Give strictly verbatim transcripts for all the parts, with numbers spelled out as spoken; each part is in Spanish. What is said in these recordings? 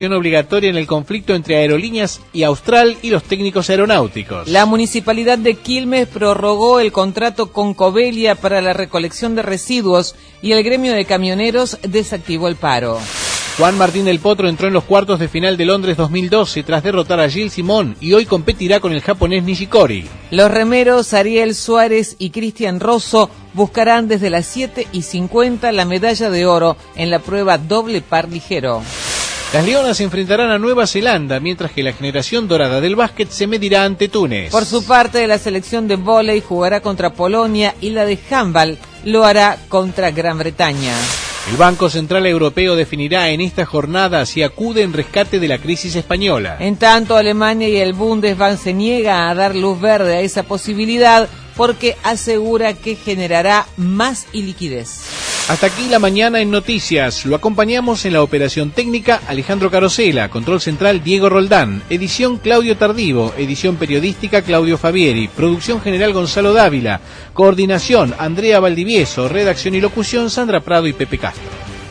obligatoria en el conflicto entre Aerolíneas y Austral y los técnicos aeronáuticos. La Municipalidad de Quilmes prorrogó el contrato con Covelia para la recolección de residuos y el gremio de camioneros desactivó el paro. Juan Martín del Potro entró en los cuartos de final de Londres dos mil doce tras derrotar a Gilles Simon y hoy competirá con el japonés Nishikori. Los remeros Ariel Suárez y Cristian Rosso buscarán desde las siete y cincuenta la medalla de oro en la prueba doble par ligero. Las Leonas se enfrentarán a Nueva Zelanda, mientras que la generación dorada del básquet se medirá ante Túnez. Por su parte, la selección de vóley jugará contra Polonia y la de handball lo hará contra Gran Bretaña. El Banco Central Europeo definirá en esta jornada si acude en rescate de la crisis española. En tanto, Alemania y el Bundesbank se niega a dar luz verde a esa posibilidad porque asegura que generará más iliquidez. Hasta aquí la mañana en Noticias. Lo acompañamos en la operación técnica Alejandro Carosela, control central Diego Roldán, edición Claudio Tardivo, edición periodística Claudio Fabieri, producción general Gonzalo Dávila, coordinación Andrea Valdivieso, redacción y locución Sandra Prado y Pepe Castro.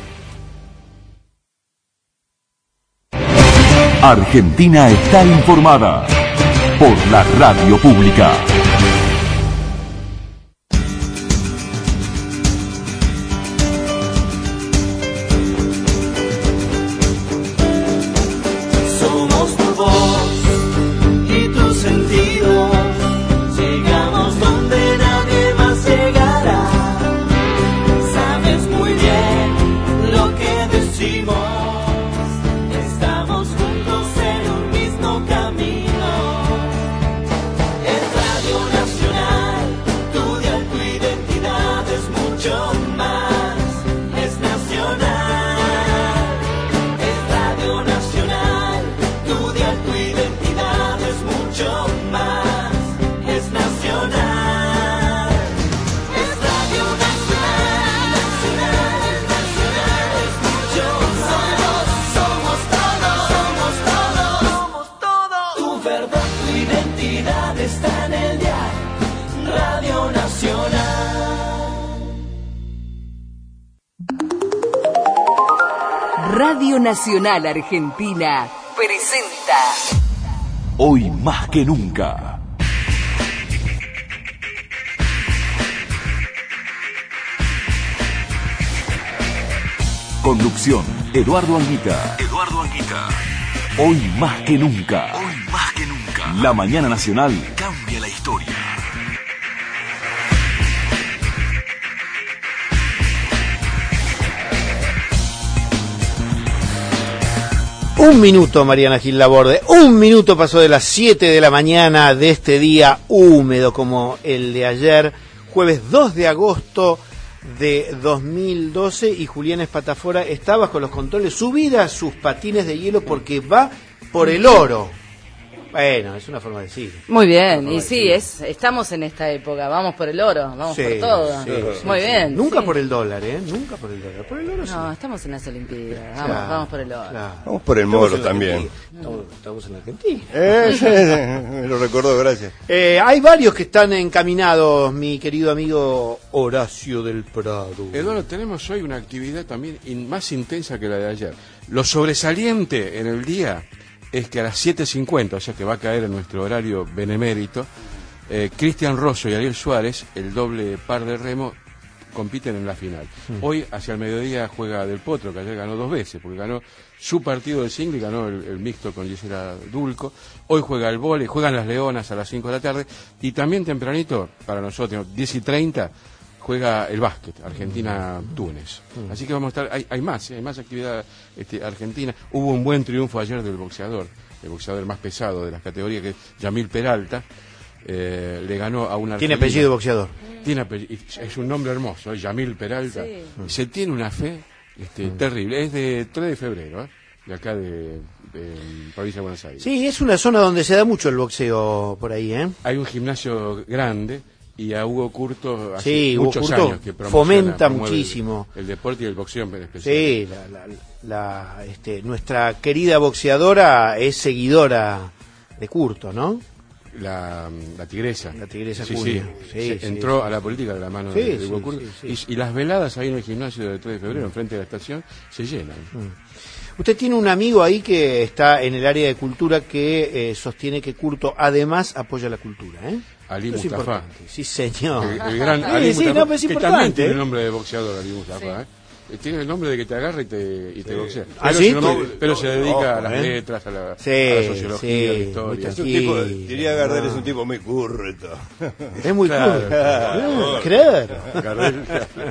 Argentina está informada por la radio pública. Radio Nacional Argentina presenta Hoy más que nunca. Conducción, Eduardo Anguita. Eduardo Anguita. Hoy más que nunca. Hoy más que nunca. La mañana nacional cambia la historia. Un minuto, Mariana Gil Laborde, un minuto pasó de las siete de la mañana de este día húmedo como el de ayer, jueves dos de agosto de dos mil doce, y Julián Espatafora está bajo los controles, subida a sus patines de hielo porque va por el oro. Bueno, es una forma de decir. Muy bien, y sí, es estamos en esta época, vamos por el oro, vamos sí, por todo. Sí, sí, Muy sí. bien. Nunca sí. por el dólar, ¿eh? Nunca por el dólar. Por el oro sí. No, estamos en las Olimpiadas, vamos, Claro, vamos por el oro. Claro. Vamos por el Estamos moro también. Estamos, estamos en Argentina. Eh, me lo recordó, gracias. Eh, hay varios que están encaminados, mi querido amigo Horacio del Prado. Eduardo, tenemos hoy una actividad también in, más intensa que la de ayer. Lo sobresaliente en el día es que a las siete cincuenta, o sea que va a caer en nuestro horario benemérito, eh, Cristian Rosso y Ariel Suárez, el doble par de remo, compiten en la final. Mm. Hoy, hacia el mediodía, juega Del Potro, que ayer ganó dos veces, porque ganó su partido de single y ganó el, el mixto con Gisela Dulco. Hoy juega el vóley, juegan las Leonas a las cinco de la tarde, y también tempranito, para nosotros, diez y treinta, juega el básquet, Argentina-Túnez. Mm. Así que vamos a estar, hay, hay más, ¿eh? hay más actividad este, argentina. Hubo un buen triunfo ayer del boxeador, el boxeador más pesado de las categorías, que es Yamil Peralta. Eh, le ganó a una... Tiene apellido de boxeador. Tiene apellido, es un nombre hermoso, ¿eh? Yamil Peralta. Sí. Se tiene una fe este, mm. terrible, es de tres de febrero, ¿eh? de acá de, de provincia de Buenos Aires. Sí, es una zona donde se da mucho el boxeo por ahí, ¿eh? Hay un gimnasio grande. Y a Hugo Curto hace sí, muchos Hugo Curto años que fomenta muchísimo el, el deporte y el boxeo en especial. Sí, la, la, la, este, nuestra querida boxeadora es seguidora de Curto, ¿no? La, la tigresa. La tigresa sí, Cunha. Sí, sí, sí, sí, entró sí. a la política de la mano sí, de, de sí, Hugo Curto. Sí, sí. Y, y las veladas ahí en el gimnasio del tres de febrero, enfrente de la estación, se llenan. Mm. Usted tiene un amigo ahí que está en el área de cultura que eh, sostiene que Curto además apoya la cultura, ¿eh? Ali Eso es Mustafa. importante. Sí, señor. El, el gran Sí, Ali sí, Mustafa, no, pero es que importante, también tiene ¿eh? el nombre de boxeador, Ali Mustafa, ¿eh? Eh, Tiene el nombre de que te agarra y te, y te boxea. ¿Ah, pero, sí? se, no- pero se dedica Ojo, a las ¿eh? letras, a la, Sí, a la sociología, sí, a la muy historia. Es un tranquilo. tipo, diría Gardel, No. es un tipo muy curto. Es muy Claro, cool. claro. Claro. Gardel.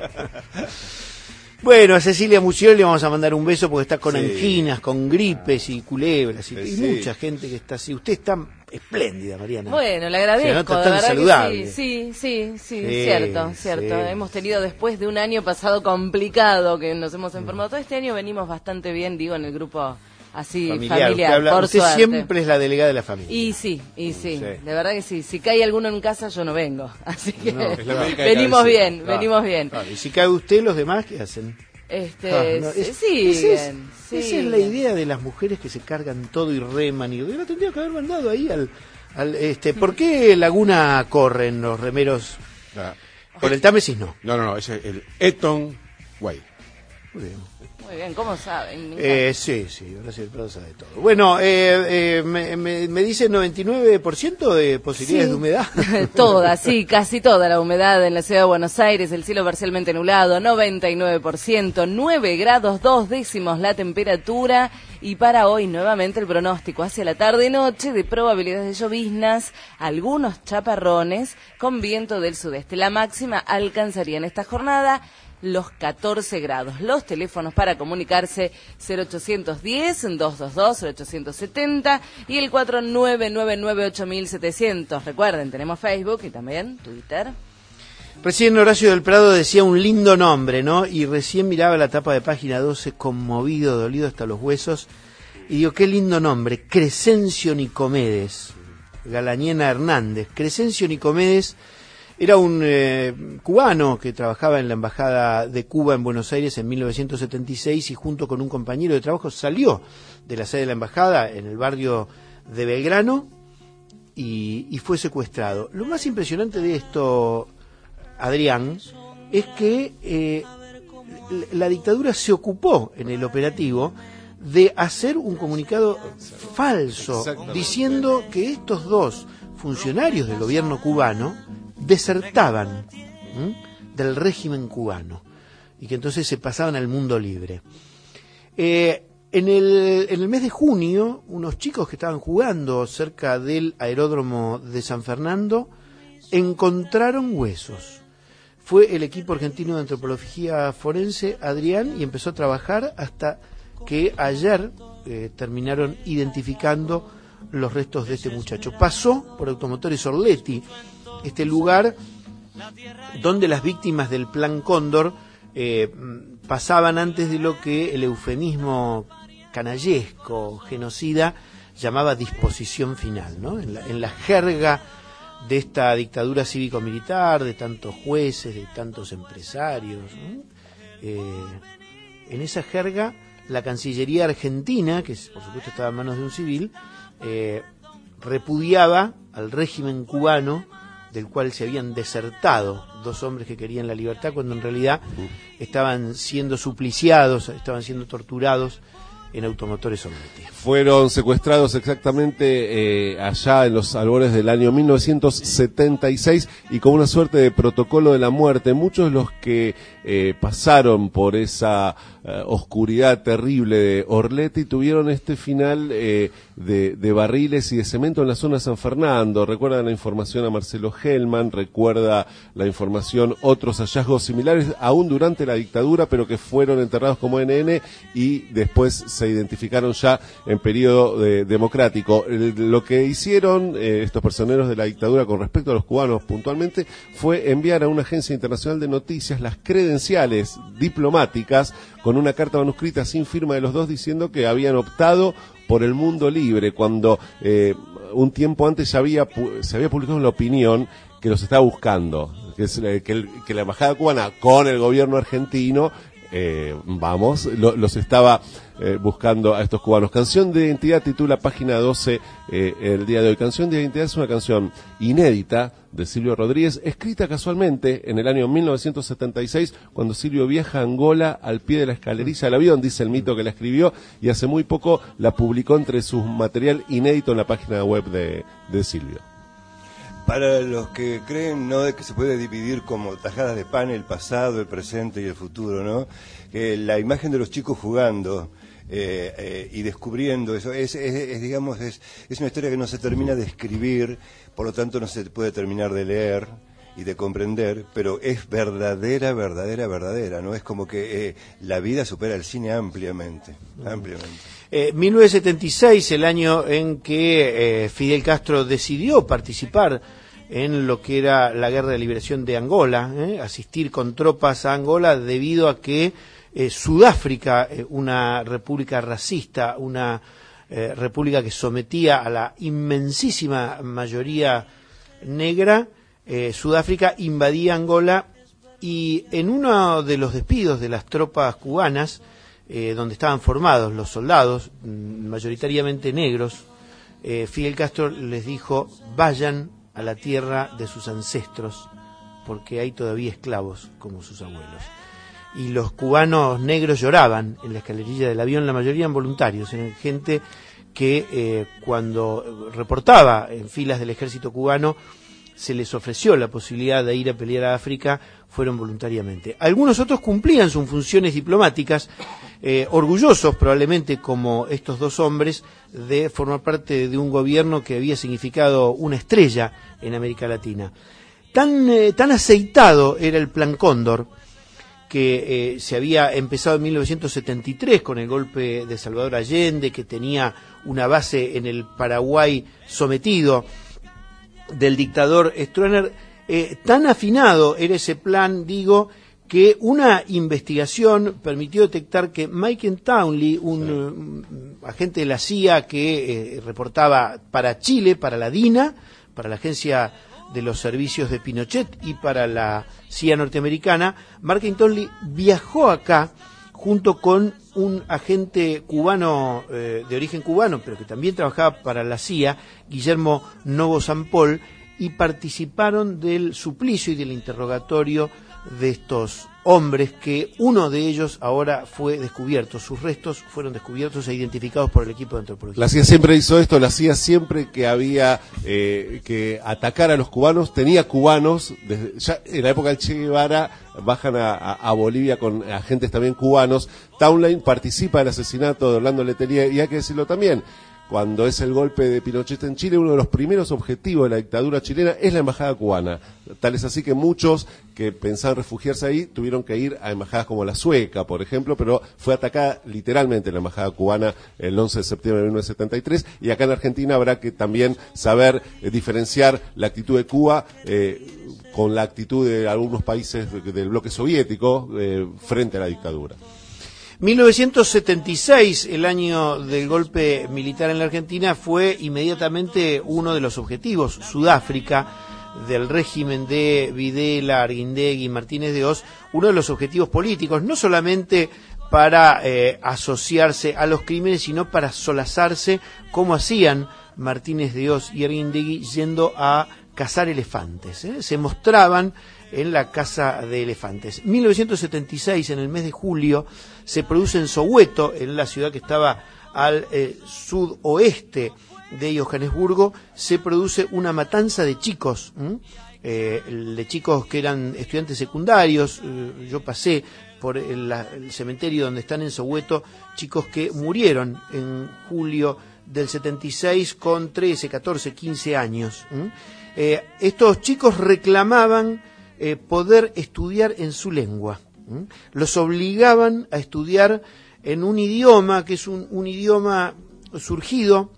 Bueno, a Cecilia Muciol le vamos a mandar un beso porque está con Sí. anginas, con gripes y culebras y, Sí, y sí. mucha gente que está así. Usted está espléndida, Mariana. Bueno, le Se agradezco, nota de tan verdad saludable. que sí, sí, sí, sí, Sí, cierto, cierto. sí. Hemos tenido después de un año pasado complicado que nos hemos enfermado. Todo este año venimos bastante bien, digo, en el grupo así Familiar. familiar, Usted, habla- por usted suerte. siempre es la delegada de la familia. Y sí, y sí, Sí. de verdad que sí. Si cae alguno en casa, yo no vengo. Así que No, es la médica de venimos cabecera. bien, Claro, venimos bien. claro. Y si cae usted, los demás, ¿qué hacen? Este, Ah, no, sí, es- siguen, esa es, esa es la siguen. idea de las mujeres que se cargan todo y reman. Y yo la tendría que haber mandado ahí al... al este, ¿por qué Laguna corren los remeros? Ah, Por el Támesis no. No, no, no, ese es el Eton Way. Muy bien. Muy bien, ¿cómo saben? Me Eh, sí, sí, Horacio del Prado sabe de todo. Bueno, eh, eh, me, me, me dice noventa y nueve por ciento de posibilidades Sí. de humedad. Toda, sí, casi toda la humedad en la ciudad de Buenos Aires, el cielo parcialmente nublado, noventa y nueve por ciento, nueve grados dos décimos la temperatura y para hoy nuevamente el pronóstico hacia la tarde y noche de probabilidades de lloviznas, algunos chaparrones con viento del sudeste. La máxima alcanzaría en esta jornada los catorce grados. Los teléfonos para comunicarse cero ochocientos diez, dos dos dos, cero ochocientos setenta y el cuatro nueve nueve nueve ocho mil setecientos. Recuerden, tenemos Facebook y también Twitter. Recién Horacio del Prado decía un lindo nombre, ¿no? Y recién miraba la tapa de página doce, conmovido, dolido hasta los huesos. Y digo, qué lindo nombre, Crescencio Nicomedes, Galañena Hernández. Crescencio Nicomedes era un eh, cubano que trabajaba en la Embajada de Cuba en Buenos Aires en mil novecientos setenta y seis y junto con un compañero de trabajo salió de la sede de la Embajada en el barrio de Belgrano y, y fue secuestrado. Lo más impresionante de esto, Adrián, es que eh, la dictadura se ocupó en el operativo de hacer un comunicado falso diciendo que estos dos funcionarios del gobierno cubano desertaban ¿m? del régimen cubano y que entonces se pasaban al mundo libre. Eh, en, el, en el mes de junio, unos chicos que estaban jugando cerca del aeródromo de San Fernando encontraron huesos. Fue el equipo argentino de antropología forense, Adrián, y empezó a trabajar hasta que ayer eh, terminaron identificando los restos de este muchacho. Pasó por Automotores Orletti, este lugar donde las víctimas del Plan Cóndor eh, pasaban antes de lo que el eufemismo canallesco, genocida, llamaba disposición final, ¿no? En la, en la jerga de esta dictadura cívico-militar, de tantos jueces, de tantos empresarios, ¿no? eh, en esa jerga la Cancillería Argentina, que por supuesto estaba en manos de un civil, eh, repudiaba al régimen cubano del cual se habían desertado dos hombres que querían la libertad, cuando en realidad estaban siendo supliciados, estaban siendo torturados en Automotores Orletti. Fueron secuestrados exactamente eh, allá en los albores del año mil novecientos setenta y seis y con una suerte de protocolo de la muerte. Muchos de los que eh, pasaron por esa eh, oscuridad terrible de Orletti tuvieron este final eh, de, de barriles y de cemento en la zona de San Fernando. Recuerda la información a Marcelo Hellman, recuerda la información otros hallazgos similares aún durante la dictadura, pero que fueron enterrados como N N y después se identificaron ya en periodo de, democrático. El, lo que hicieron eh, estos personeros de la dictadura con respecto a los cubanos puntualmente fue enviar a una agencia internacional de noticias las credenciales diplomáticas con una carta manuscrita sin firma de los dos diciendo que habían optado por el mundo libre, cuando eh, un tiempo antes ya había se había publicado en La Opinión que los estaba buscando, que, es, que, el, que la embajada cubana con el gobierno argentino eh, vamos, lo, los estaba eh, buscando a estos cubanos. Canción de Identidad titula página doce eh, el día de hoy. Canción de Identidad es una canción inédita de Silvio Rodríguez, escrita casualmente en el año mil novecientos setenta y seis, cuando Silvio viaja a Angola al pie de la escalerilla del avión, dice el mito que la escribió, y hace muy poco la publicó entre su material inédito en la página web de, de Silvio. Para los que creen, ¿no?, de que se puede dividir como tajadas de pan el pasado, el presente y el futuro, ¿no? Que la imagen de los chicos jugando eh, eh, y descubriendo eso es, es, es digamos, es, es una historia que no se termina de escribir, por lo tanto no se puede terminar de leer y de comprender, pero es verdadera, verdadera, verdadera, ¿no? Es como que eh, la vida supera el cine ampliamente, ampliamente. Eh, mil novecientos setenta y seis, el año en que eh, Fidel Castro decidió participar en lo que era la guerra de liberación de Angola, eh, asistir con tropas a Angola debido a que eh, Sudáfrica, eh, una república racista, una eh, república que sometía a la inmensísima mayoría negra, eh, Sudáfrica invadía Angola, y en uno de los despidos de las tropas cubanas, eh, donde estaban formados los soldados, mayoritariamente negros, eh, Fidel Castro les dijo: vayan a la tierra de sus ancestros, porque hay todavía esclavos como sus abuelos. Y los cubanos negros lloraban en la escalerilla del avión, la mayoría eran voluntarios, eran gente que eh, cuando reportaba en filas del ejército cubano se les ofreció la posibilidad de ir a pelear a África, fueron voluntariamente. Algunos otros cumplían sus funciones diplomáticas, eh, orgullosos probablemente como estos dos hombres de formar parte de un gobierno que había significado una estrella en América Latina. Tan, eh, tan aceitado era el Plan Cóndor, que eh, se había empezado en mil novecientos setenta y tres con el golpe de Salvador Allende, que tenía una base en el Paraguay sometido del dictador Stroessner. Eh, tan afinado era ese plan, digo, que una investigación permitió detectar que Michael Townley, un, sí. un agente de la C I A que eh, reportaba para Chile, para la DINA, para la Agencia de los Servicios de Pinochet y para la C I A norteamericana, Michael Townley viajó acá junto con un agente cubano, eh, de origen cubano, pero que también trabajaba para la C I A, Guillermo Novo Sampol, y participaron del suplicio y del interrogatorio de estos hombres, que uno de ellos ahora fue descubierto, sus restos fueron descubiertos e identificados por el equipo de antropología. La C I A siempre hizo esto, la C I A siempre que había eh, que atacar a los cubanos, tenía cubanos, desde, ya en la época del Che Guevara bajan a, a, a Bolivia con agentes también cubanos. Townley participa del asesinato de Orlando Letelier, y hay que decirlo también, cuando es el golpe de Pinochet en Chile, uno de los primeros objetivos de la dictadura chilena es la embajada cubana. Tal es así que muchos que pensaban refugiarse ahí tuvieron que ir a embajadas como la sueca, por ejemplo, pero fue atacada literalmente la embajada cubana el once de septiembre de mil novecientos setenta y tres, y acá en Argentina habrá que también saber eh, diferenciar la actitud de Cuba eh, con la actitud de algunos países de, del bloque soviético eh, frente a la dictadura. mil novecientos setenta y seis, el año del golpe militar en la Argentina, fue inmediatamente uno de los objetivos. Sudáfrica, del régimen de Videla, Arguindegui y Martínez de Oz, uno de los objetivos políticos, no solamente para eh, asociarse a los crímenes, sino para solazarse, como hacían Martínez de Oz y Arguindegui, yendo a cazar elefantes, ¿eh? Se mostraban en la caza de elefantes. mil novecientos setenta y seis, en el mes de julio, se produce en Soweto, en la ciudad que estaba al eh, sudoeste de Johannesburgo, se produce una matanza de chicos, eh, de chicos que eran estudiantes secundarios. Eh, yo pasé por el, la, el cementerio donde están en Soweto, chicos que murieron en julio del setenta y seis con trece, catorce, quince años. Eh, estos chicos reclamaban Eh, poder estudiar en su lengua. ¿Mm? Los obligaban a estudiar en un idioma que es un, un idioma surgido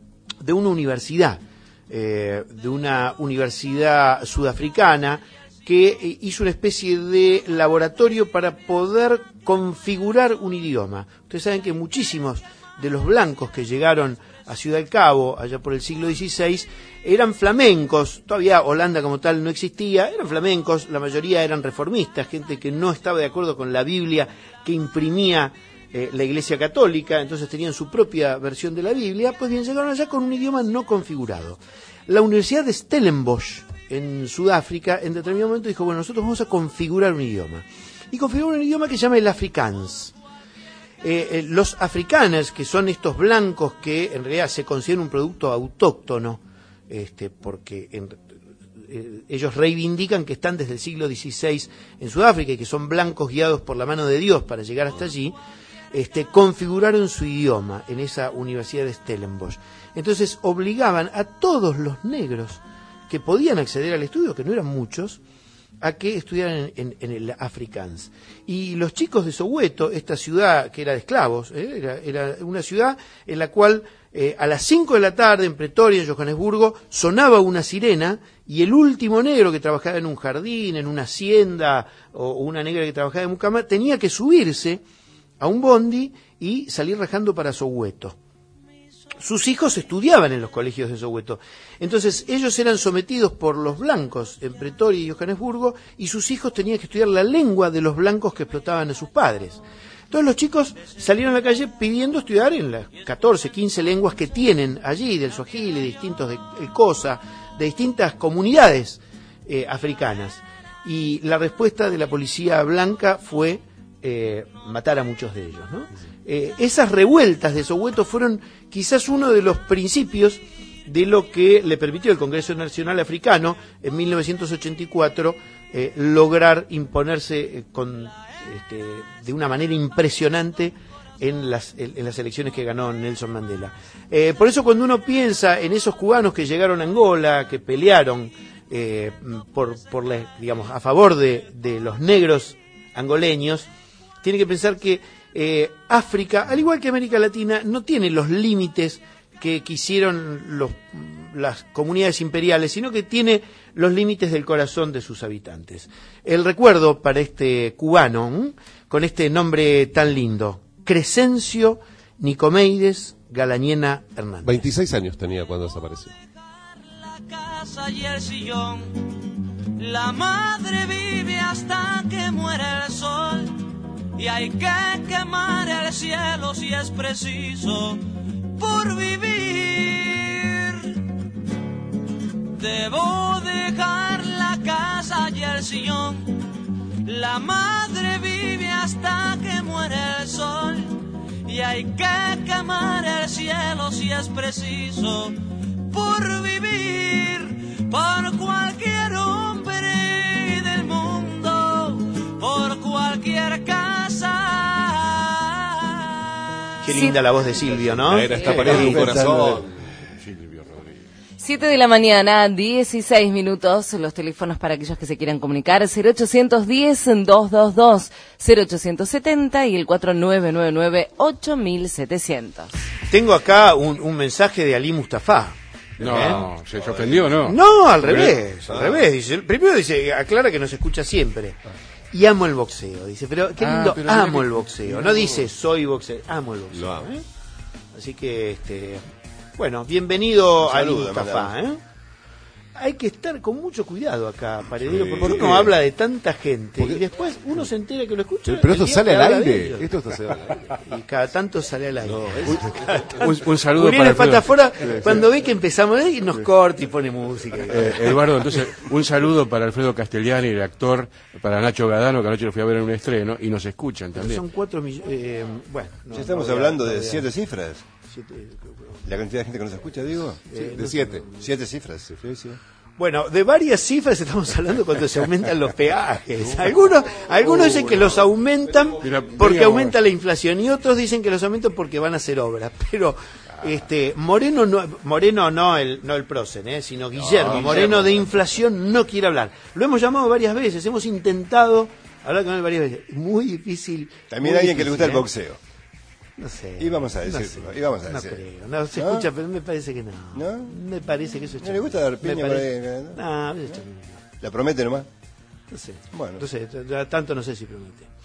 de una universidad, eh, de una universidad sudafricana que eh, hizo una especie de laboratorio para poder configurar un idioma. Ustedes saben que muchísimos de los blancos que llegaron a Ciudad del Cabo, allá por el siglo dieciséis, eran flamencos. Todavía Holanda como tal no existía, eran flamencos, la mayoría eran reformistas, gente que no estaba de acuerdo con la Biblia que imprimía eh, la Iglesia Católica, entonces tenían su propia versión de la Biblia. Pues bien, llegaron allá con un idioma no configurado. La Universidad de Stellenbosch, en Sudáfrica, en determinado momento dijo, bueno, nosotros vamos a configurar un idioma. Y configurar un idioma que se llama el Afrikaans. Eh, eh, los afrikaners, que son estos blancos que en realidad se consideran un producto autóctono, este, porque en, eh, ellos reivindican que están desde el siglo dieciséis en Sudáfrica y que son blancos guiados por la mano de Dios para llegar hasta allí, este, configuraron su idioma en esa Universidad de Stellenbosch. Entonces obligaban a todos los negros que podían acceder al estudio, que no eran muchos, a que estudiaran en, en, en el Afrikaans. Y los chicos de Soweto, esta ciudad que era de esclavos, ¿eh? era, era una ciudad en la cual eh, a las cinco de la tarde en Pretoria, en Johannesburgo, sonaba una sirena y el último negro que trabajaba en un jardín, en una hacienda, o, o una negra que trabajaba en mucama, tenía que subirse a un bondi y salir rajando para Soweto. Sus hijos estudiaban en los colegios de Soweto. Entonces ellos eran sometidos por los blancos en Pretoria y Johannesburgo, y sus hijos tenían que estudiar la lengua de los blancos que explotaban a sus padres. Entonces los chicos salieron a la calle pidiendo estudiar en las catorce, quince lenguas que tienen allí, del Swahili, de distintos, de el Xhosa, de distintas comunidades eh, africanas. Y la respuesta de la policía blanca fue eh, matar a muchos de ellos, ¿no? Eh, esas revueltas de Soweto fueron quizás uno de los principios de lo que le permitió al Congreso Nacional Africano en mil novecientos ochenta y cuatro eh, lograr imponerse eh, con, este, de una manera impresionante en las, en, en las elecciones que ganó Nelson Mandela. Eh, por eso cuando uno piensa en esos cubanos que llegaron a Angola, que pelearon eh, por, por la, digamos, a favor de, de los negros angoleños, tiene que pensar que Eh, África, al igual que América Latina, no tiene los límites que quisieron los, las comunidades imperiales, sino que tiene los límites del corazón de sus habitantes. El recuerdo para este cubano, ¿m? con este nombre tan lindo, Crescencio Nicomeides Galañena Hernández. veintiséis años tenía cuando desapareció. La casa y el sillón, la madre vive hasta que muere el sol. Y hay que quemar el cielo si es preciso por vivir. Debo dejar la casa y el sillón. La madre vive hasta que muere el sol. Y hay que quemar el cielo si es preciso por vivir. Por cualquier hombre del mundo, por cualquier casa. Qué linda la voz de Silvio, ¿no? Era esta pared de un corazón. Silvio Rodríguez. siete de la mañana, dieciséis minutos, los teléfonos para aquellos que se quieran comunicar, cero ochocientos diez, doscientos veintidós, cero ochocientos setenta y el cuatro nueve nueve nueve, ocho mil setecientos. Tengo acá un, un mensaje de Ali Mustafa. No, ¿Eh? ¿se, se ofendió o no? No, al revés, al revés. Dice, primero dice, aclara que nos escucha siempre. Y amo el boxeo, dice, pero qué lindo, Ah, pero amo que- el boxeo. No dice soy boxeo, amo el boxeo. Lo amo. ¿eh? Así que, este, bueno, bienvenido a Ali saludo, Mustafa, ¿eh? Hay que estar con mucho cuidado acá, Paredero, Sí. porque ¿Por uno qué? habla de tanta gente Porque- y después uno se entera que lo escucha. Pero el esto día sale que al habla de aire. ellos. Esto está sale al aire. Y cada tanto sale al aire. Un, un saludo Julián para Espatafora, Alfredo. cuando ve que empezamos ahí, nos corta y pone música. Eh, Eduardo, entonces, un saludo para Alfredo Castellani, el actor, para Nacho Gadano, que anoche lo fui a ver en un estreno, y nos escuchan Pero también. son cuatro millones. Eh, bueno, no, Ya estamos no voy a- hablando no de voy a- siete cifras. siete- La cantidad de gente que nos escucha, digo. eh, De no siete. Siete cifras, sí, sí, sí. Bueno, de varias cifras estamos hablando cuando se aumentan los peajes. Algunos, algunos dicen que los aumentan Mira, porque veníamos- aumenta la inflación y otros dicen que los aumentan porque van a hacer obras. Pero este Moreno no, Moreno no el no el prócer, ¿eh? sino Guillermo Moreno de inflación no quiere hablar. Lo hemos llamado varias veces, hemos intentado hablar con él varias veces. Muy difícil. También muy hay alguien que le gusta el difícil, ¿eh? boxeo. No sé. Íbamos a no decirlo, sé, íbamos a no decirlo. creo, no se ¿No? escucha, pero me parece que no. ¿No? Me parece que eso es ¿No le gusta dar me piña parece- por ahí, no? No, eso es chamuyo. La promete nomás. No sé. Bueno. No sé, ya tanto no sé si promete.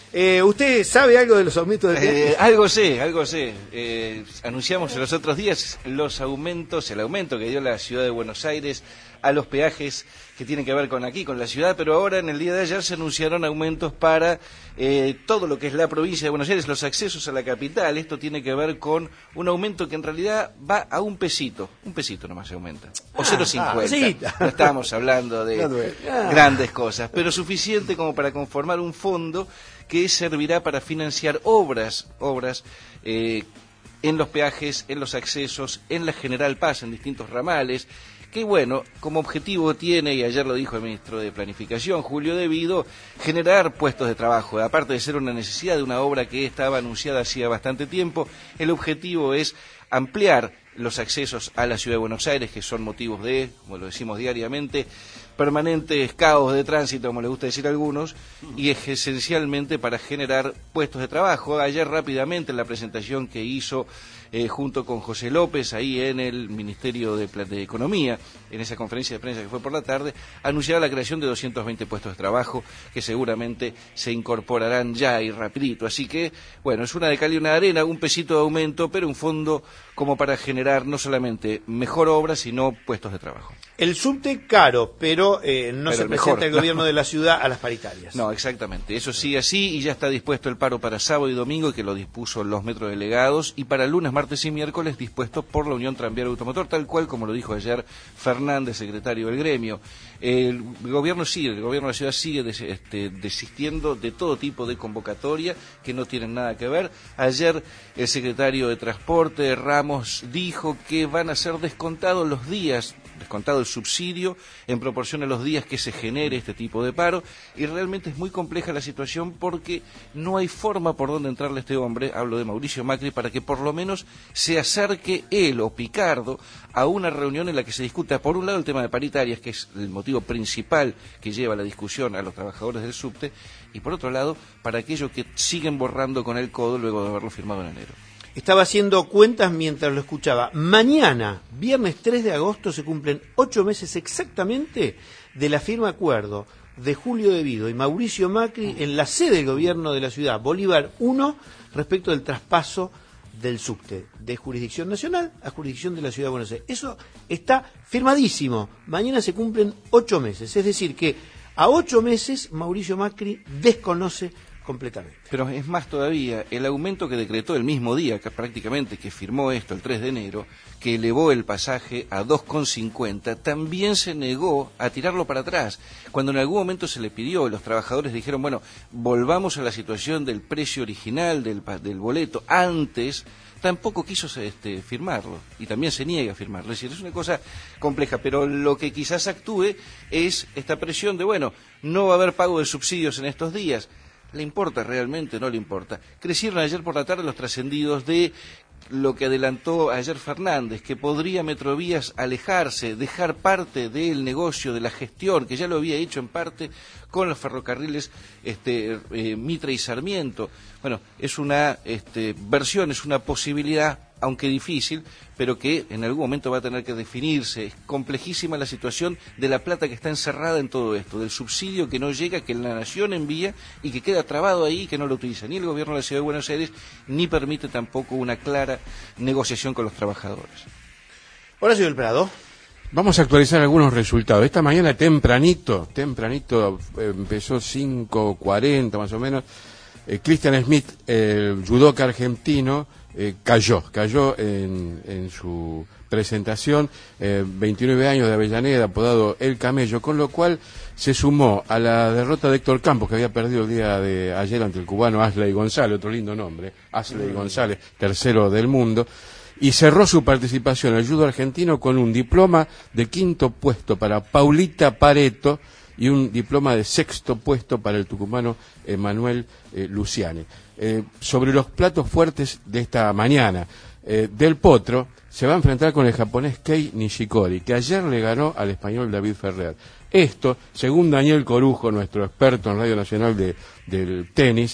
Eh, ¿Usted sabe algo de los aumentos de peajes? Eh, algo sé, algo sé. Eh, anunciamos en los otros días los aumentos, el aumento que dio la ciudad de Buenos Aires a los peajes que tienen que ver con aquí, con la ciudad, pero ahora en el día de ayer se anunciaron aumentos para eh, todo lo que es la provincia de Buenos Aires, los accesos a la capital. Esto tiene que ver con un aumento que en realidad va a un pesito, un pesito nomás se aumenta, o cero coma cincuenta. Ah, no estábamos hablando de ah. grandes cosas, pero suficiente como para conformar un fondo que servirá para financiar obras, obras eh, en los peajes, en los accesos, en la General Paz, en distintos ramales, que bueno, como objetivo tiene, y ayer lo dijo el ministro de Planificación, Julio De Vido, generar puestos de trabajo. Aparte de ser una necesidad de una obra que estaba anunciada hacía bastante tiempo, el objetivo es ampliar los accesos a la ciudad de Buenos Aires, que son motivos de, como lo decimos diariamente, permanentes caos de tránsito, como le gusta decir a algunos, y es esencialmente para generar puestos de trabajo. Ayer rápidamente en la presentación que hizo eh, junto con José López, ahí en el Ministerio de, de Economía, en esa conferencia de prensa que fue por la tarde, anunciaba la creación de doscientos veinte puestos de trabajo que seguramente se incorporarán ya y rapidito. Así que, bueno, es una de cal y una de arena, un pesito de aumento, pero un fondo como para generar no solamente mejor obra, sino puestos de trabajo. El subte caro, pero eh, no pero se mejor, presenta el no. gobierno de la ciudad a las paritarias. No, exactamente. Eso sí, así, y ya está dispuesto el paro para sábado y domingo, que lo dispuso los metrodelegados, y para lunes, martes y miércoles dispuesto por la Unión Tranviaria Automotor, tal cual como lo dijo ayer Fernández, secretario del gremio. El gobierno sigue, el gobierno de la ciudad sigue des, este, desistiendo de todo tipo de convocatoria que no tienen nada que ver. Ayer el secretario de Transporte, Ramos, dijo que van a ser descontados los días, descontado el subsidio en proporción a los días que se genere este tipo de paro, y realmente es muy compleja la situación porque no hay forma por donde entrarle a este hombre, hablo de Mauricio Macri, para que por lo menos se acerque él o Picardo a una reunión en la que se discuta, por un lado, el tema de paritarias, que es el motivo principal que lleva la discusión a los trabajadores del subte, y por otro lado, para aquellos que siguen borrando con el codo luego de haberlo firmado en enero. Estaba haciendo cuentas mientras lo escuchaba. Mañana, viernes tres de agosto, se cumplen ocho meses exactamente de la firma acuerdo de Julio De Vido y Mauricio Macri en la sede del gobierno de la ciudad, Bolívar uno, respecto del traspaso del subte de jurisdicción nacional a jurisdicción de la ciudad de Buenos Aires. Eso está firmadísimo. Mañana se cumplen ocho meses. Es decir, que a ocho meses Mauricio Macri desconoce completamente. Pero es más todavía, el aumento que decretó el mismo día, que prácticamente que firmó esto el tres de enero, que elevó el pasaje a dos con cincuenta, también se negó a tirarlo para atrás. Cuando en algún momento se le pidió, y los trabajadores dijeron, bueno, volvamos a la situación del precio original del, del boleto antes, tampoco quiso este, firmarlo, y también se niega a firmarlo. Es decir, es una cosa compleja, pero lo que quizás actúe es esta presión de, bueno, no va a haber pago de subsidios en estos días. ¿Le importa realmente? No le importa. Crecieron ayer por la tarde los trascendidos de lo que adelantó ayer Fernández, que podría Metrovías alejarse, dejar parte del negocio, de la gestión, que ya lo había hecho en parte con los ferrocarriles este, eh, Mitre y Sarmiento. Bueno, es una este, versión, es una posibilidad, aunque difícil, pero que en algún momento va a tener que definirse. Es complejísima la situación de la plata que está encerrada en todo esto, del subsidio que no llega, que la Nación envía y que queda trabado ahí, que no lo utiliza ni el gobierno de la Ciudad de Buenos Aires, ni permite tampoco una clara negociación con los trabajadores. Horacio del Prado. Vamos a actualizar algunos resultados. Esta mañana tempranito, tempranito, eh, empezó cinco cuarenta más o menos, eh, Christian Smith, el judoka argentino, eh, cayó, cayó en, en su presentación, eh, veintinueve años de Avellaneda, apodado El Camello, con lo cual se sumó a la derrota de Héctor Campos, que había perdido el día de ayer ante el cubano Asley González, otro lindo nombre, Asley González, tercero del mundo, y cerró su participación en el judo argentino con un diploma de quinto puesto para Paulita Pareto y un diploma de sexto puesto para el tucumano Emanuel eh, Luciani. Eh, sobre los platos fuertes de esta mañana, eh, Del Potro se va a enfrentar con el japonés Kei Nishikori, que ayer le ganó al español David Ferrer. Esto, según Daniel Corujo, nuestro experto en Radio Nacional de, del tenis,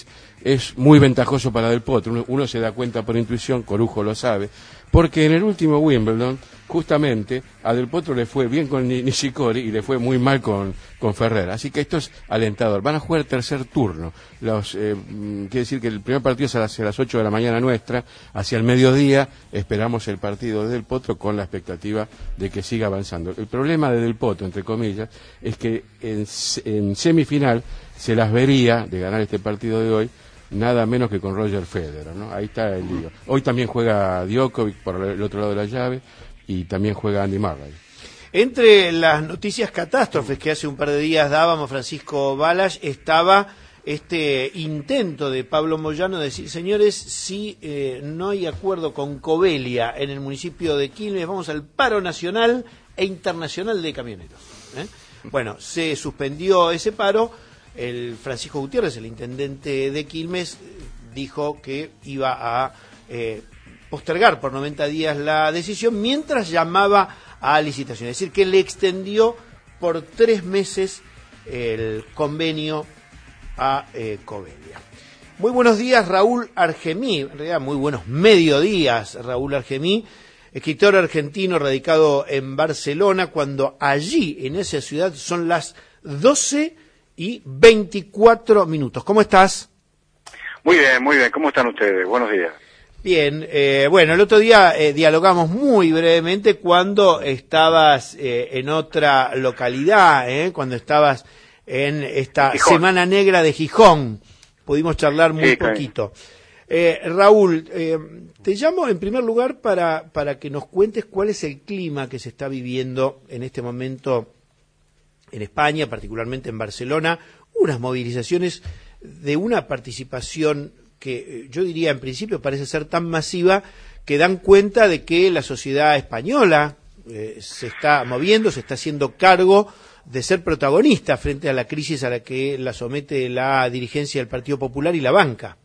es muy ventajoso para Del Potro. Uno, uno se da cuenta por intuición, Corujo lo sabe, porque en el último Wimbledon, justamente, a Del Potro le fue bien con Nishikori y le fue muy mal con, con Ferrer. Así que esto es alentador. Van a jugar el tercer turno. Los, eh, quiere decir que el primer partido es a las, a las ocho de la mañana nuestra. Hacia el mediodía esperamos el partido de Del Potro con la expectativa de que siga avanzando. El problema de Del Potro, entre comillas, es que en, en semifinal se las vería de ganar este partido de hoy nada menos que con Roger Federer, ¿no? Ahí está el lío. Hoy también juega Djokovic por el otro lado de la llave y también juega Andy Murray. Entre las noticias catástrofes que hace un par de días dábamos, Francisco Balas, estaba este intento de Pablo Moyano de decir, señores, si eh, no hay acuerdo con Covelia en el municipio de Quilmes, vamos al paro nacional e internacional de camioneros. ¿eh? Bueno, se suspendió ese paro. El Francisco Gutiérrez, el intendente de Quilmes, dijo que iba a eh, postergar por noventa días la decisión mientras llamaba a licitación. Es decir, que le extendió por tres meses el convenio a eh, Covelia. Muy buenos días, Raúl Argemí. En realidad, muy buenos mediodías, Raúl Argemí, escritor argentino radicado en Barcelona, cuando allí, en esa ciudad, son las doce y veinticuatro minutos. ¿Cómo estás? Muy bien, muy bien. ¿Cómo están ustedes? Buenos días. Bien. Eh, bueno, el otro día eh, dialogamos muy brevemente cuando estabas eh, en otra localidad, eh, cuando estabas en esta Gijón. Semana Negra de Gijón. Pudimos charlar muy sí, poquito. Eh, Raúl, eh, te llamo en primer lugar para, para que nos cuentes cuál es el clima que se está viviendo en este momento en España, particularmente en Barcelona, unas movilizaciones de una participación que yo diría en principio parece ser tan masiva que dan cuenta de que la sociedad española eh, se está moviendo, se está haciendo cargo de ser protagonista frente a la crisis a la que la somete la dirigencia del Partido Popular y la banca.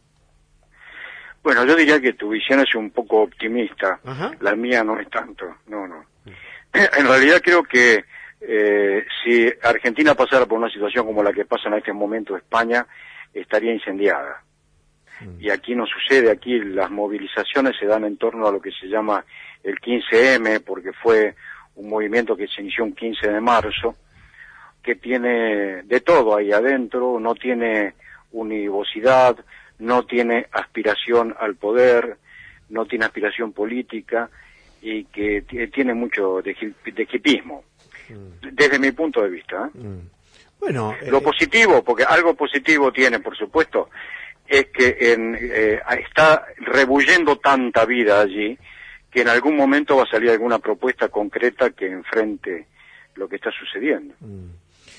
Bueno, yo diría que tu visión es un poco optimista. Ajá. La mía no es tanto, no, no. En realidad creo que Eh, si Argentina pasara por una situación como la que pasa en este momento España, estaría incendiada. Mm. Y aquí no sucede, aquí las movilizaciones se dan en torno a lo que se llama el quince eme, porque fue un movimiento que se inició un quince de marzo, que tiene de todo ahí adentro, no tiene univocidad, no tiene aspiración al poder, no tiene aspiración política y que tiene mucho de, de hipismo. Desde mi punto de vista. ¿eh? Mm. Bueno, lo eh... positivo, porque algo positivo tiene, por supuesto, es que en, eh, está rebuyendo tanta vida allí que en algún momento va a salir alguna propuesta concreta que enfrente lo que está sucediendo. Mm.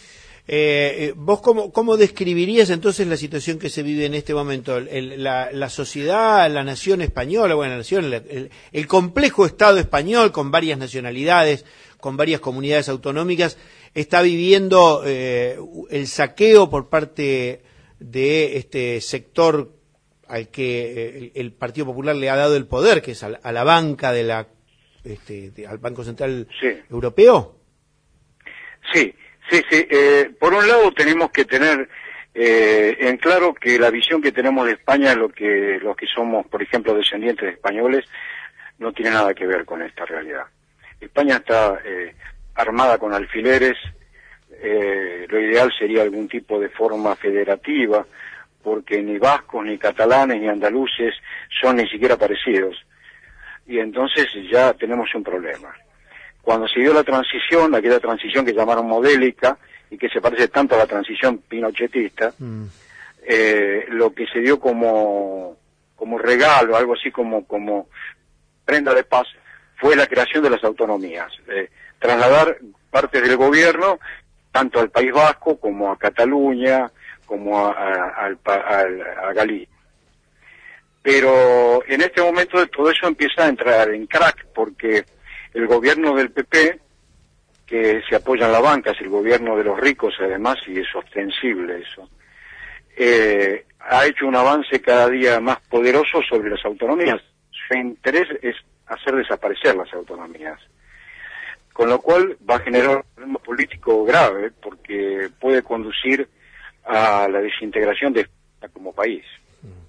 Eh, ¿Vos cómo, cómo describirías entonces la situación que se vive en este momento? El, la, la sociedad, la nación española, bueno, la nación, el, el complejo Estado español con varias nacionalidades, con varias comunidades autonómicas, está viviendo eh, el saqueo por parte de este sector al que el, el Partido Popular le ha dado el poder, que es a, a la banca de la, este, de, al Banco Central sí. Europeo. Sí. Sí, sí. Eh, por un lado tenemos que tener eh, en claro que la visión que tenemos de España, lo que los que somos, por ejemplo, descendientes de españoles, no tiene nada que ver con esta realidad. España está eh, armada con alfileres. Eh, lo ideal sería algún tipo de forma federativa, porque ni vascos, ni catalanes, ni andaluces son ni siquiera parecidos. Y entonces ya tenemos un problema. Cuando se dio la transición, aquella transición que llamaron modélica y que se parece tanto a la transición pinochetista, mm. eh, lo que se dio como como regalo, algo así como como prenda de paz, fue la creación de las autonomías, eh, trasladar partes del gobierno tanto al País Vasco como a Cataluña, como a, a, a, a, a Galicia. Pero en este momento todo eso empieza a entrar en crack, porque el gobierno del P P, que se apoya en la banca, es el gobierno de los ricos además, y es ostensible eso, eh, ha hecho un avance cada día más poderoso sobre las autonomías. Su interés es hacer desaparecer las autonomías, con lo cual va a generar un problema político grave, porque puede conducir a la desintegración de España como país.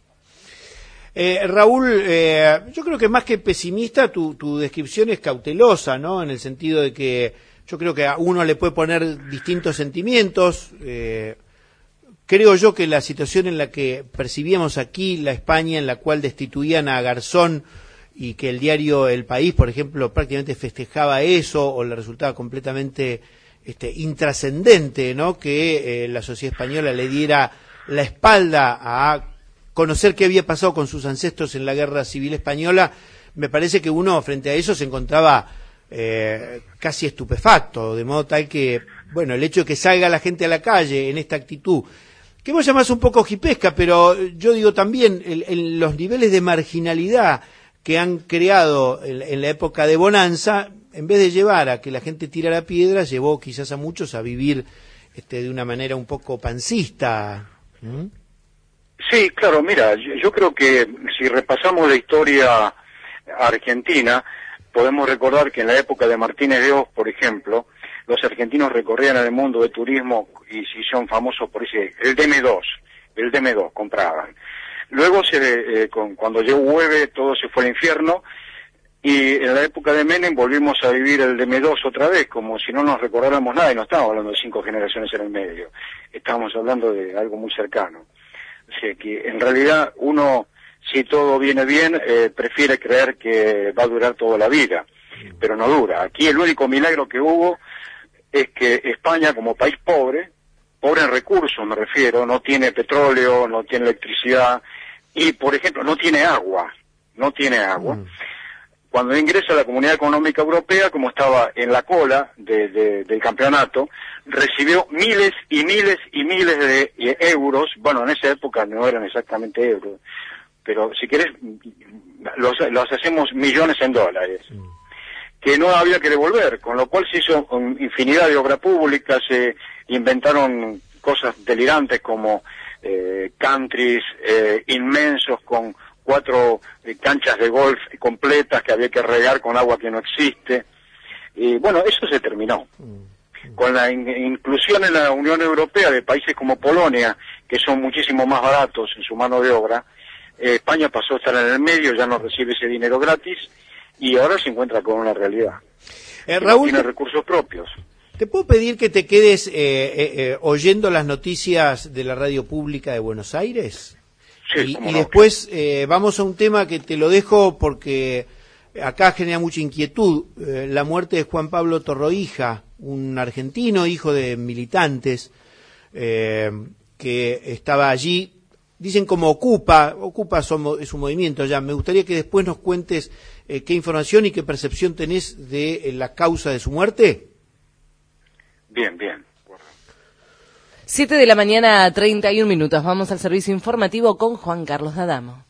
Eh, Raúl, eh, yo creo que más que pesimista, tu, tu descripción es cautelosa, ¿no? En el sentido de que yo creo que a uno le puede poner distintos sentimientos. Eh, creo yo que la situación en la que percibíamos aquí, la España, en la cual destituían a Garzón y que el diario El País, por ejemplo, prácticamente festejaba eso o le resultaba completamente este, intrascendente, ¿no? Que eh, la sociedad española le diera la espalda a conocer qué había pasado con sus ancestros en la Guerra Civil Española. Me parece que uno frente a eso se encontraba eh, casi estupefacto, de modo tal que, bueno, el hecho de que salga la gente a la calle en esta actitud, que vos llamás un poco jipesca, pero yo digo también el, el, los niveles de marginalidad que han creado en, en la época de bonanza, en vez de llevar a que la gente tirara piedras, llevó quizás a muchos a vivir este, de una manera un poco pancista. ¿Mm? Sí, claro, mira, yo, yo creo que si repasamos la historia argentina, podemos recordar que en la época de Martínez de Hoz, por ejemplo, los argentinos recorrían el mundo de turismo y se hicieron famosos por ese, el D M dos, el D M dos compraban. Luego, se, eh, con, cuando llegó Hueve, todo se fue al infierno, y en la época de Menem volvimos a vivir el D M dos otra vez, como si no nos recordáramos nada, y no estábamos hablando de cinco generaciones en el medio, estábamos hablando de algo muy cercano. O sea que en realidad uno, si todo viene bien, eh, prefiere creer que va a durar toda la vida, pero no dura. Aquí el único milagro que hubo es que España, como país pobre, pobre en recursos me refiero, no tiene petróleo, no tiene electricidad y, por ejemplo, no tiene agua, no tiene agua. Mm. Cuando ingresa a la Comunidad Económica Europea, como estaba en la cola de, de, del campeonato, recibió miles y miles y miles de euros, bueno, en esa época no eran exactamente euros, pero si querés, los, los hacemos millones en dólares, mm. que no había que devolver, con lo cual se hizo infinidad de obra pública, se inventaron cosas delirantes como eh, countries eh, inmensos con cuatro eh, canchas de golf completas que había que regar con agua que no existe. Y bueno, eso se terminó. Con la in inclusión en la Unión Europea de países como Polonia, que son muchísimo más baratos en su mano de obra, eh, España pasó a estar en el medio, ya no recibe ese dinero gratis, y ahora se encuentra con una realidad. Eh, Raúl, no tiene recursos propios. ¿Te puedo pedir que te quedes eh, eh, eh, oyendo las noticias de la radio pública de Buenos Aires? Sí, y, y no, después eh, vamos a un tema que te lo dejo porque acá genera mucha inquietud. Eh, la muerte de Juan Pablo Torroija, un argentino, hijo de militantes, eh, que estaba allí. Dicen como Ocupa, Ocupa es un movimiento ya. Me gustaría que después nos cuentes eh, qué información y qué percepción tenés de eh, la causa de su muerte. Bien, bien. Siete de la mañana, treinta y un minutos. Vamos al servicio informativo con Juan Carlos D'Adamo.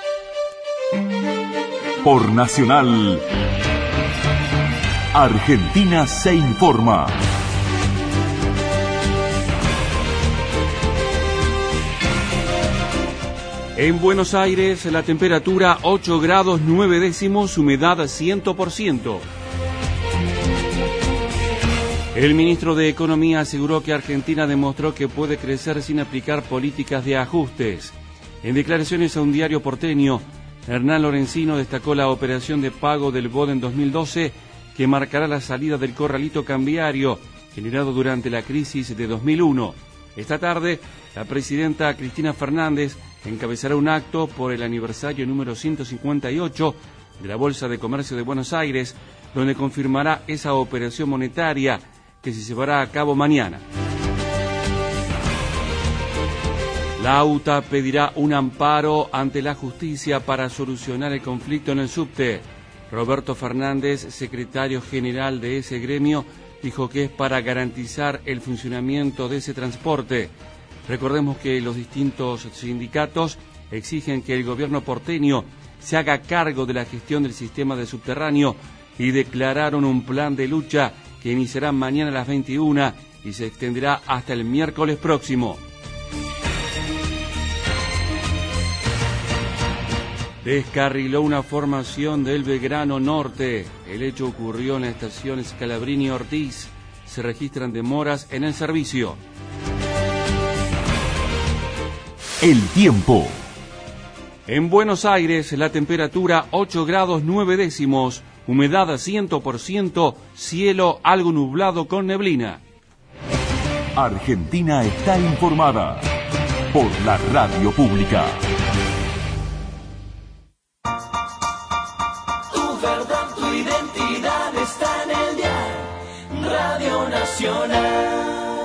Por Nacional, Argentina se informa. En Buenos Aires, la temperatura ocho grados nueve décimos, humedad cien por ciento. El ministro de Economía aseguró que Argentina demostró que puede crecer sin aplicar políticas de ajustes. En declaraciones a un diario porteño, Hernán Lorenzino destacó la operación de pago del B O D en dos mil doce, que marcará la salida del corralito cambiario generado durante la crisis de dos mil uno. Esta tarde, la presidenta Cristina Fernández encabezará un acto por el aniversario número ciento cincuenta y ocho de la Bolsa de Comercio de Buenos Aires, donde confirmará esa operación monetaria que se llevará a cabo mañana. La U T A pedirá un amparo ante la justicia para solucionar el conflicto en el subte. Roberto Fernández, secretario general de ese gremio, dijo que es para garantizar el funcionamiento de ese transporte. Recordemos que los distintos sindicatos exigen que el gobierno porteño se haga cargo de la gestión del sistema de subterráneo y declararon un plan de lucha que iniciará mañana a las veintiuna y se extenderá hasta el miércoles próximo. Descarriló una formación del Belgrano Norte. El hecho ocurrió en la estación Scalabrini Ortiz. Se registran demoras en el servicio. El tiempo. En Buenos Aires, la temperatura ocho grados nueve décimos, humedad cien por ciento, cielo algo nublado con neblina. Argentina está informada por la radio pública. Tu verdad, tu identidad está en el dial Radio Nacional.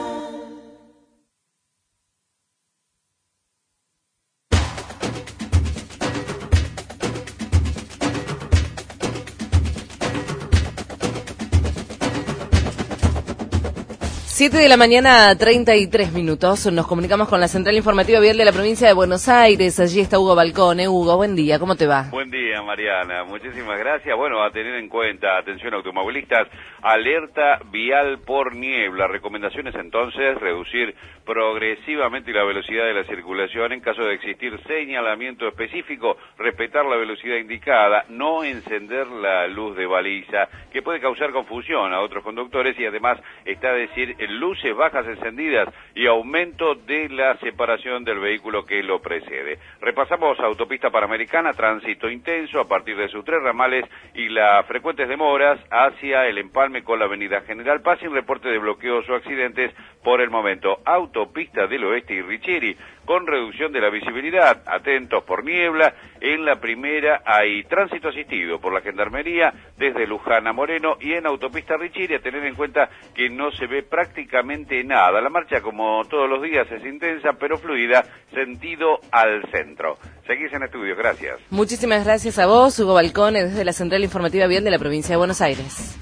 Siete de la mañana, treinta y tres minutos. Nos comunicamos con la Central Informativa Vial de la provincia de Buenos Aires. Allí está Hugo Balcón. ¿eh? Hugo, buen día. ¿Cómo te va? Buen día, Mariana. Muchísimas gracias. Bueno, a tener en cuenta, atención automovilistas, alerta vial por niebla. Recomendaciones entonces, reducir progresivamente la velocidad de la circulación en caso de existir señalamiento específico, respetar la velocidad indicada, no encender la luz de baliza, que puede causar confusión a otros conductores y además está a decir luces bajas encendidas y aumento de la separación del vehículo que lo precede. Repasamos autopista panamericana, tránsito intenso a partir de sus tres ramales y las frecuentes demoras hacia el empalme con la avenida General Paz sin reporte de bloqueos o accidentes por el momento. Autopista del Oeste y Richieri con reducción de la visibilidad, atentos por niebla. En la primera hay tránsito asistido por la Gendarmería desde Luján a Moreno y en autopista Richieri a tener en cuenta que no se ve prácticamente nada. La marcha, como todos los días, es intensa pero fluida, sentido al centro. Seguís en estudio, gracias. Muchísimas gracias a vos, Hugo Balcón, desde la Central Informativa Vial de la provincia de Buenos Aires.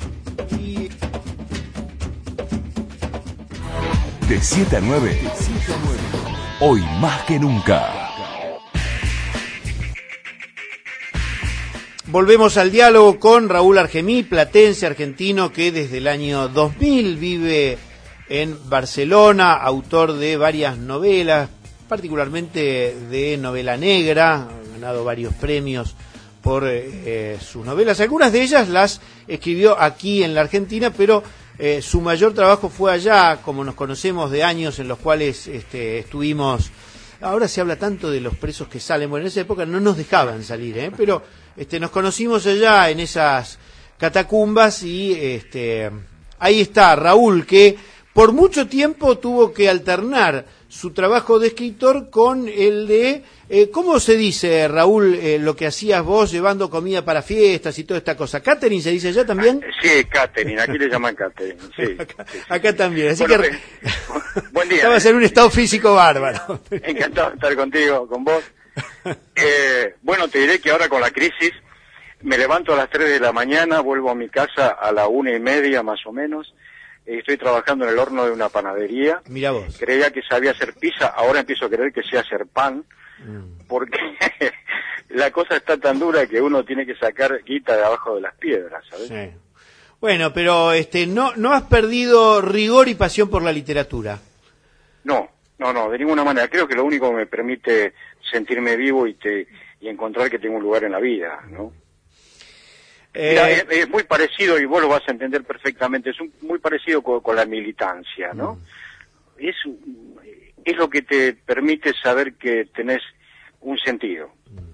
De siete a nueve, hoy más que nunca. Volvemos al diálogo con Raúl Argemí, platense argentino que desde el año dos mil vive en Barcelona, autor de varias novelas, particularmente de novela negra, ha ganado varios premios por eh, sus novelas. Algunas de ellas las escribió aquí en la Argentina, pero eh, su mayor trabajo fue allá, como nos conocemos de años en los cuales este, estuvimos. Ahora se habla tanto de los presos que salen, bueno, en esa época no nos dejaban salir, ¿eh? pero este, nos conocimos allá en esas catacumbas y este, ahí está Raúl, que por mucho tiempo tuvo que alternar su trabajo de escritor con el de, eh, ¿cómo se dice, Raúl, eh, lo que hacías vos llevando comida para fiestas y toda esta cosa? ¿Catering se dice allá también? Sí, catering, aquí le llaman catering, sí. acá, sí, sí. acá también, así bueno, que... eh, buen día. Estaba a ser un estado físico bárbaro. Encantado de estar contigo, con vos. Eh, bueno, te diré que ahora con la crisis me levanto a las tres de la mañana, vuelvo a mi casa a la una y media más o menos. Estoy trabajando en el horno de una panadería. Mira vos. Creía que sabía hacer pizza, ahora empiezo a creer que sé hacer pan, mm. porque la cosa está tan dura que uno tiene que sacar guita de abajo de las piedras, ¿sabes? Sí. Bueno, pero este, no, no has perdido rigor y pasión por la literatura. No, no, no, de ninguna manera. Creo que lo único que me permite sentirme vivo y, te, y encontrar que tengo un lugar en la vida, ¿no? Eh... Mira, es, es muy parecido, y vos lo vas a entender perfectamente, es un, muy parecido con, con la militancia, ¿no? Mm. Es, es lo que te permite saber que tenés un sentido.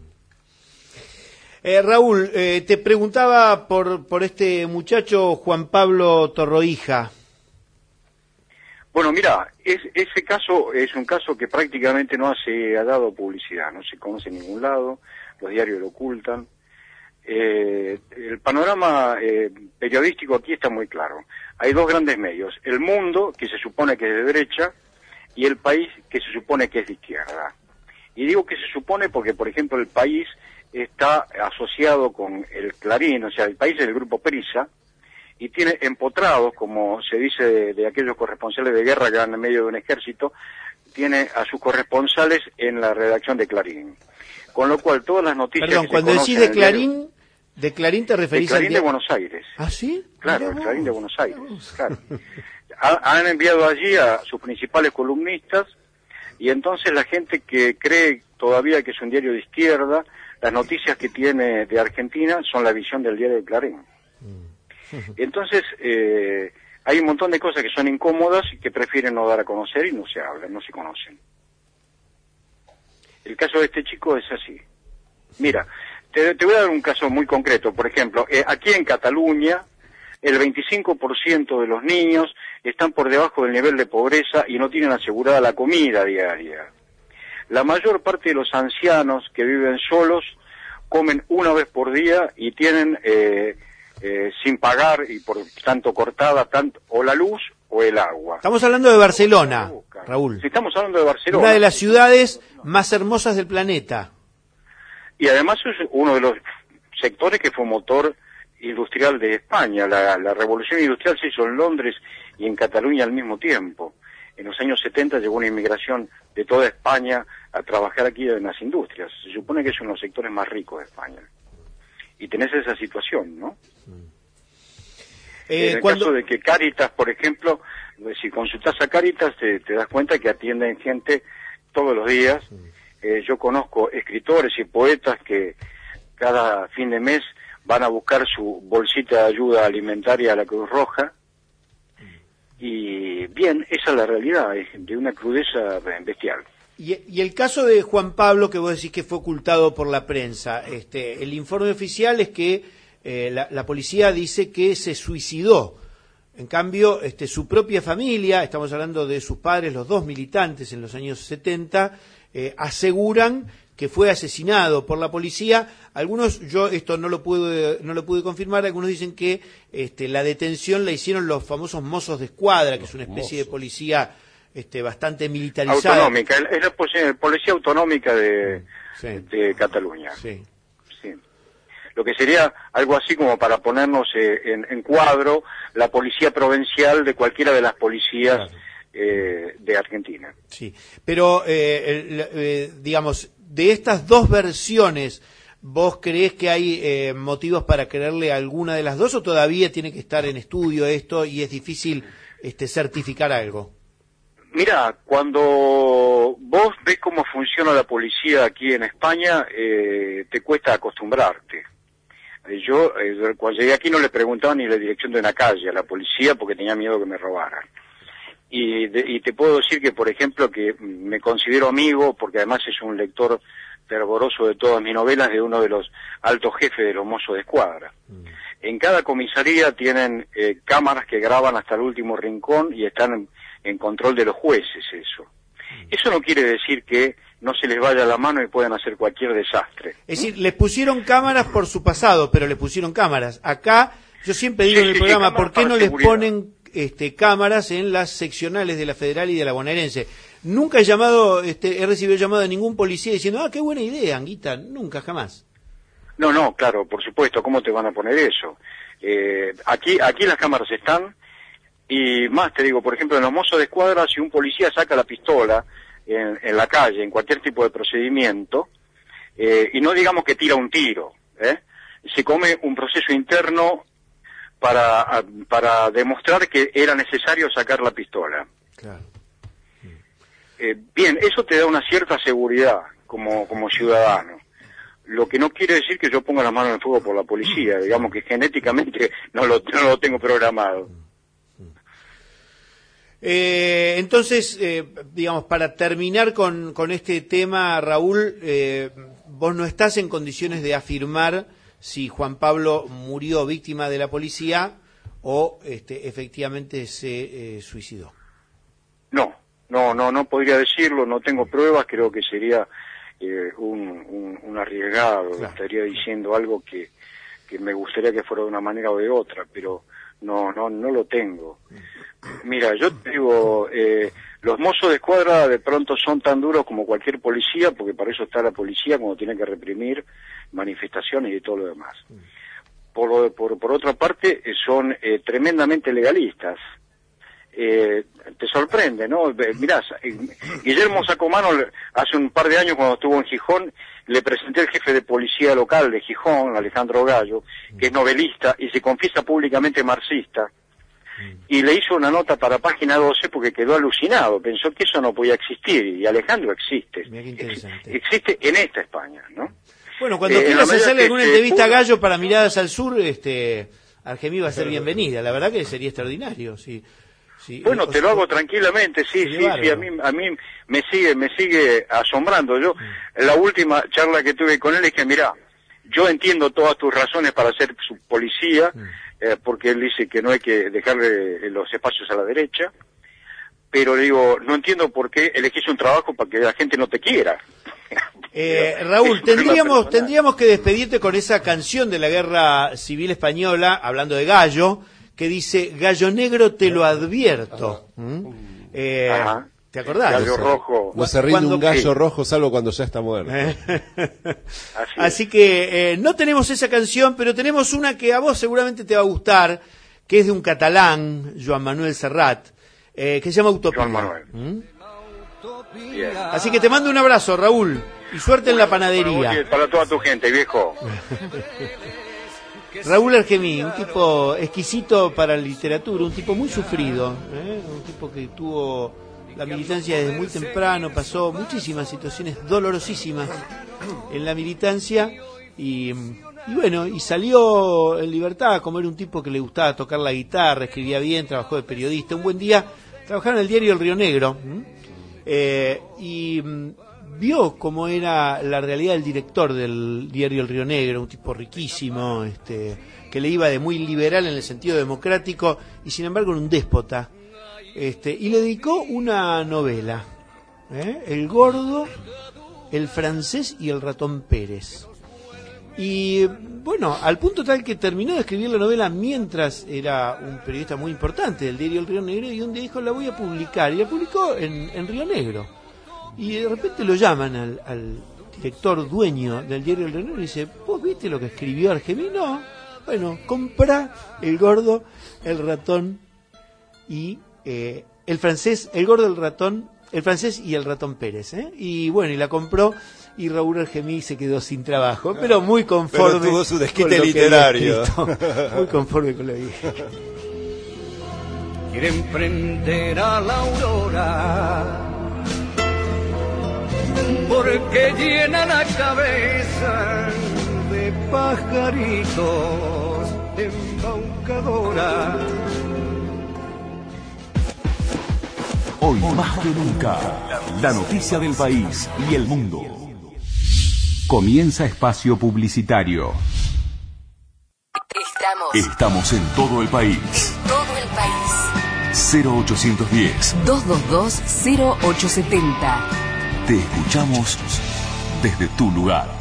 Eh, Raúl, eh, te preguntaba por, por este muchacho Juan Pablo Torroija. Bueno, mira, es, ese caso es un caso que prácticamente no se ha dado publicidad, no se conoce en ningún lado, los diarios lo ocultan. Eh, el panorama eh, periodístico aquí está muy claro. Hay dos grandes medios, El Mundo, que se supone que es de derecha, y El País, que se supone que es de izquierda. Y digo que se supone porque, por ejemplo, El País está asociado con el Clarín, o sea, El País es el grupo Prisa, y tiene empotrados, como se dice de, de aquellos corresponsales de guerra que van en medio de un ejército, tiene a sus corresponsales en la redacción de Clarín. Con lo cual, todas las noticias Perdón, que cuando se decís de Clarín, diario, ¿de Clarín te referís de Clarín al de Buenos Aires. ¿Ah, sí? Claro, el Clarín de Buenos Aires, claro. Ha, han enviado allí a sus principales columnistas, y entonces la gente que cree todavía que es un diario de izquierda, las noticias que tiene de Argentina son la visión del diario de Clarín. Entonces, eh, hay un montón de cosas que son incómodas y que prefieren no dar a conocer y no se hablan, no se conocen. El caso de este chico es así. Mira, te, te voy a dar un caso muy concreto. Por ejemplo, eh, aquí en Cataluña, el veinticinco por ciento de los niños están por debajo del nivel de pobreza y no tienen asegurada la comida diaria. La mayor parte de los ancianos que viven solos comen una vez por día y tienen eh, eh, sin pagar y por tanto cortada tanto o la luz o el agua. Estamos hablando de Barcelona, Raúl. Si estamos hablando de Barcelona. Una de las ciudades más hermosas del planeta. Y además es uno de los sectores que fue motor industrial de España. La, la revolución industrial se hizo en Londres y en Cataluña al mismo tiempo. En los años setenta llegó una inmigración de toda España a trabajar aquí en las industrias. Se supone que es uno de los sectores más ricos de España. Y tenés esa situación, ¿no? Eh, en el cuando... caso de que Cáritas, por ejemplo, si consultás a Cáritas te, te das cuenta que atienden gente todos los días. Eh, yo conozco escritores y poetas que cada fin de mes van a buscar su bolsita de ayuda alimentaria a la Cruz Roja. Y bien, esa es la realidad, es de una crudeza bestial. Y, y el caso de Juan Pablo, que vos decís que fue ocultado por la prensa, este, el informe oficial es que eh, la, la policía dice que se suicidó. En cambio, este, su propia familia, estamos hablando de sus padres, los dos militantes en los años setenta, eh, aseguran que fue asesinado por la policía. Algunos, yo esto no lo pude, no lo pude confirmar, algunos dicen que este, la detención la hicieron los famosos mozos de escuadra, que es una especie de policía este, bastante militarizada. Autonómica, es la policía, policía autonómica de, sí. de Cataluña. Sí. Sí. Lo que sería algo así como para ponernos eh, en, en cuadro la policía provincial de cualquiera de las policías claro. eh, de Argentina. Sí, pero eh, el, eh, digamos, de estas dos versiones, ¿vos creés que hay eh, motivos para creerle a alguna de las dos o todavía tiene que estar en estudio esto y es difícil este, certificar algo? Mira, cuando vos ves cómo funciona la policía aquí en España, eh, te cuesta acostumbrarte. Yo, eh, cuando llegué aquí no le preguntaba ni la dirección de una calle a la policía porque tenía miedo que me robaran. Y, de, y te puedo decir que, por ejemplo, que me considero amigo, porque además es un lector fervoroso de todas mis novelas, de uno de los altos jefes de los mozos de escuadra. Mm. En cada comisaría tienen eh, cámaras que graban hasta el último rincón y están en, en control de los jueces, eso. Mm. Eso no quiere decir que no se les vaya la mano y puedan hacer cualquier desastre. Es decir, les pusieron cámaras por su pasado, pero les pusieron cámaras. Acá, yo siempre digo sí, en el sí, programa, sí, ¿por qué no les seguridad. ponen este, cámaras en las seccionales de la Federal y de la Bonaerense? Nunca he llamado, este, he recibido llamado de ningún policía diciendo, ah, qué buena idea, Anguita. Nunca, jamás. No, no, claro, por supuesto, ¿cómo te van a poner eso? Eh, aquí, aquí las cámaras están, y más te digo, por ejemplo, en los mozos de escuadra, si un policía saca la pistola en, en la calle, en cualquier tipo de procedimiento, eh, y no digamos que tira un tiro, ¿eh? se come un proceso interno para, para demostrar que era necesario sacar la pistola. Claro. Eh, bien, eso te da una cierta seguridad como, como ciudadano. Lo que no quiere decir que yo ponga la mano en el fuego por la policía, digamos que genéticamente no lo, no lo tengo programado. Eh, entonces, eh, digamos, para terminar con, con este tema, Raúl, eh, vos no estás en condiciones de afirmar si Juan Pablo murió víctima de la policía o este, efectivamente se eh, suicidó. No, no, no, no podría decirlo, no tengo pruebas, creo que sería eh, un, un, un arriesgado, claro. Estaría diciendo algo que, que me gustaría que fuera de una manera o de otra, pero no, no, no lo tengo. Mira, yo te digo, eh, los mozos de escuadra de pronto son tan duros como cualquier policía, porque para eso está la policía cuando tiene que reprimir manifestaciones y todo lo demás. Por, por, por otra parte, son eh, tremendamente legalistas. Eh, te sorprende, ¿no? Mirá, Guillermo Sacomano hace un par de años cuando estuvo en Gijón, le presenté al jefe de policía local de Gijón, Alejandro Gallo, que es novelista y se confiesa públicamente marxista, y le hizo una nota para Página doce porque quedó alucinado, pensó que eso no podía existir, y Alejandro existe, existe en esta España, ¿no? Bueno, cuando eh, quieras hacerle alguna entrevista a Gallo para Miradas al Sur, este, Argemí va a ser bienvenida, la verdad que sería extraordinario, sí. Sí, Bueno, o te sea, lo hago tranquilamente, sí, sí, bárbaro. sí, a mí, a mí me sigue, me sigue asombrando. Yo, en la última charla que tuve con él, es que, mira, yo entiendo todas tus razones para ser su policía, eh, porque él dice que no hay que dejarle los espacios a la derecha, pero le digo, no entiendo por qué elegís un trabajo para que la gente no te quiera. Eh, Raúl, tendríamos, tendríamos que despedirte con esa canción de la Guerra Civil Española, hablando de Gallo, que dice, Gallo Negro te lo advierto. ¿Mm? Eh, ¿Te acordás? Gallo rojo. No se rinde un gallo rojo salvo cuando ya está muerto. Así, Así que eh, no tenemos esa canción, pero tenemos una que a vos seguramente te va a gustar, que es de un catalán, Joan Manuel Serrat, eh, que se llama Utopía. Joan Manuel. ¿Mm? Así que te mando un abrazo, Raúl, y suerte en la panadería. Para, vos y para toda tu gente, viejo. Raúl Argemí, un tipo exquisito para la literatura, un tipo muy sufrido, ¿eh? Un tipo que tuvo la militancia desde muy temprano, pasó muchísimas situaciones dolorosísimas en la militancia y, y bueno, y salió en libertad, como era un tipo que le gustaba tocar la guitarra, escribía bien, trabajó de periodista. Un buen día trabajaba en el diario El Río Negro eh, y vio cómo era la realidad del director del diario El Río Negro, un tipo riquísimo, este, que le iba de muy liberal en el sentido democrático y sin embargo era un déspota, este, y le dedicó una novela, ¿eh? El Gordo, el Francés y el Ratón Pérez. Y bueno, al punto tal que terminó de escribir la novela mientras era un periodista muy importante del diario El Río Negro, y un día dijo, la voy a publicar, y la publicó en, en Río Negro. Y de repente lo llaman al, al director dueño del diario El Río Negro y dice, ¿vos viste lo que escribió Argemí? No. Bueno, comprá El Gordo, el Ratón y eh, el Francés, El Gordo, el Ratón, el Francés y el Ratón Pérez, ¿eh? Y bueno, y la compró y Raúl Argemí se quedó sin trabajo, pero muy conforme. Pero tuvo su desquite con lo que literario. había escrito. Muy conforme con lo que dije. Quieren prender a la aurora porque llena la cabeza de pajaritos embaucadora. Hoy más que nunca, la noticia del país y el mundo. Comienza espacio publicitario. Estamos. Estamos en todo el país. En todo el país. cero ochocientos diez. dos dos dos cero ocho setenta. Te escuchamos desde tu lugar.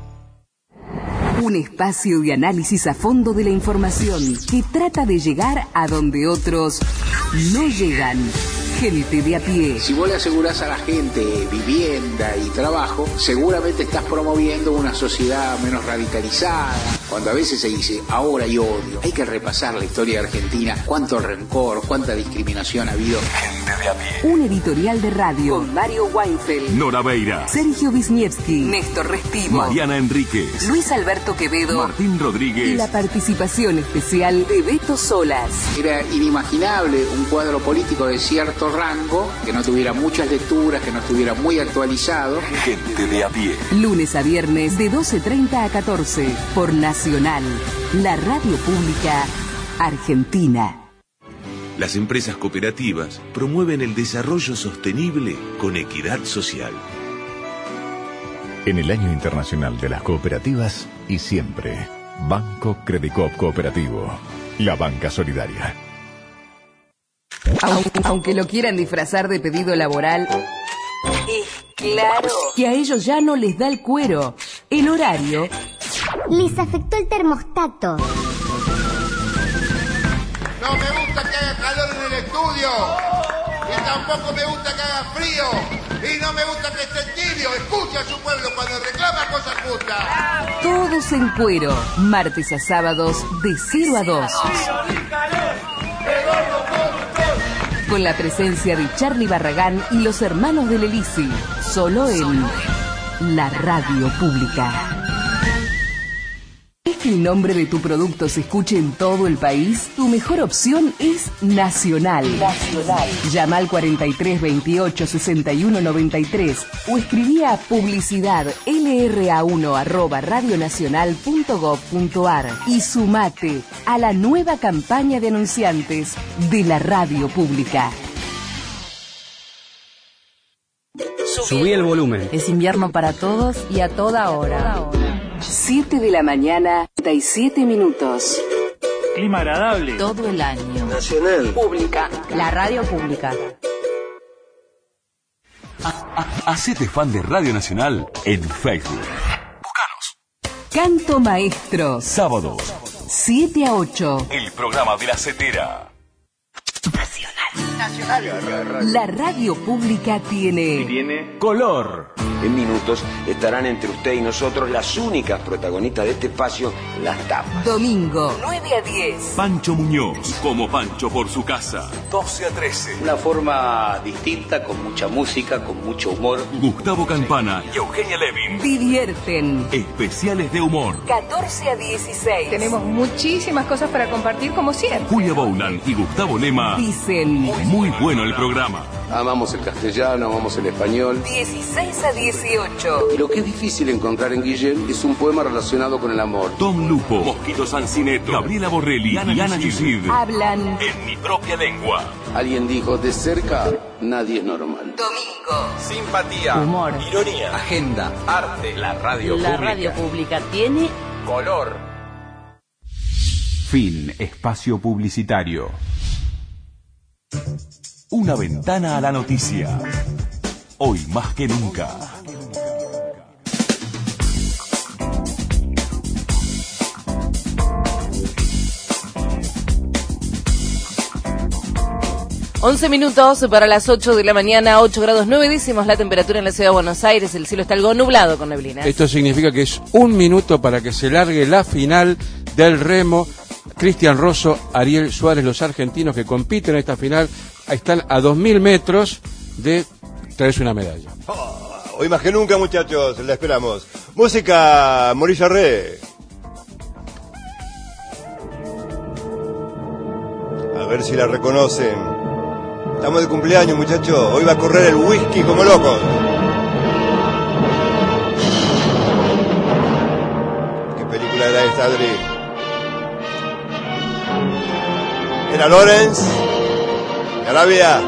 Un espacio de análisis a fondo de la información que trata de llegar a donde otros no llegan. Gente de a pie. Si vos le asegurás a la gente vivienda y trabajo, seguramente estás promoviendo una sociedad menos radicalizada. Cuando a veces se dice, ahora hay odio, hay que repasar la historia de Argentina, cuánto rencor, cuánta discriminación ha habido. Gente de a pie. Un editorial de radio con Mario Weinfeld, Nora Beira, Sergio Wisniewski, Néstor Restivo, Mariana Enríquez, Luis Alberto Quevedo, Martín Rodríguez y la participación especial de Beto Solas. Era inimaginable un cuadro político de cierto rango, que no tuviera muchas lecturas, que no estuviera muy actualizado. Gente de a pie. Lunes a viernes de doce treinta a catorce por Nacional, la radio pública argentina. Las empresas cooperativas promueven el desarrollo sostenible con equidad social. En el Año Internacional de las Cooperativas y siempre, Banco Credicop Cooperativo, la banca solidaria. Aunque lo quieran disfrazar de pedido laboral, es claro que a ellos ya no les da el cuero. El horario les afectó el termostato. No me gusta que haga calor en el estudio. Y tampoco me gusta que haga frío. Y no me gusta que esté tibio. Escucha a su pueblo cuando reclama cosas justas. Todos en cuero. Martes a sábados de cero a dos. Con la presencia de Charly Barragán y los hermanos del Elisi. Solo en la radio pública. que el nombre de tu producto se escuche en todo el país? Tu mejor opción es Nacional. Nacional. Llama al cuarenta y tres veintiocho sesenta y uno noventa y tres o escribí a publicidad l r a uno arroba radionacional punto gob punto ar y sumate a la nueva campaña de anunciantes de la radio pública. Subí el volumen. Es invierno para todos y a toda hora. siete de la mañana, treinta y siete minutos. Clima agradable. Todo el año. Nacional. Pública. La radio pública. Hacete fan de Radio Nacional en Facebook. Canto Maestro. Sábados, siete a ocho. el programa de la setera. La radio pública tiene... Tiene Color. En minutos estarán entre usted y nosotros las únicas protagonistas de este espacio, las tapas. Domingo, nueve a diez. Pancho Muñoz, como Pancho por su casa. doce a trece. una forma distinta, con mucha música, con mucho humor. Gustavo Campana y Eugenia Levin. Divierten. Especiales de humor. catorce a dieciséis. Tenemos muchísimas cosas para compartir como siempre. Julia Bounan y Gustavo Lema. Dicen... Muy bueno el programa. Amamos el castellano, amamos el español. dieciséis a dieciocho. Y lo que es difícil encontrar en Guillén es un poema relacionado con el amor. Tom Lupo, Mosquito Sancineto, Gabriela Borrelli y Ana Yusid. Hablan En mi propia lengua. Alguien dijo, de cerca, nadie es normal. domingo. Simpatía, Humor. ironía, agenda, arte, la radio La pública. radio pública tiene Color. Fin espacio publicitario. Una ventana a la noticia. Hoy más que nunca. once minutos para las ocho de la mañana, ocho grados nueve décimos la temperatura en la ciudad de Buenos Aires. El cielo está algo nublado con neblina. Esto significa que es un minuto para que se largue la final del remo. Cristian Rosso, Ariel Suárez, los argentinos que compiten en esta final, están a dos mil metros de traerse una medalla. Oh, hoy más que nunca, muchachos, la esperamos. Música, Morilla Re. A ver si la reconocen. Estamos de cumpleaños, muchachos. Hoy va a correr el whisky como locos. ¿Qué película era esta, Adri? Era Lawrence de Arabia,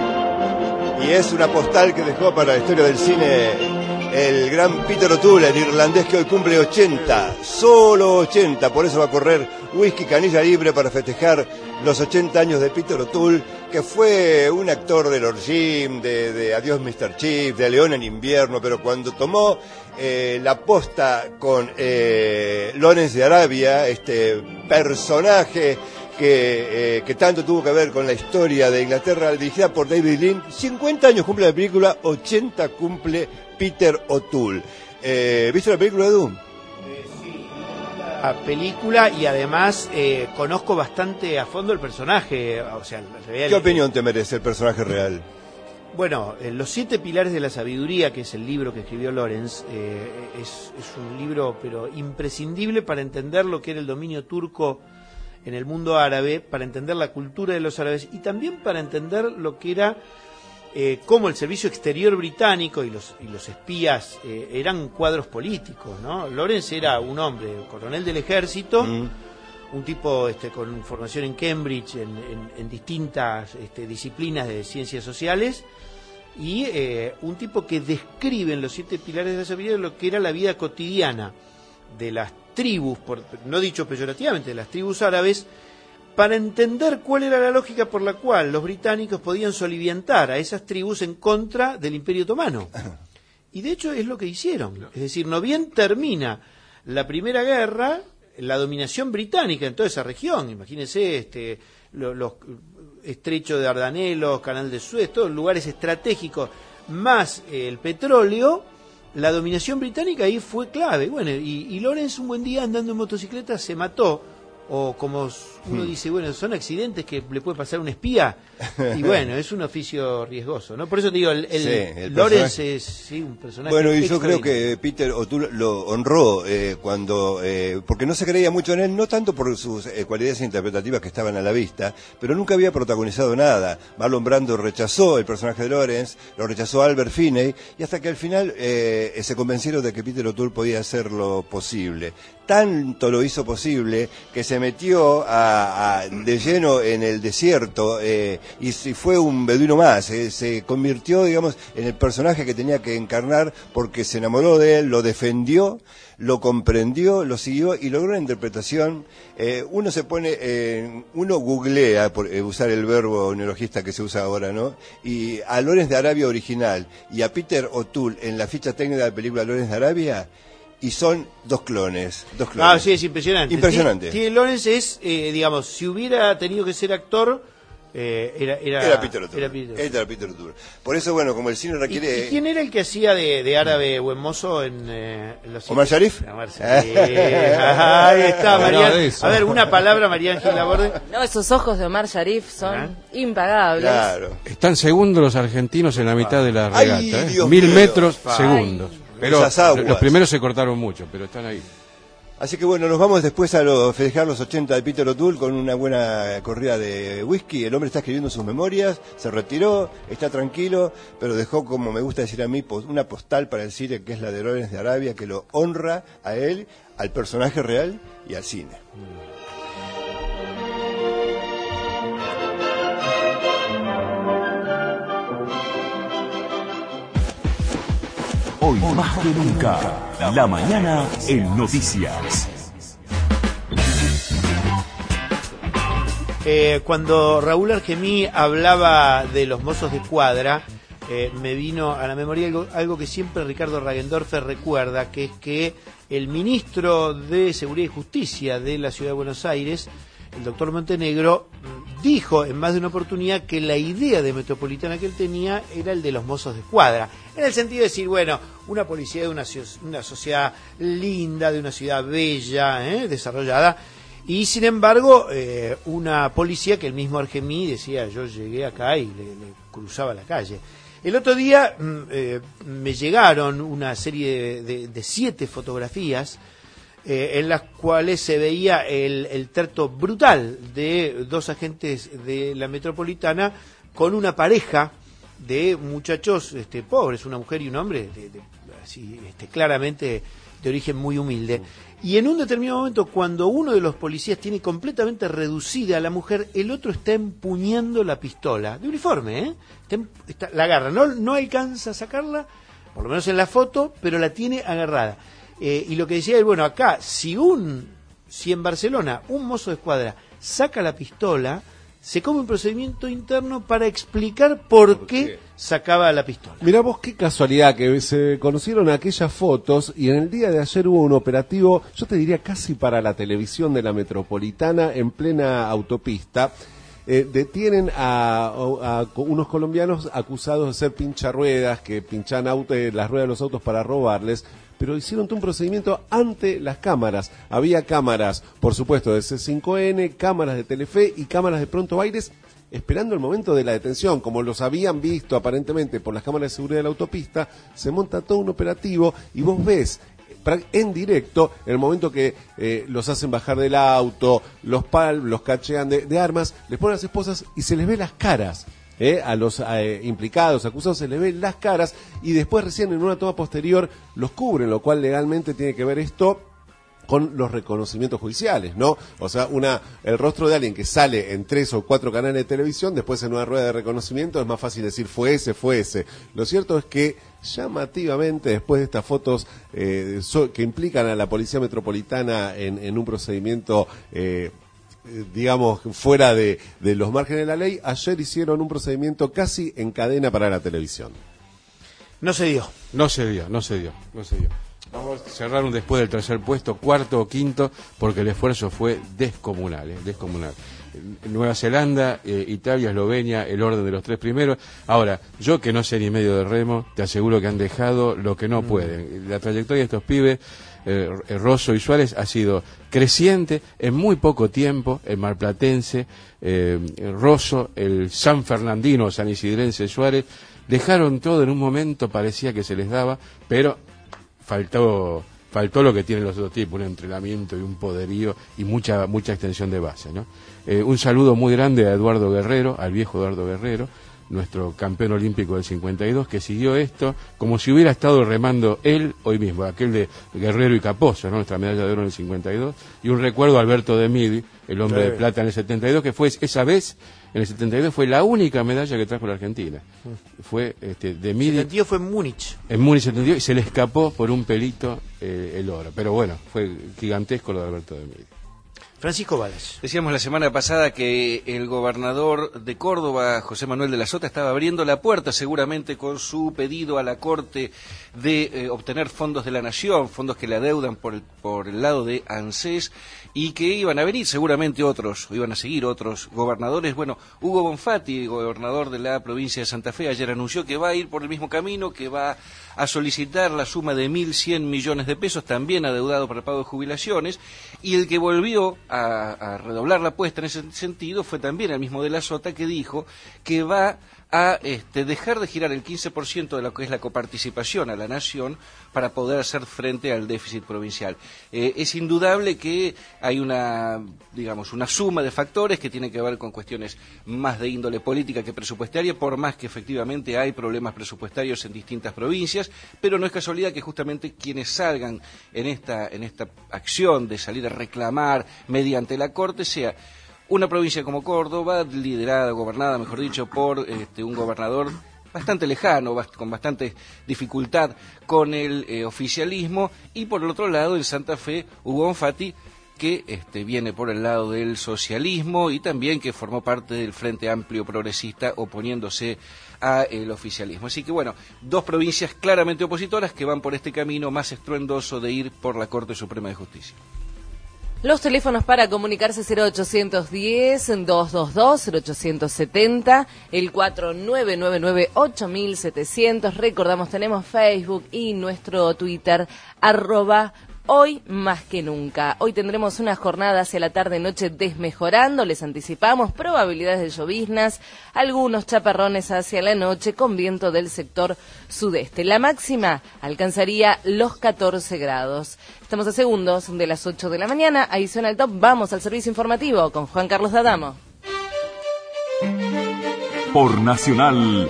y es una postal que dejó para la historia del cine el gran Peter O'Toole, el irlandés que hoy cumple ochenta, solo ochenta, por eso va a correr whisky canilla libre para festejar los ochenta años de Peter O'Toole, que fue un actor de Lord Jim, de, de Adiós mister Chip, de León en invierno, pero cuando tomó eh, la posta con eh, Lawrence de Arabia, este personaje que, eh, que tanto tuvo que ver con la historia de Inglaterra, dirigida por David Lean. cincuenta años cumple la película, ochenta cumple Peter O'Toole. Eh, ¿Viste la película, Edu? Eh, sí, la película, y además eh, conozco bastante a fondo el personaje. O sea, en realidad, ¿Qué opinión te merece el personaje real? Bueno, eh, Los siete pilares de la sabiduría, que es el libro que escribió Lawrence, eh, es, es un libro pero imprescindible para entender lo que era el dominio turco en el mundo árabe, para entender la cultura de los árabes y también para entender lo que era eh, cómo el servicio exterior británico y los, y los espías eh, eran cuadros políticos, ¿no? Lawrence era un hombre, coronel del ejército, mm. un tipo este, con formación en Cambridge, en, en, en distintas este, disciplinas de ciencias sociales, y eh, un tipo que describe en Los siete pilares de la sabiduría lo que era la vida cotidiana de las tribus, por, no dicho peyorativamente, de las tribus árabes, para entender cuál era la lógica por la cual los británicos podían soliviantar a esas tribus en contra del Imperio Otomano. Y de hecho es lo que hicieron. Es decir, no bien termina la Primera Guerra, la dominación británica en toda esa región, imagínense este, los, los estrechos de Dardanelos, Canal de Suez, todos lugares estratégicos, más eh, el petróleo. La dominación británica ahí fue clave. Bueno, y, y Lawrence un buen día andando en motocicleta se mató o como uno dice, bueno, son accidentes que le puede pasar a un espía, y bueno, es un oficio riesgoso, ¿no? Por eso te digo, el, el, sí, el Lawrence es sí, un personaje. Bueno, y yo creo que Peter O'Toole lo honró eh, cuando, eh, porque no se creía mucho en él, no tanto por sus eh, cualidades interpretativas que estaban a la vista, pero nunca había protagonizado nada. Marlon Brando rechazó el personaje de Lawrence, lo rechazó Albert Finney, y hasta que al final eh, se convencieron de que Peter O'Toole podía hacerlo posible. Tanto lo hizo posible que se metió a, a, de lleno en el desierto eh, y, y fue un beduino más. Eh, se convirtió, digamos, en el personaje que tenía que encarnar porque se enamoró de él, lo defendió, lo comprendió, lo siguió y logró una interpretación. Eh, uno se pone, eh, uno googlea, por eh, usar el verbo neologista que se usa ahora, ¿no? Y a Lawrence de Arabia original y a Peter O'Toole en la ficha técnica de la película Lawrence de Arabia, y son dos clones, dos clones. Ah, sí, es impresionante. Impresionante. T. Lawrence es, eh, digamos, si hubiera tenido que ser actor, eh, era, era, era Peter O'Toole. Era Peter. Era Peter O'Toole. Por eso, bueno, como el cine requiere... ¿Y, y quién era el que hacía de, de árabe buen mozo en, eh, en los... ¿Omar Sharif? Omar Sharif. Ahí está, Marián. A ver, una palabra, María Ángel Laborde. No, esos ojos de Omar Sharif son ¿Ah? impagables. Claro. Están segundos los argentinos en la mitad de la regata. Ay, ¿eh? Dios Mil mío. metros Ay. segundos. Pero los primeros se cortaron mucho, pero están ahí. Así que bueno, nos vamos después a lo, festejar los ochenta de Peter O'Toole con una buena corrida de whisky. El hombre está escribiendo sus memorias, se retiró, está tranquilo, pero dejó, como me gusta decir a mí, una postal para el cine, que es la de Lawrence de Arabia, que lo honra a él, al personaje real y al cine. Hoy más que nunca, la mañana en Noticias. Eh, cuando Raúl Argemí hablaba de los mozos de escuadra, eh, me vino a la memoria algo, algo que siempre Ricardo Ragendorfer recuerda, que es que el ministro de Seguridad y Justicia de la Ciudad de Buenos Aires, el doctor Montenegro, dijo en más de una oportunidad que la idea de metropolitana que él tenía era el de los mozos de escuadra, en el sentido de decir, bueno, una policía de una, una sociedad linda, de una ciudad bella, ¿eh? desarrollada, y sin embargo eh, una policía que el mismo Argemí decía, yo llegué acá y le, le cruzaba la calle. El otro día eh, me llegaron una serie de, de, de siete fotografías Eh, en las cuales se veía el, el trato brutal de dos agentes de la metropolitana con una pareja de muchachos este, pobres, una mujer y un hombre, de, de, así, este, claramente de origen muy humilde. Y en un determinado momento, cuando uno de los policías tiene completamente reducida a la mujer, el otro está empuñando la pistola, de uniforme, ¿eh? Está, está, la agarra, no, no alcanza a sacarla, por lo menos en la foto, pero la tiene agarrada. Eh, y lo que decía él, bueno, acá, si un si en Barcelona un mozo de escuadra saca la pistola, se come un procedimiento interno para explicar por, ¿Por qué, qué sacaba la pistola. Mirá vos qué casualidad que se conocieron aquellas fotos y en el día de ayer hubo un operativo, yo te diría casi para la televisión de la Metropolitana, en plena autopista. Eh, detienen a, a, a unos colombianos acusados de ser pincharruedas, que pinchan auto, eh, las ruedas de los autos para robarles, pero hicieron todo un procedimiento ante las cámaras. Había cámaras, por supuesto, de C cinco N, cámaras de Telefe y cámaras de Pronto Aires, esperando el momento de la detención. Como los habían visto aparentemente por las cámaras de seguridad de la autopista, se monta todo un operativo y vos ves en directo el momento que eh, los hacen bajar del auto, los pal, los cachean de, de armas, les ponen las esposas y se les ve las caras. Eh, a los eh, implicados, acusados, se les ven las caras y después recién en una toma posterior los cubren, lo cual legalmente tiene que ver esto con los reconocimientos judiciales, ¿no? O sea, una el rostro de alguien que sale en tres o cuatro canales de televisión, después en una rueda de reconocimiento es más fácil decir fue ese, fue ese. Lo cierto es que llamativamente, después de estas fotos eh, so, que implican a la Policía Metropolitana en, en un procedimiento eh, digamos, fuera de, de los márgenes de la ley, ayer hicieron un procedimiento casi en cadena para la televisión. No se dio. No se dio, no se dio, no se dio. Vamos, cerraron después del tercer puesto, cuarto o quinto, porque el esfuerzo fue descomunal, ¿eh? descomunal. Nueva Zelanda, eh, Italia, Eslovenia, el orden de los tres primeros. Ahora, yo que no sé ni medio de remo, te aseguro que han dejado lo que no pueden. La trayectoria de estos pibes eh, Rosso y Suárez ha sido creciente en muy poco tiempo. El marplatense, eh, Rosso, el San Fernandino, San Isidrense Suárez, dejaron todo en un momento, parecía que se les daba, pero faltó faltó lo que tienen los dos tipos, un entrenamiento y un poderío y mucha mucha extensión de base, ¿no? Eh, un saludo muy grande a Eduardo Guerrero, al viejo Eduardo Guerrero, nuestro campeón olímpico del cincuenta y dos, que siguió esto como si hubiera estado remando él hoy mismo, aquel de Guerrero y Capozzo, ¿no? Nuestra medalla de oro en el cincuenta y dos, y un recuerdo a Alberto de Midi, el hombre sí. de plata en el setenta y dos, que fue esa vez, en el setenta y dos fue la única medalla que trajo la Argentina. Fue este, de Midi. El setenta y dos fue en Múnich. En Múnich setenta y dos, y se le escapó por un pelito eh, el oro. Pero bueno, fue gigantesco lo de Alberto de Midi. Francisco Valles. Decíamos la semana pasada que el gobernador de Córdoba, José Manuel de la Sota, estaba abriendo la puerta seguramente con su pedido a la Corte de eh, obtener fondos de la Nación, fondos que le adeudan por el, por el lado de ANSES, y que iban a venir seguramente otros, o iban a seguir otros gobernadores. Bueno, Hugo Bonfatti, gobernador de la provincia de Santa Fe, ayer anunció que va a ir por el mismo camino, que va a solicitar la suma de mil cien millones de pesos, también adeudado para el pago de jubilaciones, y el que volvió a, a redoblar la apuesta en ese sentido fue también el mismo de la Sota, que dijo que va a este, dejar de girar el quince por ciento de lo que es la coparticipación a la Nación para poder hacer frente al déficit provincial. Eh, es indudable que hay una, digamos, una suma de factores que tienen que ver con cuestiones más de índole política que presupuestaria, por más que efectivamente hay problemas presupuestarios en distintas provincias, pero no es casualidad que justamente quienes salgan en esta, en esta acción de salir a reclamar mediante la Corte sea una provincia como Córdoba, liderada, gobernada, mejor dicho, por este, un gobernador bastante lejano, bast- con bastante dificultad con el eh, oficialismo, y por el otro lado, en Santa Fe, Hugo Bonfatti, que este, viene por el lado del socialismo y también que formó parte del Frente Amplio Progresista oponiéndose al oficialismo. Así que bueno, dos provincias claramente opositoras que van por este camino más estruendoso de ir por la Corte Suprema de Justicia. Los teléfonos para comunicarse cero ochocientos diez, doscientos veintidós, cero ochocientos setenta, el cuatro nueve nueve nueve, ocho mil setecientos. Recordamos, tenemos Facebook y nuestro Twitter, arroba Hoy Más Que Nunca. Hoy tendremos una jornada hacia la tarde-noche desmejorando, les anticipamos, probabilidades de lloviznas, algunos chaparrones hacia la noche con viento del sector sudeste. La máxima alcanzaría los catorce grados. Estamos a segundos de las ocho de la mañana, ahí suena el top, vamos al servicio informativo con Juan Carlos D'Adamo. Por Nacional,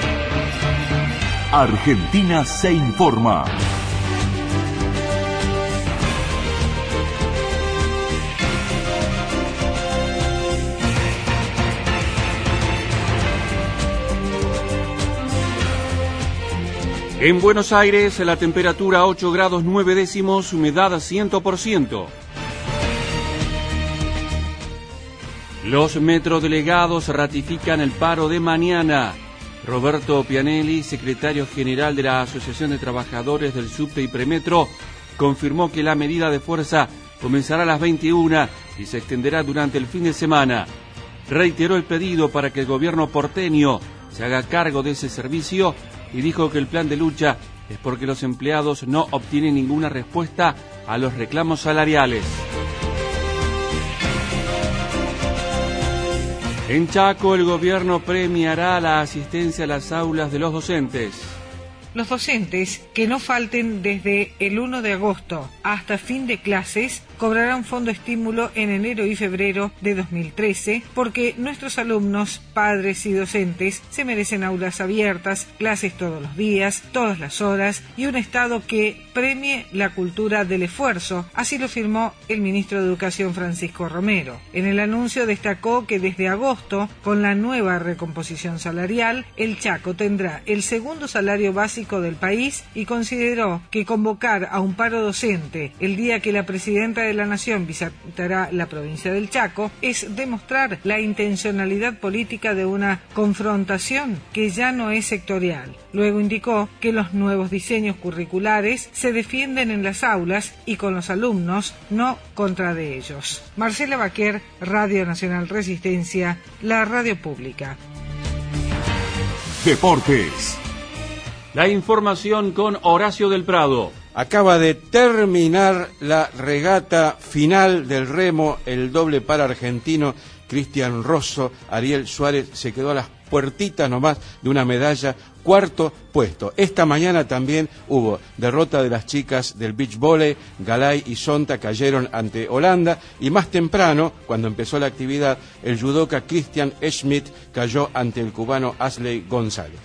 Argentina se informa. En Buenos Aires, la temperatura ocho grados nueve décimos, humedad cien por ciento. Los metrodelegados ratifican el paro de mañana. Roberto Pianelli, secretario general de la Asociación de Trabajadores del Subte y Premetro, confirmó que la medida de fuerza comenzará a las veintiuna y se extenderá durante el fin de semana. Reiteró el pedido para que el gobierno porteño se haga cargo de ese servicio y dijo que el plan de lucha es porque los empleados no obtienen ninguna respuesta a los reclamos salariales. En Chaco, el gobierno premiará la asistencia a las aulas de los docentes. Los docentes que no falten desde el uno de agosto hasta fin de clases cobrarán fondo estímulo en enero y febrero de dos mil trece porque nuestros alumnos, padres y docentes se merecen aulas abiertas, clases todos los días, todas las horas y un Estado que premie la cultura del esfuerzo. Así lo firmó el ministro de Educación Francisco Romero. En el anuncio destacó que desde agosto, con la nueva recomposición salarial, el Chaco tendrá el segundo salario básico del país y consideró que convocar a un paro docente el día que la presidenta de la Nación visitará la provincia del Chaco es demostrar la intencionalidad política de una confrontación que ya no es sectorial. Luego indicó que los nuevos diseños curriculares se defienden en las aulas y con los alumnos, no contra de ellos. Marcela Baquer, Radio Nacional Resistencia, la radio pública. Deportes. La información con Horacio del Prado. Acaba de terminar la regata final del remo, el doble par argentino, Cristian Rosso, Ariel Suárez se quedó a las puertitas nomás de una medalla, cuarto puesto. Esta mañana también hubo derrota de las chicas del beach volley, Galay y Sonta cayeron ante Holanda, y más temprano, cuando empezó la actividad, el judoka Christian Schmidt cayó ante el cubano Asley González.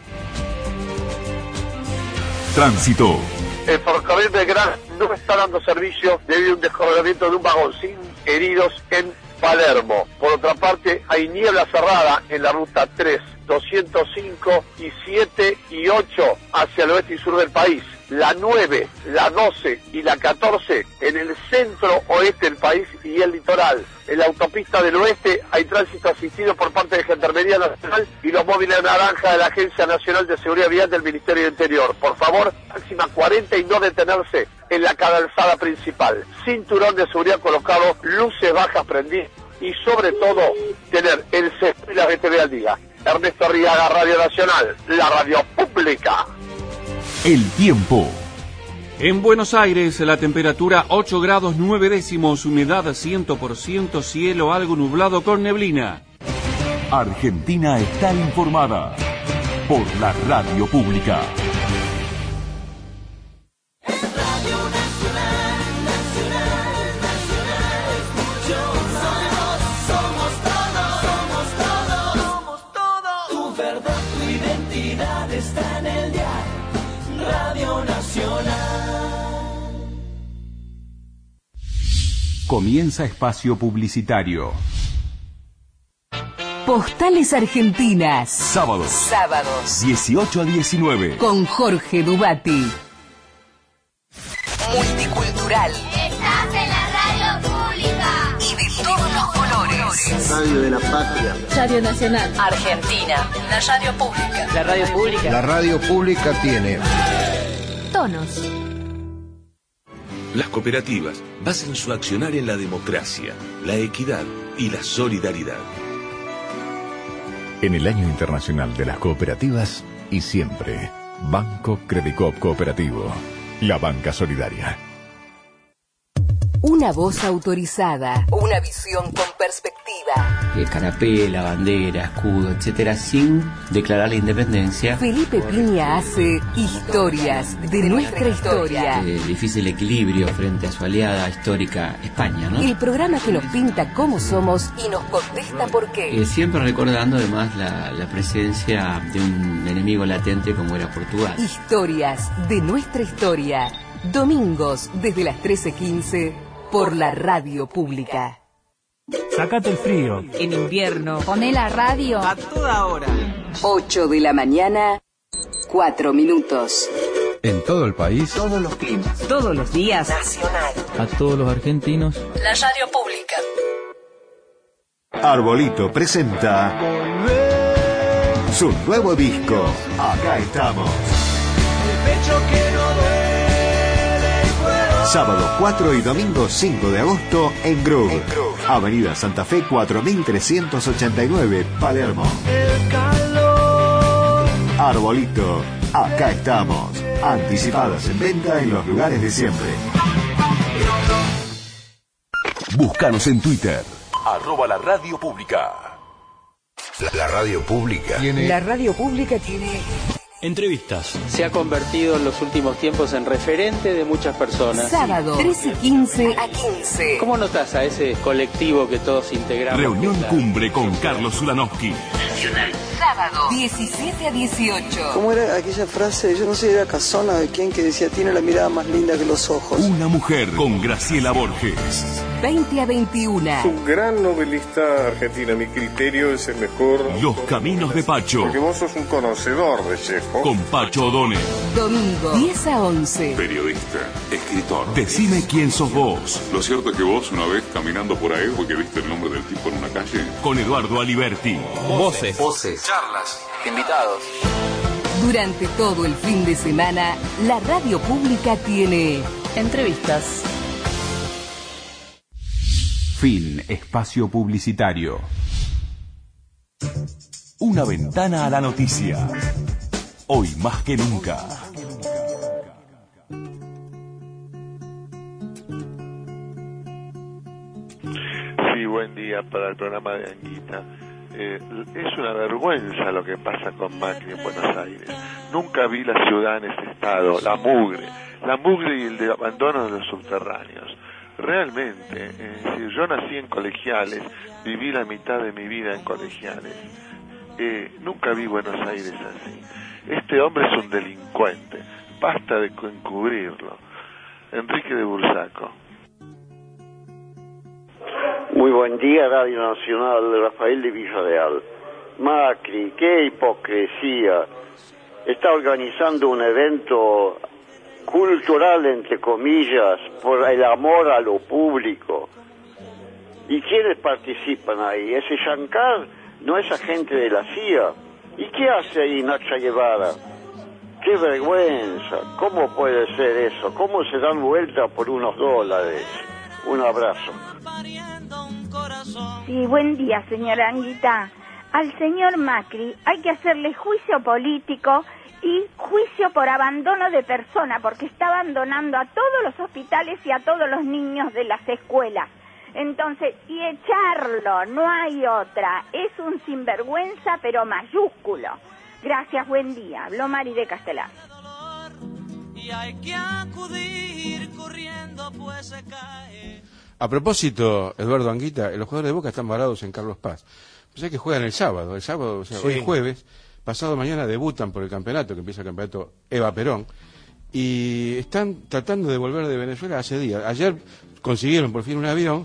Tránsito. El ferrocarril Belgrano no está dando servicio debido a un descarrilamiento de un vagón sin heridos en Palermo. Por otra parte, hay niebla cerrada en la ruta tres, doscientos cinco y siete y ocho hacia el oeste y sur del país. La nueve, la doce y la catorce en el centro oeste del país y el litoral. En la autopista del oeste hay tránsito asistido por parte de Gendarmería Nacional y los móviles naranja de la Agencia Nacional de Seguridad Vial del Ministerio de Interior. Por favor, máxima cuarenta y no detenerse en la calzada principal. Cinturón de seguridad colocado, luces bajas prendidas y sobre todo tener el C E P y la B T V al día. Ernesto Arriaga, Radio Nacional, la radio pública. El tiempo. En Buenos Aires, la temperatura ocho grados nueve décimos, humedad cien por ciento, cielo algo nublado con neblina. Argentina está informada por la radio pública. Está en el diario Radio Nacional. Comienza espacio publicitario. Postales Argentinas. Sábados. Sábados. dieciocho a diecinueve. Con Jorge Dubati. Multicultural. Estás en la radio pública. Y de todos los colores. Radio de la Patria. Radio Nacional. Argentina. La radio pública. La radio pública. La radio pública tiene tonos. Las cooperativas basan su accionar en la democracia, la equidad y la solidaridad. En el Año Internacional de las Cooperativas y siempre, Banco Credicop Cooperativo, la banca solidaria. Una voz autorizada, una visión con perspectiva. El canapé, la bandera, escudo, etcétera, sin declarar la independencia. Felipe Piña hace historias de nuestra historia. El difícil equilibrio frente a su aliada histórica España, ¿no? El programa que nos pinta cómo somos y nos contesta por qué. Eh, siempre recordando además la, la presencia de un enemigo latente como era Portugal. Historias de nuestra historia. Domingos desde las trece quince por la radio pública. Sácate el frío. En invierno. Poné la radio a toda hora. ocho de la mañana, cuatro minutos. En todo el país. Todos los climas. Todos los días. Nacional. A todos los argentinos. La radio pública. Arbolito presenta su nuevo disco. Acá estamos. El pecho que no duele. Sábado cuatro y domingo cinco de agosto en Groove. En Groove. Avenida Santa Fe cuatro mil trescientos ochenta y nueve, Palermo. El calor. Arbolito, acá estamos. Anticipadas en venta en los lugares de siempre. Búscanos en Twitter. Arroba la radio pública. La, la radio pública tiene... La radio pública tiene... Entrevistas. Se ha convertido en los últimos tiempos en referente de muchas personas. Sábado, trece quince a quince. ¿Cómo notas a ese colectivo que todos integramos? Reunión cumbre con Carlos Zulanowski. Nacional. Sábado, diecisiete a dieciocho. ¿Cómo era aquella frase? Yo no sé, era Casona de quién, que decía, tiene la mirada más linda que los ojos. Una mujer con Graciela Borges. veinte a veintiuno. Es un gran novelista argentina. Mi criterio es el mejor. Los caminos de Pacho. Porque vos sos un conocedor de Chejo. Con Pacho O'Donnell. Domingo, diez a once. Periodista, escritor. Decime quién sos vos. Lo cierto es que vos, una vez caminando por ahí, porque viste el nombre del tipo en una calle. Con Eduardo Aliberti. Voces. Voces. Charlas. Invitados. Durante todo el fin de semana, la radio pública tiene entrevistas. Fin espacio publicitario. Una ventana a la noticia. Hoy más que nunca. día para el programa de Anguita. Eh, es una vergüenza lo que pasa con Macri en Buenos Aires. Nunca vi la ciudad en ese estado, la mugre, la mugre y el de abandono de los subterráneos. Realmente, es decir, yo nací en Colegiales, viví la mitad de mi vida en Colegiales. Eh, nunca vi Buenos Aires así. Este hombre es un delincuente, basta de encubrirlo. Enrique de Bursaco. Muy buen día, Radio Nacional, Rafael de Villarreal. Macri, qué hipocresía. Está organizando un evento cultural, entre comillas, por el amor a lo público. ¿Y quiénes participan ahí? ¿Ese Shankar? ¿No es agente de la C I A? ¿Y qué hace ahí Nacha Guevara? ¡Qué vergüenza! ¿Cómo puede ser eso? ¿Cómo se dan vuelta por unos dólares? Un abrazo. Sí, buen día, señora Anguita. Al señor Macri hay que hacerle juicio político y juicio por abandono de persona, porque está abandonando a todos los hospitales y a todos los niños de las escuelas. Entonces, y echarlo, no hay otra. Es un sinvergüenza, pero mayúsculo. Gracias, buen día. Habló Mari de Castelar. Y hay que acudir corriendo, pues se cae. A propósito, Eduardo Anguita, los jugadores de Boca están varados en Carlos Paz. Pues es que juegan el sábado, el sábado, o sea, sí. Hoy es jueves, pasado mañana debutan por el campeonato, que empieza el campeonato Eva Perón, y están tratando de volver de Venezuela hace días. Ayer consiguieron por fin un avión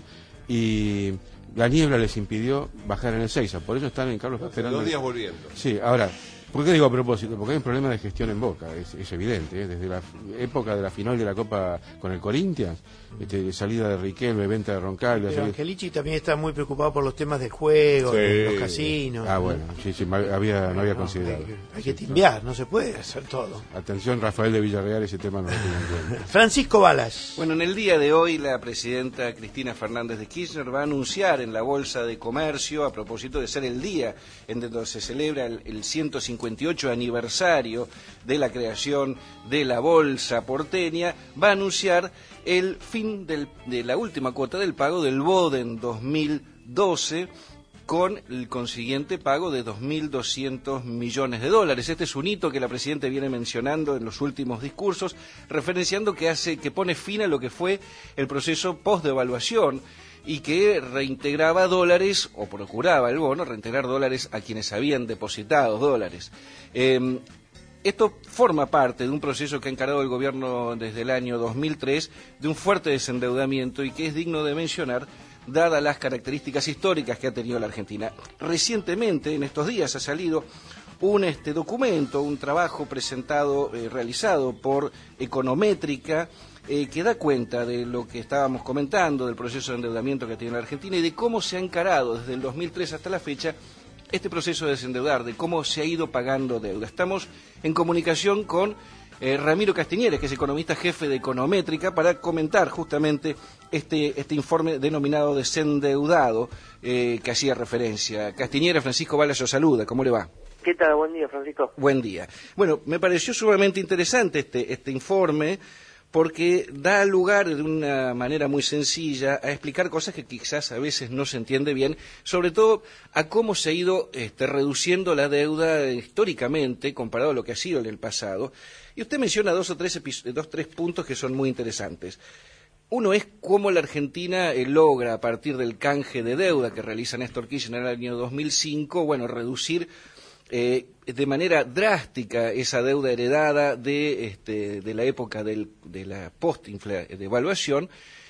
y la niebla les impidió bajar en el Seiza, por eso están en Carlos Paz esperando. Dos días volviendo. Sí, ahora, ¿por qué digo a propósito? Porque hay un problema de gestión en Boca, es, es evidente, ¿eh? Desde la época de la final de la Copa con el Corinthians, este, salida de Riquelme, venta de Roncalli. Pero Angelici también está muy preocupado por los temas del juego, sí. de los casinos. Ah, bueno, sí, sí, había, no había no, considerado. Hay que, hay que timbiar, no se puede hacer todo. Atención, Rafael de Villarreal, ese tema no lo tiene en cuenta. Francisco Balas. Bueno, en el día de hoy la presidenta Cristina Fernández de Kirchner va a anunciar en la Bolsa de Comercio, a propósito de ser el día en donde se celebra el, el ciento cincuenta y ocho aniversario de la creación de la Bolsa porteña, va a anunciar el fin del, de la última cuota del pago del BODEN dos mil doce, con el consiguiente pago de dos mil doscientos millones de dólares. Este es un hito que la Presidenta viene mencionando en los últimos discursos, referenciando que hace, que pone fin a lo que fue el proceso post-devaluación y que reintegraba dólares, o procuraba el bono, reintegrar dólares a quienes habían depositado dólares. Eh, Esto forma parte de un proceso que ha encarado el gobierno desde el año dos mil tres, de un fuerte desendeudamiento y que es digno de mencionar, dadas las características históricas que ha tenido la Argentina. Recientemente, en estos días, ha salido un este documento, un trabajo presentado, eh, realizado por Econométrica, eh, que da cuenta de lo que estábamos comentando, del proceso de endeudamiento que tiene la Argentina y de cómo se ha encarado desde el dos mil tres hasta la fecha este proceso de desendeudar, de cómo se ha ido pagando deuda. Estamos en comunicación con eh, Ramiro Castiñeres, que es economista jefe de Econométrica, para comentar justamente este, este informe denominado Desendeudado, eh, que hacía referencia. Castiñeres, Francisco Balas lo saluda, ¿cómo le va? ¿Qué tal? Buen día, Francisco. Buen día. Bueno, me pareció sumamente interesante este, este informe, porque da lugar de una manera muy sencilla a explicar cosas que quizás a veces no se entiende bien, sobre todo a cómo se ha ido este, reduciendo la deuda históricamente comparado a lo que ha sido en el pasado. Y usted menciona dos o tres, dos, tres puntos que son muy interesantes. Uno es cómo la Argentina eh, logra, a partir del canje de deuda que realiza Néstor Kirchner en el año dos mil cinco, bueno, reducir Eh, de manera drástica esa deuda heredada de, este, de la época del, de la post-devaluación,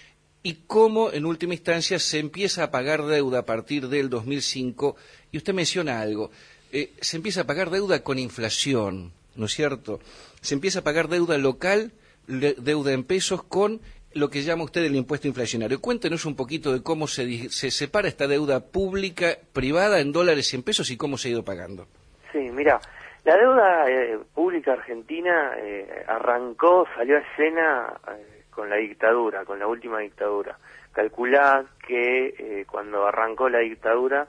y cómo en última instancia se empieza a pagar deuda a partir del dos mil cinco, y usted menciona algo, eh, se empieza a pagar deuda con inflación, ¿no es cierto? Se empieza a pagar deuda local, le, deuda en pesos, con lo que llama usted el impuesto inflacionario. Cuéntenos un poquito de cómo se, se separa esta deuda pública, privada, en dólares y en pesos, y cómo se ha ido pagando. Sí, mira, la deuda eh, pública argentina eh, arrancó, salió a escena eh, con la dictadura, con la última dictadura. Calculá que eh, cuando arrancó la dictadura,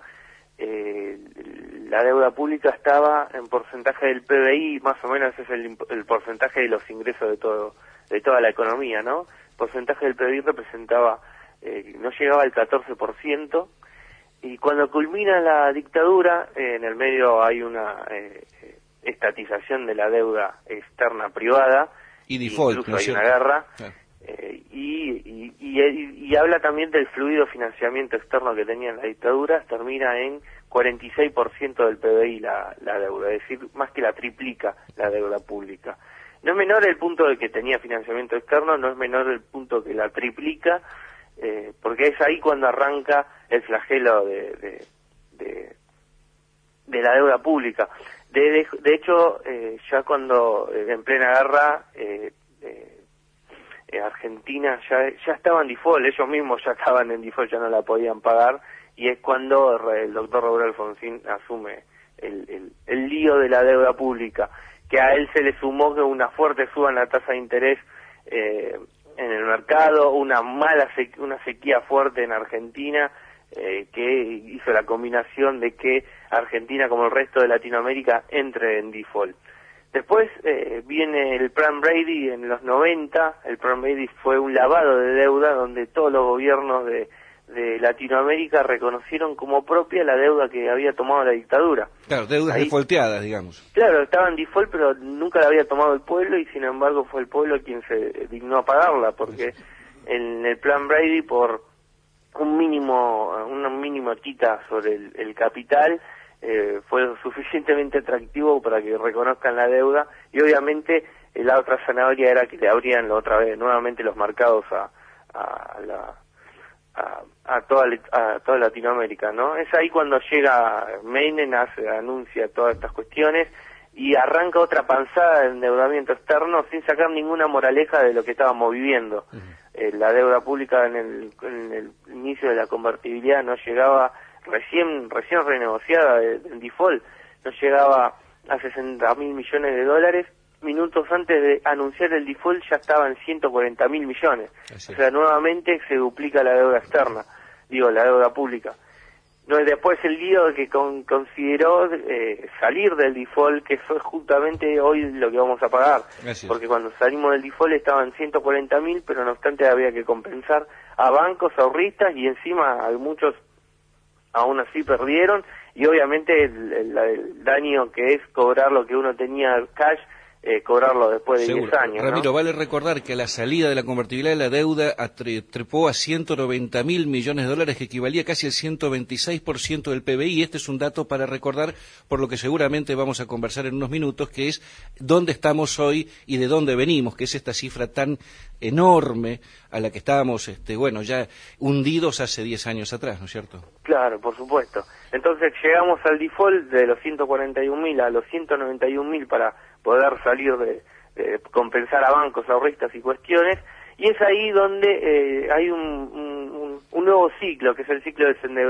eh, la deuda pública estaba en porcentaje del P B I, más o menos es el, el porcentaje de los ingresos de todo de toda la economía, ¿no? El porcentaje del P B I representaba, eh, no llegaba al catorce por ciento, y cuando culmina la dictadura, eh, en el medio hay una eh, estatización de la deuda externa privada, y default, incluso ¿no hay es una cierto? guerra, Claro. eh, y, y, y, y habla también del fluido financiamiento externo que tenía en la dictadura, termina en cuarenta y seis por ciento del P B I la, la deuda, es decir, más que la triplica la deuda pública. No es menor el punto de que tenía financiamiento externo, no es menor el punto que la triplica, eh, porque es ahí cuando arranca el flagelo de, de, de, de la deuda pública. De, de, de hecho, eh, ya cuando eh, en plena guerra, eh, eh, eh, Argentina ya, ya estaba en default, ellos mismos ya estaban en default, ya no la podían pagar, y es cuando el doctor Raúl Alfonsín asume el, el, el lío de la deuda pública, que a él se le sumó que una fuerte suba en la tasa de interés eh, en el mercado, una mala sequía, una sequía fuerte en Argentina, eh, que hizo la combinación de que Argentina, como el resto de Latinoamérica, entre en default. Después eh, viene el Plan Brady en los noventa, el Plan Brady fue un lavado de deuda donde todos los gobiernos de, de Latinoamérica reconocieron como propia la deuda que había tomado la dictadura. Claro, deudas Ahí, defaulteadas, digamos. Claro, estaba en default, pero nunca la había tomado el pueblo, y sin embargo fue el pueblo quien se dignó a pagarla, porque en el Plan Brady, por un mínimo, una mínima quita sobre el, el capital, eh, fue lo suficientemente atractivo para que reconozcan la deuda, y obviamente eh, la otra zanahoria era que le abrían otra vez nuevamente los mercados a, a la a, a toda a toda Latinoamérica, ¿no? Es ahí cuando llega Menem, hace, anuncia todas estas cuestiones y arranca otra panzada de endeudamiento externo sin sacar ninguna moraleja de lo que estábamos viviendo. Uh-huh. Eh, la deuda pública en el, en el inicio de la convertibilidad no llegaba, recién recién renegociada en default, no llegaba a sesenta mil millones de dólares. Minutos antes de anunciar el default ya estaban ciento cuarenta mil millones. Así. O sea, nuevamente se duplica la deuda externa, digo, la deuda pública. No, después el lío que con, consideró eh, salir del default, que fue justamente hoy lo que vamos a pagar. Así. Porque cuando salimos del default estaban ciento cuarenta mil, pero no obstante había que compensar a bancos, ahorristas, y encima a muchos aún así perdieron, y obviamente el, el, el daño que es cobrar lo que uno tenía cash, Eh, cobrarlo después de diez años. Ramiro, ¿no? Vale recordar que a la salida de la convertibilidad la deuda trepó a ciento noventa mil millones de dólares, que equivalía casi al ciento veintiséis por ciento del P B I. Este es un dato para recordar, por lo que seguramente vamos a conversar en unos minutos, que es dónde estamos hoy y de dónde venimos, que es esta cifra tan enorme a la que estábamos, este, bueno, ya hundidos hace diez años atrás, ¿no es cierto? Claro, por supuesto. Entonces llegamos al default de los ciento cuarenta y un mil a los ciento noventa y un mil para poder salir de, de compensar a bancos, ahorristas y cuestiones, y es ahí donde eh, hay un, un, un nuevo ciclo, que es el ciclo de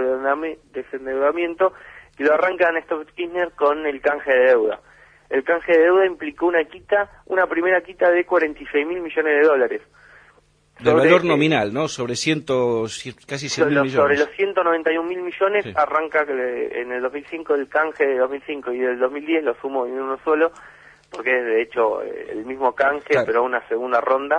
desendeudamiento, que lo arranca Néstor Kirchner con el canje de deuda. El canje de deuda implicó una quita, una primera quita de cuarenta y seis mil millones de dólares. De valor nominal, ¿no? Sobre ciento, casi cien mil millones. Sobre los ciento noventa y un mil millones, sí. Arranca en el dos mil cinco el canje de dos mil cinco, y del dos mil diez lo sumo en uno solo, porque es de hecho el mismo canje, claro, pero una segunda ronda.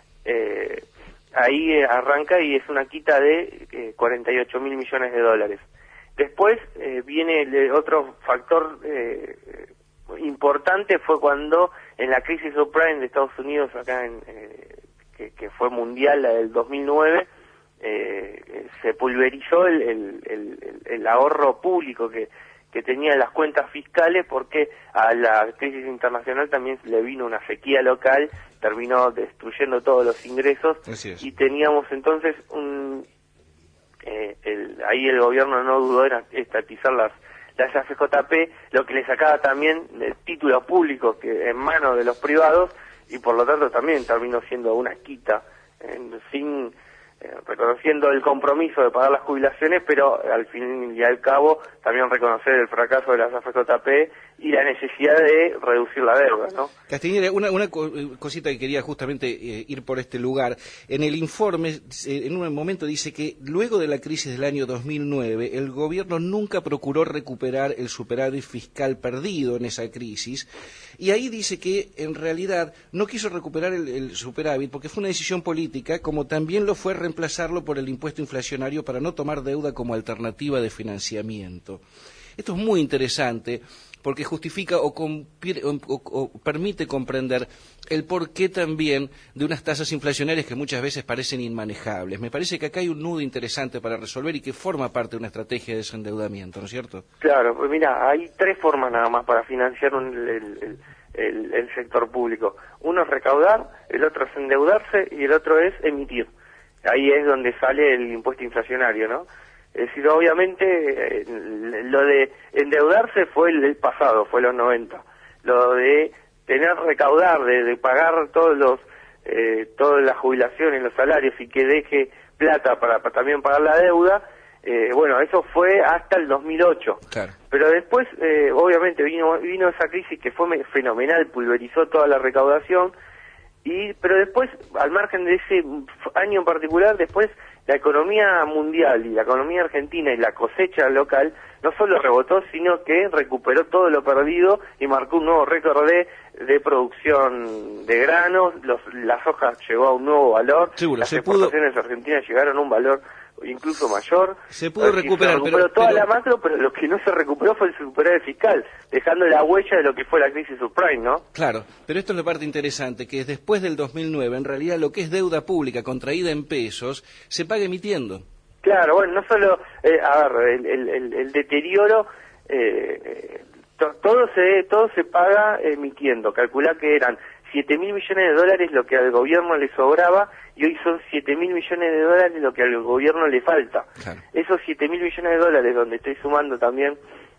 Eh, ahí arranca y es una quita de eh, cuarenta y ocho mil millones de dólares. Después eh, viene el otro factor eh, importante, fue cuando en la crisis subprime de Estados Unidos, acá en... Eh, Que, que fue mundial, la del dos mil nueve, eh, se pulverizó el, el, el, el ahorro público que, que tenía en las cuentas fiscales, porque a la crisis internacional también le vino una sequía local, terminó destruyendo todos los ingresos, y teníamos entonces un eh, el, ahí el gobierno no dudó en estatizar las las A F J P, lo que le sacaba también de títulos públicos que en manos de los privados, y por lo tanto también terminó siendo una quita, eh, sin eh, reconociendo el compromiso de pagar las jubilaciones, pero al fin y al cabo también reconocer el fracaso de las A F J P y la necesidad de reducir la deuda, ¿no? Castañeda, una, una cosita que quería justamente eh, ir por este lugar. En el informe, eh, en un momento dice que luego de la crisis del año dos mil nueve, el gobierno nunca procuró recuperar el superávit fiscal perdido en esa crisis, y ahí dice que en realidad no quiso recuperar el, el superávit porque fue una decisión política, como también lo fue reemplazarlo por el impuesto inflacionario para no tomar deuda como alternativa de financiamiento. Esto es muy interesante porque justifica o, compir, o, o, o permite comprender el porqué también de unas tasas inflacionarias que muchas veces parecen inmanejables. Me parece que acá hay un nudo interesante para resolver y que forma parte de una estrategia de desendeudamiento, ¿no es cierto? Claro, pues mira, hay tres formas nada más para financiar un, el, el, el, el sector público. Uno es recaudar, el otro es endeudarse y el otro es emitir. Ahí es donde sale el impuesto inflacionario, ¿no? Es decir, obviamente, eh, lo de endeudarse fue el, el pasado, fue los noventa. Lo de tener recaudar, de, de pagar todos los, eh, todas las jubilaciones, los salarios y que deje plata para, para también pagar la deuda, eh, bueno, eso fue hasta el dos mil ocho. Claro. Pero después, eh, obviamente, vino, vino esa crisis que fue fenomenal, pulverizó toda la recaudación, y pero después, al margen de ese año en particular, después la economía mundial y la economía argentina y la cosecha local no solo rebotó, sino que recuperó todo lo perdido y marcó un nuevo récord de, de producción de granos, los, la soja llegó a un nuevo valor, Seguro, las se exportaciones pudo... argentinas llegaron a un valor incluso mayor. Se pudo decir, recuperar, se recuperó pero, toda pero... la macro, pero lo que no se recuperó fue el superávit fiscal, dejando la huella de lo que fue la crisis subprime, ¿no? Claro, pero esto es la parte interesante, que después del dos mil nueve, en realidad lo que es deuda pública contraída en pesos, se paga emitiendo. Claro, bueno, no solo, eh, a ver, el, el, el, el deterioro, eh, to, todo se todo se paga emitiendo. Calculá que eran siete mil millones de dólares lo que al gobierno le sobraba y hoy son siete mil millones de dólares lo que al gobierno le falta. Claro. Esos siete mil millones de dólares donde estoy sumando también,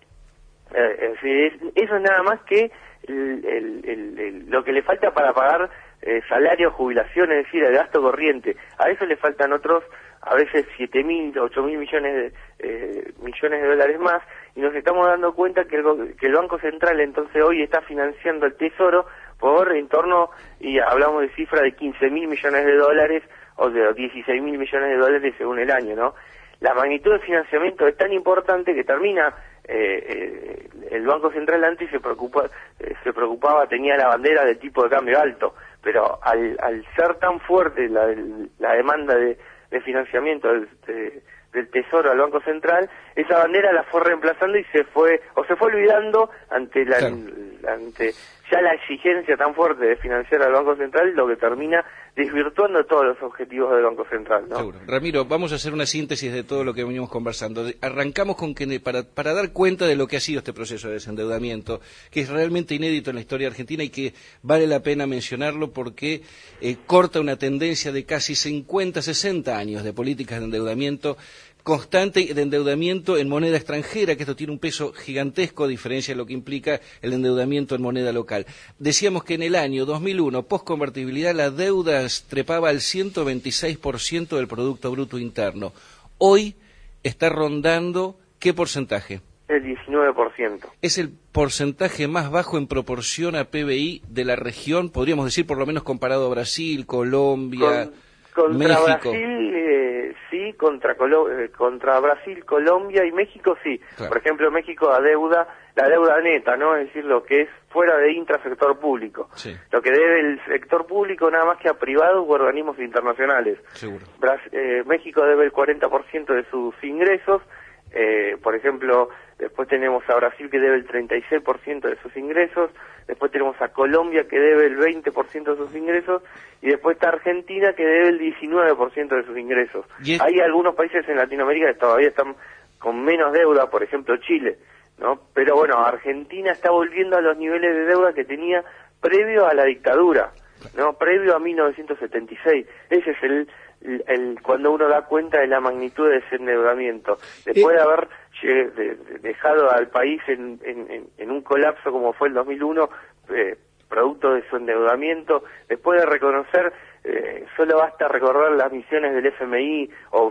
eh, es, eso es nada más que el, el, el, el, lo que le falta para pagar eh, salarios, jubilaciones, es decir, el gasto corriente. A eso le faltan otros, a veces siete mil, ocho mil millones de, eh, millones de dólares más, y nos estamos dando cuenta que el, que el Banco Central entonces hoy está financiando el Tesoro por en torno, y hablamos de cifra de quince mil millones de dólares o de dieciséis mil millones de dólares según el año, ¿no? La magnitud de financiamiento es tan importante que termina eh, eh, el Banco Central antes se preocupa, eh, se preocupaba, tenía la bandera de tipo de cambio alto, pero al, al ser tan fuerte la, la demanda de, de financiamiento del, de, del Tesoro al Banco Central, esa bandera la fue reemplazando y se fue, o se fue olvidando ante la, claro. ante ya la exigencia tan fuerte de financiar al Banco Central, lo que termina desvirtuando todos los objetivos del Banco Central, ¿no? Seguro. Ramiro, vamos a hacer una síntesis de todo lo que venimos conversando. Arrancamos con que para, para dar cuenta de lo que ha sido este proceso de desendeudamiento, que es realmente inédito en la historia argentina y que vale la pena mencionarlo porque eh, corta una tendencia de casi cincuenta, sesenta años de políticas de endeudamiento constante, de endeudamiento en moneda extranjera, que esto tiene un peso gigantesco a diferencia de lo que implica el endeudamiento en moneda local. Decíamos que en el año dos mil uno, post-convertibilidad, la deuda trepaba al ciento veintiséis por ciento del Producto Bruto Interno. Hoy está rondando, ¿qué porcentaje? El diecinueve por ciento. Es el porcentaje más bajo en proporción a P B I de la región, podríamos decir, por lo menos comparado a Brasil, Colombia, Con, contra México. Brasil, eh, sí, contra, Colo eh, contra Brasil, Colombia y México, sí. Claro. Por ejemplo, México adeuda, la deuda neta, ¿no? Es decir, lo que es fuera de intrasector público. Sí. Lo que debe el sector público nada más que a privados u organismos internacionales. Seguro. Bras eh, México debe el cuarenta por ciento de sus ingresos. Eh, por ejemplo, después tenemos a Brasil que debe el treinta y seis por ciento de sus ingresos, después tenemos a Colombia que debe el veinte por ciento de sus ingresos, y después está Argentina que debe el diecinueve por ciento de sus ingresos. Es... Hay algunos países en Latinoamérica que todavía están con menos deuda, por ejemplo Chile, ¿no? Pero bueno, Argentina está volviendo a los niveles de deuda que tenía previo a la dictadura, ¿no? Previo a mil novecientos setenta y seis. Ese es el El, el, cuando uno da cuenta de la magnitud de ese endeudamiento, después de haber de, de, dejado al país en, en, en un colapso como fue el dos mil uno, eh, producto de su endeudamiento, después de reconocer, eh, solo basta recordar las misiones del F M I o,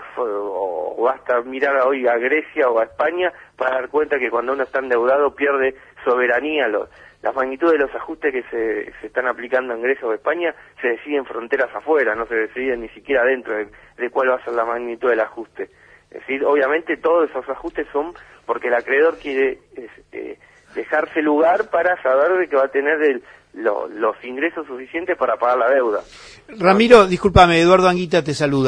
o, o basta mirar hoy a Grecia o a España para dar cuenta que cuando uno está endeudado pierde soberanía. Los, la magnitud de los ajustes que se, se están aplicando en Grecia o España se deciden fronteras afuera, no se deciden ni siquiera dentro de, de cuál va a ser la magnitud del ajuste. Es decir, obviamente todos esos ajustes son porque el acreedor quiere eh, dejarse lugar para saber de que va a tener el, lo, los ingresos suficientes para pagar la deuda. Ramiro, discúlpame, Eduardo Anguita te saluda.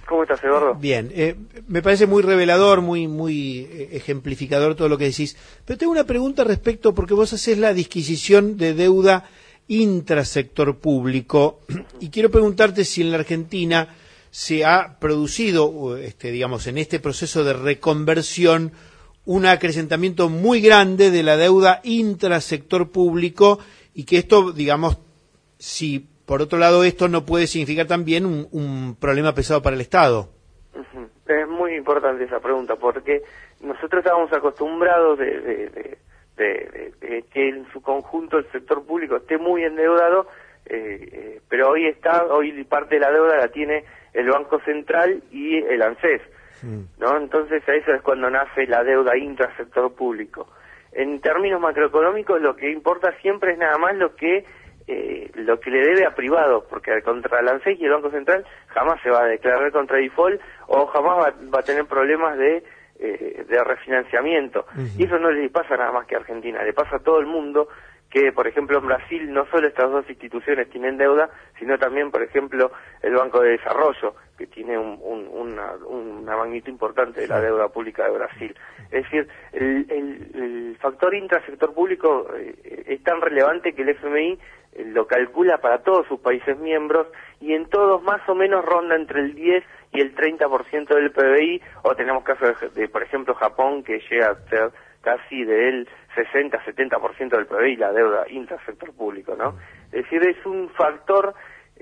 ¿Cómo estás, Eduardo? Bien, eh, me parece muy revelador, muy muy ejemplificador todo lo que decís. Pero tengo una pregunta respecto, porque vos hacés la disquisición de deuda intrasector público, y quiero preguntarte si en la Argentina se ha producido, este, digamos, en este proceso de reconversión, un acrecentamiento muy grande de la deuda intrasector público, y que esto, digamos, si por otro lado esto no puede significar también un, un problema pesado para el Estado. Uh-huh. Es muy importante esa pregunta, porque nosotros estábamos acostumbrados de, de, de, de, de, de que en su conjunto el sector público esté muy endeudado, eh, eh, pero hoy está, hoy parte de la deuda la tiene el Banco Central y el ANSES, ¿no? Entonces a eso es cuando nace la deuda intrasector público. En términos macroeconómicos lo que importa siempre es nada más lo que eh, lo que le debe a privados, porque contra el ANSES y el Banco Central jamás se va a declarar contra default o jamás va, va a tener problemas de eh, de refinanciamiento. Uh-huh. Y eso no le pasa nada más que a Argentina, le pasa a todo el mundo, que por ejemplo en Brasil no solo estas dos instituciones tienen deuda, sino también por ejemplo el Banco de Desarrollo, que tiene un, un, una, una magnitud importante de la deuda pública de Brasil. Es decir, el, el, el factor intrasector público eh, es tan relevante que el F M I eh, lo calcula para todos sus países miembros, y en todos más o menos ronda entre el diez y el treinta por ciento del P B I, o tenemos casos de, de por ejemplo Japón, que llega a ser casi del sesenta a setenta por ciento del P B I, la deuda intrasector público, ¿no? Es decir, es un factor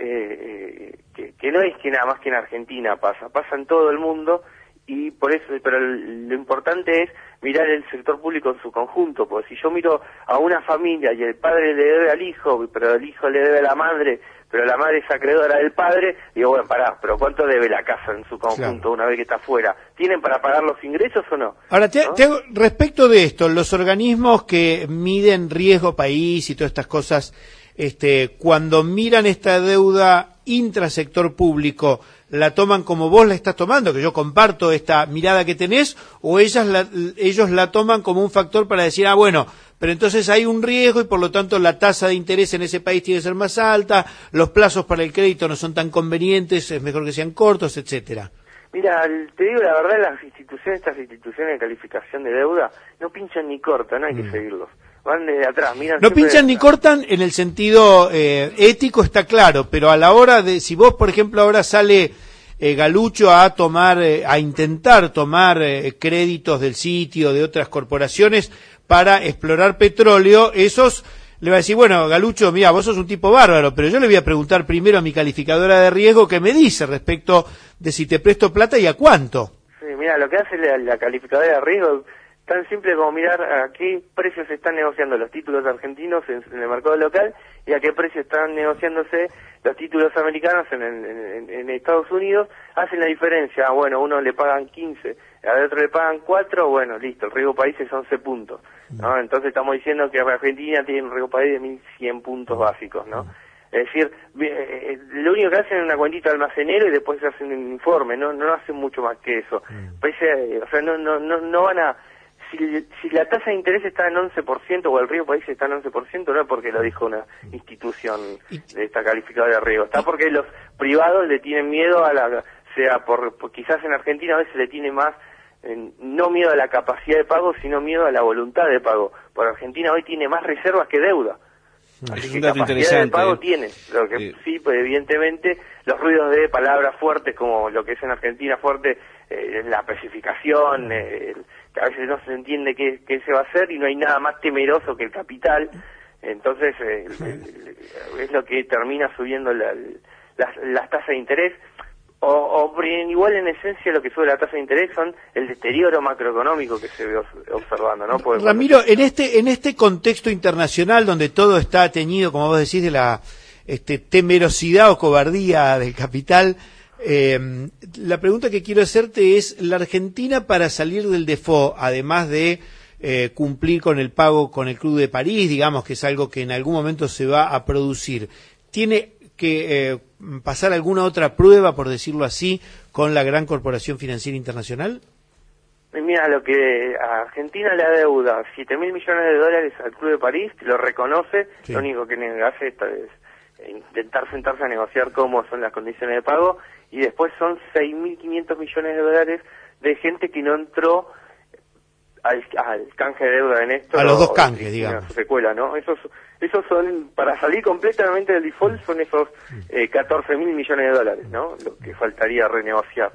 eh, que, que no es que nada más que en Argentina pasa, pasa en todo el mundo, y por eso, pero lo importante es mirar el sector público en su conjunto, porque si yo miro a una familia y el padre le debe al hijo, pero el hijo le debe a la madre, pero la madre es acreedora del padre, digo, bueno, pará, pero ¿cuánto debe la casa en su conjunto, claro, una vez que está fuera? ¿Tienen para pagar los ingresos o no? Ahora, te, ¿no? te hago, respecto de esto, los organismos que miden riesgo país y todas estas cosas, este, cuando miran esta deuda intrasector público, ¿la toman como vos la estás tomando, que yo comparto esta mirada que tenés, o ellas la, ellos la toman como un factor para decir, ah, bueno, pero entonces hay un riesgo y por lo tanto la tasa de interés en ese país tiene que ser más alta, los plazos para el crédito no son tan convenientes, es mejor que sean cortos, etcétera? Mira, te digo la verdad, las instituciones, estas instituciones de calificación de deuda, no pinchan ni cortan, no hay mm. que seguirlos. Van de atrás, miran. No pinchan ni cortan en el sentido eh, ético, está claro, pero a la hora de, si vos, por ejemplo, ahora sale eh, Galucho a tomar, eh, a intentar tomar eh, créditos del sitio, de otras corporaciones, para explorar petróleo, esos le va a decir, bueno, Galucho, mira, vos sos un tipo bárbaro, pero yo le voy a preguntar primero a mi calificadora de riesgo qué me dice respecto de si te presto plata y a cuánto. Sí, mira, lo que hace la, la calificadora de riesgo tan simple como mirar a qué precios se están negociando los títulos argentinos en, en el mercado local y a qué precio están negociándose los títulos americanos en, en, en Estados Unidos. Hacen la diferencia. Ah, bueno, a uno le pagan quince, al otro le pagan cuatro, bueno, listo, el riesgo país es once puntos, ¿no? Entonces estamos diciendo que Argentina tiene un riesgo país de mil cien puntos básicos, ¿no? Es decir, eh, lo único que hacen es una cuentita almacenero y después hacen un informe, no no hacen mucho más que eso. Pese, o sea, no no no no van a... Si, si la tasa de interés está en once por ciento o el riesgo país está en once por ciento, no es porque lo dijo una institución de esta calificadora de riesgo, está porque los privados le tienen miedo a la, sea por, por quizás en Argentina a veces le tiene más, eh, no miedo a la capacidad de pago, sino miedo a la voluntad de pago. Por Argentina hoy tiene más reservas que deuda. Así que capacidad de pago tiene, lo que sí, sí, pues evidentemente los ruidos de palabras fuertes como lo que es en Argentina fuerte, eh, la especificación, eh, que a veces no se entiende qué, qué se va a hacer y no hay nada más temeroso que el capital, entonces eh, es lo que termina subiendo la, las, las tasas de interés. O, o igual en esencia lo que sube la tasa de interés son el deterioro macroeconómico que se ve observando, ¿no? Porque Ramiro, en este en este contexto internacional donde todo está teñido, como vos decís, de la este, temerosidad o cobardía del capital, eh, la pregunta que quiero hacerte es, la Argentina para salir del default, además de eh, cumplir con el pago con el Club de París, digamos que es algo que en algún momento se va a producir, ¿tiene que eh, pasar alguna otra prueba, por decirlo así, con la gran corporación financiera internacional? Mira, lo que a Argentina le adeuda siete mil millones de dólares al Club de París, que lo reconoce, sí. Lo único que hace esta es intentar sentarse a negociar cómo son las condiciones de pago, y después son seis mil quinientos millones de dólares de gente que no entró al, al canje de deuda de Néstor. A los dos o, canjes, o, digamos. Su secuela, ¿no? Esos, esos son, para salir completamente del default, son esos eh, catorce mil millones de dólares, ¿no? Lo que faltaría renegociar.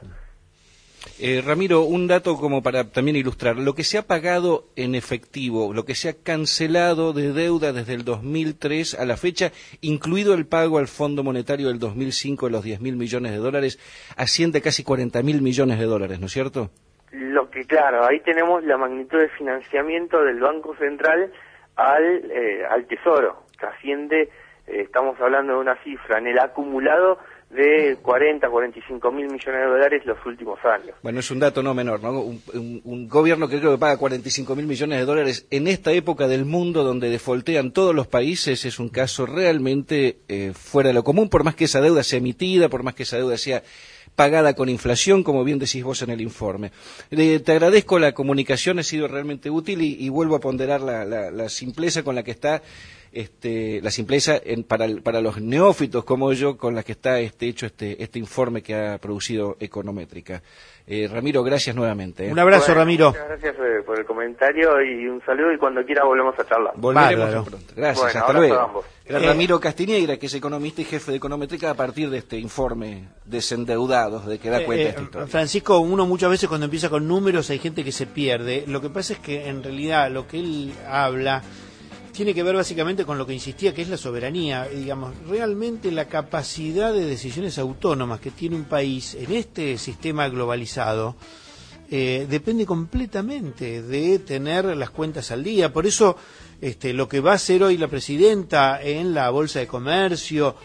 Eh, Ramiro, un dato como para también ilustrar. Lo que se ha pagado en efectivo, lo que se ha cancelado de deuda desde el dos mil tres a la fecha, incluido el pago al Fondo Monetario del dos mil cinco de los diez mil millones de dólares, asciende a casi cuarenta mil millones de dólares, ¿no es cierto? Lo que, claro, ahí tenemos la magnitud de financiamiento del Banco Central al, eh, al Tesoro, que asciende, eh, estamos hablando de una cifra en el acumulado de cuarenta, cuarenta y cinco mil millones de dólares los últimos años. Bueno, es un dato no menor, ¿no? Un, un, un gobierno que creo que paga cuarenta y cinco mil millones de dólares en esta época del mundo donde defoltean todos los países es un caso realmente eh, fuera de lo común, por más que esa deuda sea emitida, por más que esa deuda sea pagada con inflación, como bien decís vos en el informe. Eh, te agradezco la comunicación, ha sido realmente útil y, y vuelvo a ponderar la, la, la simpleza con la que está Este, la simpleza en, para, para los neófitos como yo, con la que está este, hecho este, este informe que ha producido Econométrica. Eh, Ramiro, gracias nuevamente. ¿eh? Un abrazo, Bueno, Ramiro. Muchas gracias eh, por el comentario y un saludo, y cuando quiera volvemos a charlar. Volveremos Bárbaro. pronto. Gracias, Bueno, hasta abrazo luego. a ambos. Era Eh, Ramiro Castiñeira, que es economista y jefe de Econométrica a partir de este informe Desendeudados, de que da cuenta Eh, de esta eh, historia. Francisco, uno muchas veces cuando empieza con números hay gente que se pierde. Lo que pasa es que en realidad lo que él habla tiene que ver básicamente con lo que insistía, que es la soberanía, digamos, realmente la capacidad de decisiones autónomas que tiene un país en este sistema globalizado eh, depende completamente de tener las cuentas al día. Por eso este, lo que va a hacer hoy la presidenta en la Bolsa de Comercio,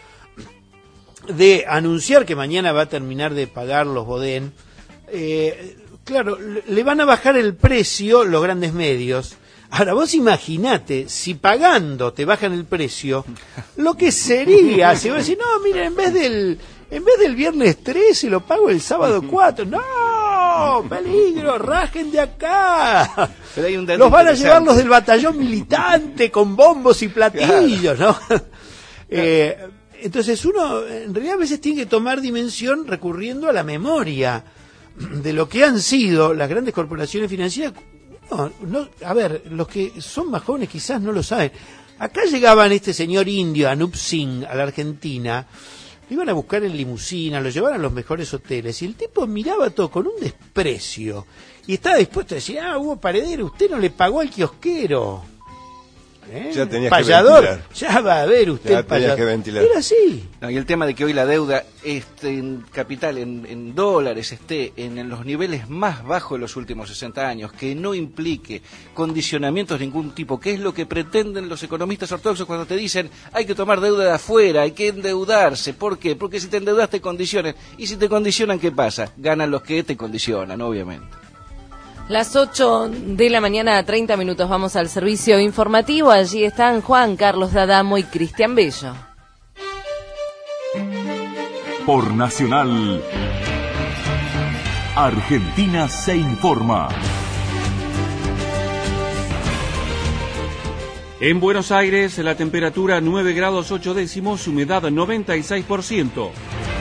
de anunciar que mañana va a terminar de pagar los Bodén, eh, claro, le van a bajar el precio los grandes medios. Ahora, vos imaginate, si pagando te bajan el precio, lo que sería, si vos decís, no, mira, en vez del en vez del viernes trece lo pago el sábado cuatro, no, peligro, rajen de acá. Pero hay un dato Los van a llevar interesante. los del batallón militante con bombos y platillos, ¿no? eh, entonces uno, en realidad a veces tiene que tomar dimensión recurriendo a la memoria de lo que han sido las grandes corporaciones financieras. No, no, a ver, los que son más jóvenes quizás no lo saben. Acá llegaban este señor indio, Anup Singh, a la Argentina, lo iban a buscar en limusina, lo llevaban a los mejores hoteles, y el tipo miraba todo con un desprecio, y estaba dispuesto a decir, ah, Hugo Paredero, usted no le pagó al kiosquero. ¿Eh? Ya tenías Payador, que ventilar. ya va a ver usted Ya el tenías payador. que ventilar. Era así. No, y el tema de que hoy la deuda este, en capital, en, en dólares, esté en, en los niveles más bajos de los últimos sesenta años, que no implique condicionamientos de ningún tipo, que es lo que pretenden los economistas ortodoxos cuando te dicen hay que tomar deuda de afuera, hay que endeudarse. ¿Por qué? Porque si te endeudas te condicionan. Y si te condicionan, ¿qué pasa? Ganan los que te condicionan, obviamente. Las ocho de la mañana, treinta minutos, vamos al servicio informativo. Allí están Juan Carlos D'Adamo y Cristian Bello. Por Nacional, Argentina se informa. En Buenos Aires, la temperatura nueve grados ocho décimos, humedad noventa y seis por ciento.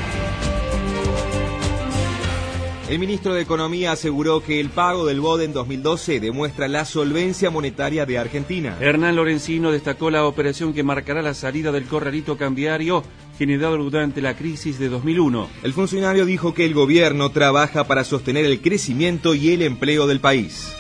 El ministro de Economía aseguró que el pago del B O D en dos mil doce demuestra la solvencia monetaria de Argentina. Hernán Lorenzino destacó la operación que marcará la salida del corralito cambiario generado durante la crisis de dos mil uno. El funcionario dijo que el gobierno trabaja para sostener el crecimiento y el empleo del país.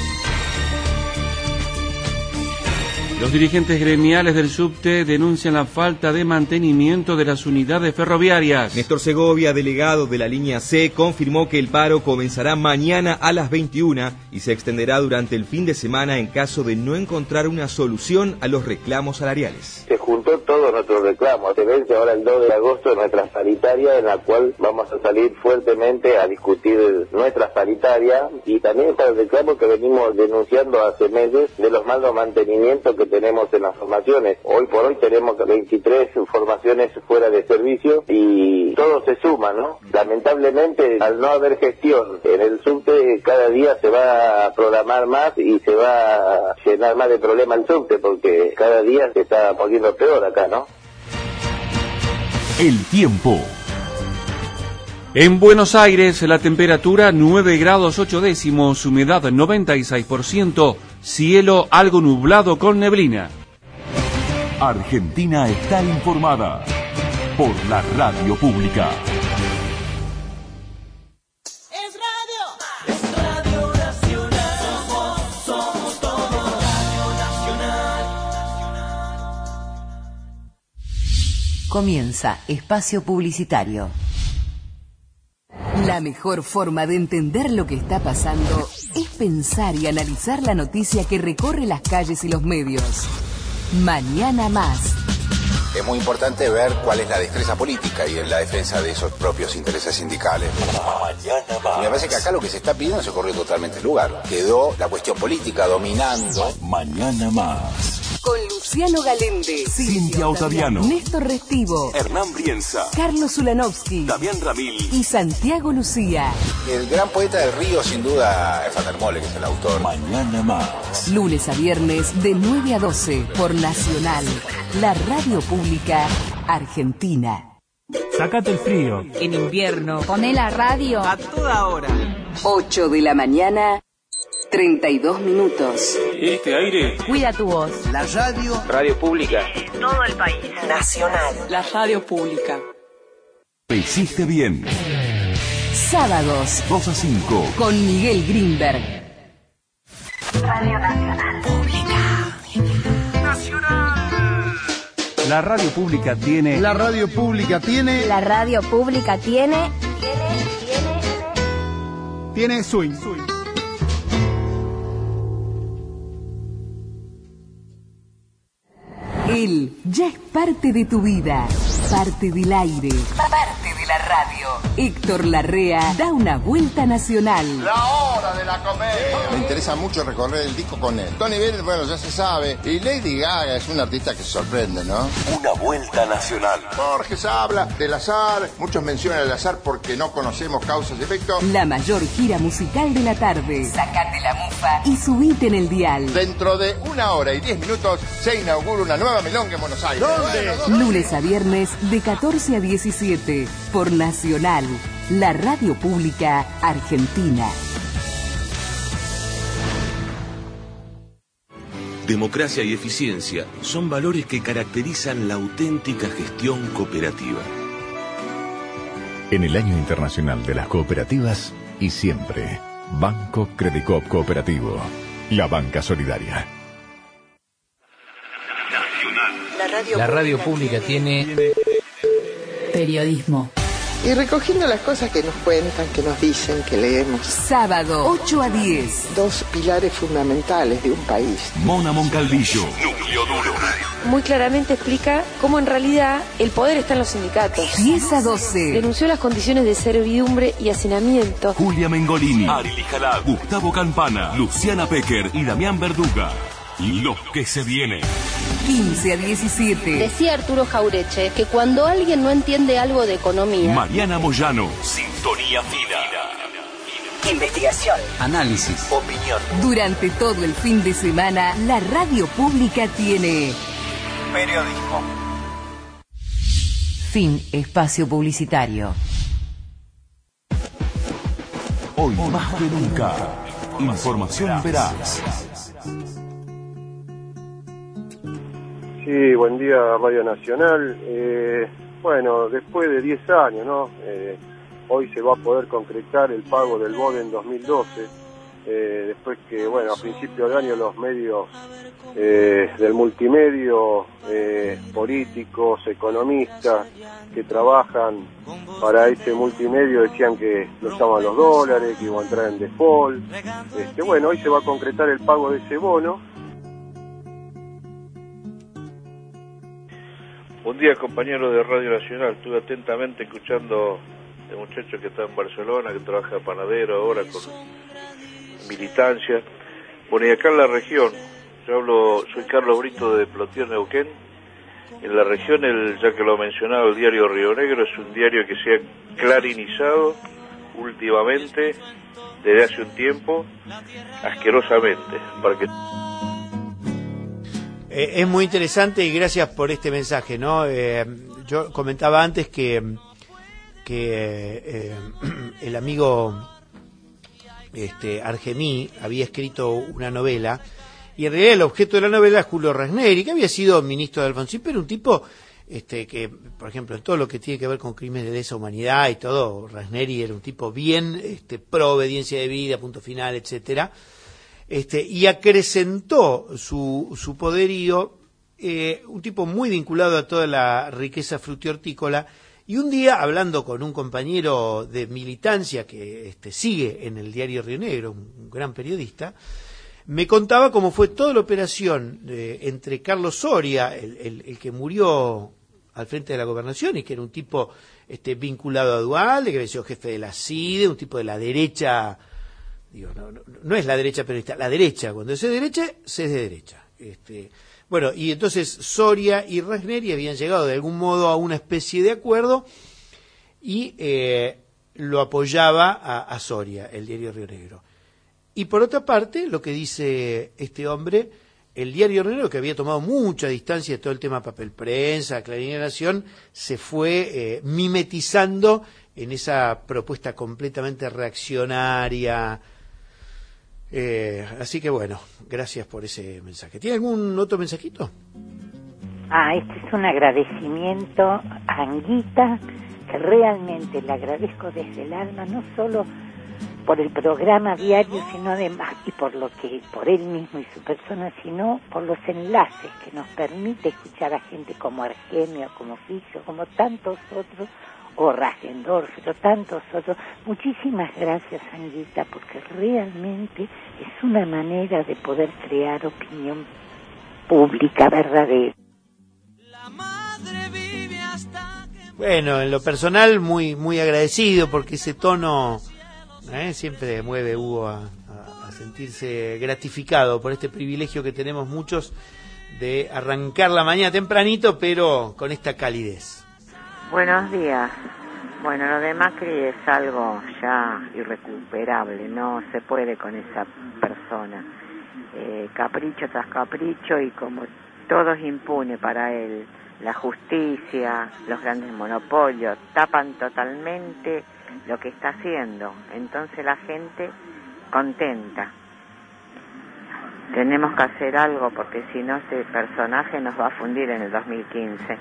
Los dirigentes gremiales del subte denuncian la falta de mantenimiento de las unidades ferroviarias. Néstor Segovia, delegado de la línea C, confirmó que el paro comenzará mañana a las veintiuna y se extenderá durante el fin de semana en caso de no encontrar una solución a los reclamos salariales. Se juntó todo nuestro reclamo. Se vence ahora el dos de agosto nuestra paritaria, en la cual vamos a salir fuertemente a discutir nuestra paritaria, y también está el reclamo que venimos denunciando hace meses de los malos mantenimientos que tenemos en las formaciones. Hoy por hoy tenemos veintitrés formaciones fuera de servicio y todo se suma, ¿no? Lamentablemente, al no haber gestión en el subte, cada día se va a programar más y se va a llenar más de problemas el subte, porque cada día se está poniendo peor acá, ¿no? El tiempo. En Buenos Aires, la temperatura nueve grados ocho décimos, humedad noventa y seis por ciento, cielo algo nublado con neblina. Argentina está informada por la radio pública. Es radio, es Radio Nacional, somos, somos todos Radio Nacional. Comienza Espacio Publicitario. La mejor forma de entender lo que está pasando es pensar y analizar la noticia que recorre las calles y los medios. Mañana más. Es muy importante ver cuál es la destreza política y en la defensa de esos propios intereses sindicales. Mañana más. Y me parece que acá lo que se está pidiendo se corrió totalmente el lugar. Quedó la cuestión política dominando. Mañana más. Con Luciano Galende, Cintia Ottaviano, Néstor Restivo, Hernán Brienza, Carlos Ulanovsky, Damián Ramil y Santiago Lucía. El gran poeta del río, sin duda, es Van der Molle, que es el autor. Mañana más. Lunes a viernes de nueve a doce por Nacional, la radio pública argentina. Sácate el frío. En invierno, Poné la radio a toda hora. ocho de la mañana, treinta y dos minutos. Este aire. Cuida tu voz. La radio. Radio pública. Todo el país. Nacional. La radio pública. Lo hiciste bien. Sábados. dos a cinco. Con Miguel Greenberg. Radio Nacional. Pública. Nacional. La radio pública tiene... La radio pública tiene... La radio pública tiene... Tiene, tiene... Tiene swing. Él ya es parte de tu vida, parte del aire, parte de la radio. Héctor Larrea da una vuelta nacional. La hora de la comedia. Me interesa mucho recorrer el disco con él. Tony Bennett, bueno, ya se sabe. Y Lady Gaga es una artista que sorprende, ¿no? Una vuelta nacional. Borges habla del azar. Muchos mencionan el azar porque no conocemos causas y efectos. La mayor gira musical de la tarde. Sacate la mufa y subite en el dial. Dentro de una hora y diez minutos se inaugura una nueva milonga en Buenos Aires. ¿Dónde? Bueno, lunes a viernes de catorce a diecisiete por Nacional, la radio pública argentina. Democracia y eficiencia son valores que caracterizan la auténtica gestión cooperativa. En el Año Internacional de las Cooperativas y siempre, Banco Credicop Cooperativo, la banca solidaria. La radio, la radio pública, pública tiene periodismo. Y recogiendo las cosas que nos cuentan, que nos dicen, que leemos. Sábado, ocho a diez. Dos pilares fundamentales de un país. Mona Moncalvillo, núcleo duro. Muy claramente explica cómo en realidad el poder está en los sindicatos. diez a doce. Denunció las condiciones de servidumbre y hacinamiento. Julia Mengolini, Ari Lijalá, Gustavo Campana, Luciana Pecker y Damián Verduga. Y los que se vienen. quince a diecisiete. Decía Arturo Jaureche que cuando alguien no entiende algo de economía... Mariana Moyano, sintonía fina. Investigación. Análisis. Opinión. Durante todo el fin de semana, la radio pública tiene... periodismo. Fin espacio publicitario. Hoy más que nunca, información veraz. Sí, buen día Radio Nacional. Eh, bueno, después de diez años, ¿no? Eh, hoy se va a poder concretar el pago del BODE en dos mil doce, eh, después que, bueno, a principios de año los medios eh, del multimedio, eh, políticos, economistas que trabajan para ese multimedio decían que no estaban los dólares, que iban a entrar en default. Este, bueno, hoy se va a concretar el pago de ese bono. Buen día, compañero de Radio Nacional. Estuve atentamente escuchando el muchacho que está en Barcelona, que trabaja de panadero ahora con militancia. Bueno, y acá en la región, yo hablo, soy Carlos Brito de Plotier, Neuquén. En la región, el, ya que lo mencionaba, el diario Río Negro es un diario que se ha clarinizado últimamente, desde hace un tiempo, asquerosamente, para que... Eh, es muy interesante y gracias por este mensaje, ¿no? Eh, yo comentaba antes que, que eh, el amigo este, Argemí había escrito una novela y en realidad el objeto de la novela es Julio Ragneri, que había sido ministro de Alfonsín, pero un tipo este, que, por ejemplo, en todo lo que tiene que ver con crímenes de lesa humanidad y todo, Ragneri era un tipo bien este, pro obediencia de vida, punto final, etcétera. Este, y acrecentó su, su poderío, eh, un tipo muy vinculado a toda la riqueza frutihortícola, y un día, hablando con un compañero de militancia que este, sigue en el diario Río Negro, un, un gran periodista, me contaba cómo fue toda la operación eh, entre Carlos Soria, el, el, el que murió al frente de la gobernación y que era un tipo este, vinculado a Duhalde, que había sido jefe de la C I D E, un tipo de la derecha. Digo, no, no, no es la derecha peronista, la derecha, cuando se es de derecha, se es de derecha. Este, bueno, y entonces Soria y Ragneri habían llegado de algún modo a una especie de acuerdo y eh, lo apoyaba a, a Soria, el diario Río Negro. Y por otra parte, lo que dice este hombre, el diario Río Negro, que había tomado mucha distancia de todo el tema papel prensa, Clarín y Nación, se fue eh, mimetizando en esa propuesta completamente reaccionaria. Eh, así que bueno, gracias por ese mensaje. ¿Tiene algún otro mensajito? Ah, este es un agradecimiento a Anguita, que realmente le agradezco desde el alma, no solo por el programa diario, sino además, y por lo que, por él mismo y su persona, sino por los enlaces que nos permite escuchar a gente como Argemio, como Fico, como tantos otros, o Rajendorf, pero tantos otros. Muchísimas gracias, Anguita, porque realmente es una manera de poder crear opinión pública verdadera. Bueno, en lo personal muy muy agradecido porque ese tono eh, siempre mueve Hugo a, a, a sentirse gratificado por este privilegio que tenemos muchos de arrancar la mañana tempranito, pero con esta calidez. Buenos días. Bueno, lo de Macri es algo ya irrecuperable, no se puede con esa persona. Eh, capricho tras capricho y como todo es impune para él, la justicia, los grandes monopolios, tapan totalmente lo que está haciendo. Entonces la gente contenta. Tenemos que hacer algo porque si no ese personaje nos va a fundir en el dos mil quince.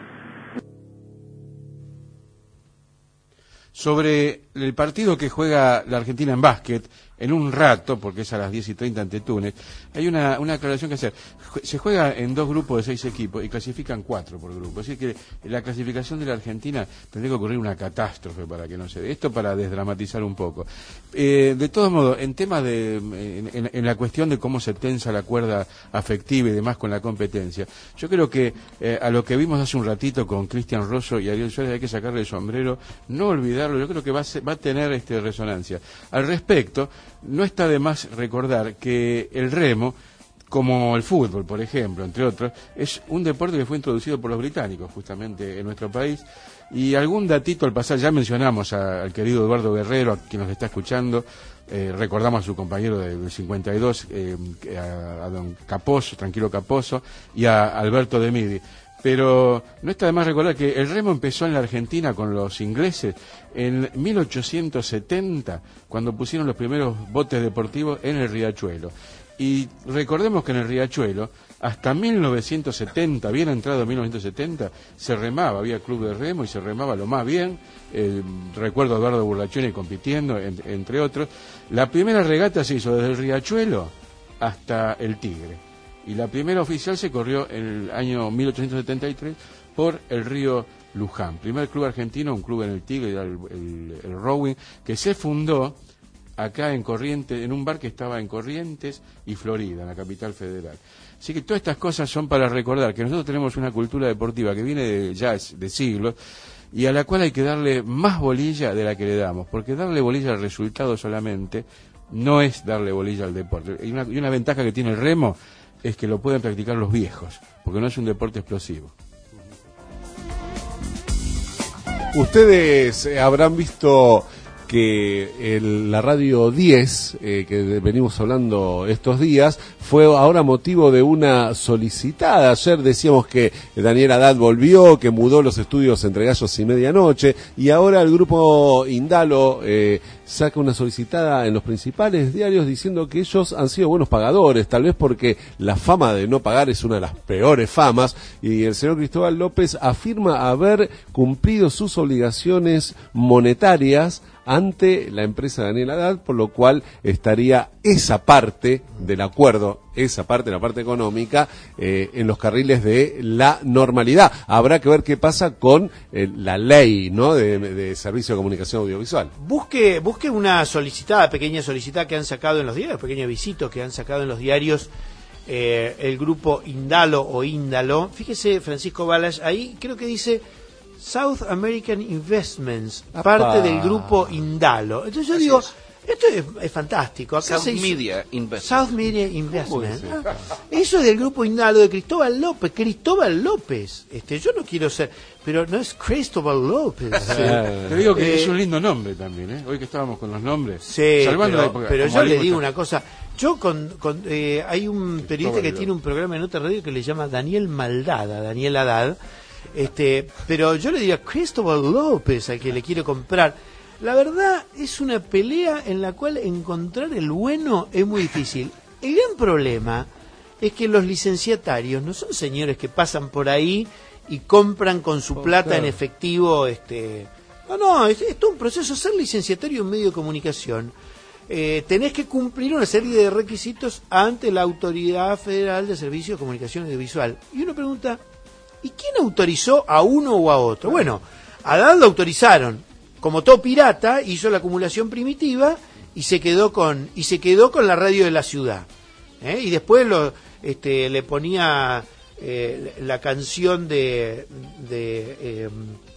Sobre el partido que juega la Argentina en básquet, en un rato, porque es a las diez y treinta ante Túnez, hay una, una aclaración que hacer. Se juega en dos grupos de seis equipos y clasifican cuatro por grupo. Así que la clasificación de la Argentina tendría que ocurrir una catástrofe para que no se dé. Esto para desdramatizar un poco. Eh, de todos modos, en tema de, en, en, en la cuestión de cómo se tensa la cuerda afectiva y demás con la competencia, yo creo que eh, a lo que vimos hace un ratito con Cristian Rosso y Ariel Suárez hay que sacarle el sombrero, no olvidarlo, yo creo que va a, ser, va a tener este resonancia. Al respecto, no está de más recordar que el remo, como el fútbol, por ejemplo, entre otros, es un deporte que fue introducido por los británicos, justamente, en nuestro país. Y algún datito al pasar, ya mencionamos a, al querido Eduardo Guerrero, a quien nos está escuchando, eh, recordamos a su compañero del cincuenta y dos, eh, a, a don Capozzo, Tranquilo Capozzo, y a Alberto de Midi. Pero no está de más recordar que el remo empezó en la Argentina con los ingleses en mil ochocientos setenta, cuando pusieron los primeros botes deportivos en el Riachuelo. Y recordemos que en el Riachuelo, hasta mil novecientos setenta, bien entrado mil novecientos setenta, se remaba, había club de remo y se remaba lo más bien. Eh, recuerdo a Eduardo Burlaccioni compitiendo, en, entre otros. La primera regata se hizo desde el Riachuelo hasta el Tigre. Y la primera oficial se corrió en el año mil ochocientos setenta y tres por el río Luján. Primer club argentino, un club en el Tigre, el, el, el rowing, que se fundó acá en Corrientes, en un bar que estaba en Corrientes y Florida, en la capital federal. Así que todas estas cosas son para recordar que nosotros tenemos una cultura deportiva que viene de, ya de siglos y a la cual hay que darle más bolilla de la que le damos, porque darle bolilla al resultado solamente no es darle bolilla al deporte. Y una, y una ventaja que tiene el remo es que lo pueden practicar los viejos, porque no es un deporte explosivo. Ustedes habrán visto que el, la radio diez, eh, que venimos hablando estos días, fue ahora motivo de una solicitada. Ayer decíamos que Daniel Haddad volvió, que mudó los estudios entre gallos y medianoche, y ahora el grupo Indalo eh, saca una solicitada en los principales diarios diciendo que ellos han sido buenos pagadores, tal vez porque la fama de no pagar es una de las peores famas, y el señor Cristóbal López afirma haber cumplido sus obligaciones monetarias ante la empresa Daniel Haddad, por lo cual estaría esa parte del acuerdo, esa parte, la parte económica, eh, en los carriles de la normalidad. Habrá que ver qué pasa con eh, la ley, ¿no?, de, de Servicio de Comunicación Audiovisual. Busque, busque una solicitada, pequeña solicitada que han sacado en los diarios, pequeño visito que han sacado en los diarios eh, el grupo Indalo o Índalo. Fíjese, Francisco Balas, ahí creo que dice South American Investments, parte del grupo Indalo. Entonces yo Así digo, es. esto es, es fantástico. Acá South se hizo, Media Investment. South Media Investment. Ah, eso es del grupo Indalo de Cristóbal López. Cristóbal López. Este, yo no quiero ser, pero no es Cristóbal López. Sí. Te digo que eh, es un lindo nombre también, ¿eh? Hoy que estábamos con los nombres. Sí, Salvando pero, la época, pero yo le digo está... una cosa. Yo con, con eh, hay un periodista que tiene un programa en otra radio que le llama Daniel Maldada, Daniel Haddad. Este, pero yo le digo a Cristóbal López al que le quiero comprar. La verdad es una pelea en la cual encontrar el bueno es muy difícil. El gran problema es que los licenciatarios no son señores que pasan por ahí y compran con su plata en efectivo. Este, no, no, es, es todo un proceso. Ser licenciatario en medio de comunicación, eh, tenés que cumplir una serie de requisitos ante la Autoridad Federal de Servicios de Comunicación Audiovisual. Y uno pregunta, ¿y quién autorizó a uno o a otro? Bueno, a Haddad lo autorizaron. Como todo pirata, hizo la acumulación primitiva y se quedó con y se quedó con la radio de la ciudad. ¿Eh? Y después lo, este, le ponía eh, la canción de de, eh,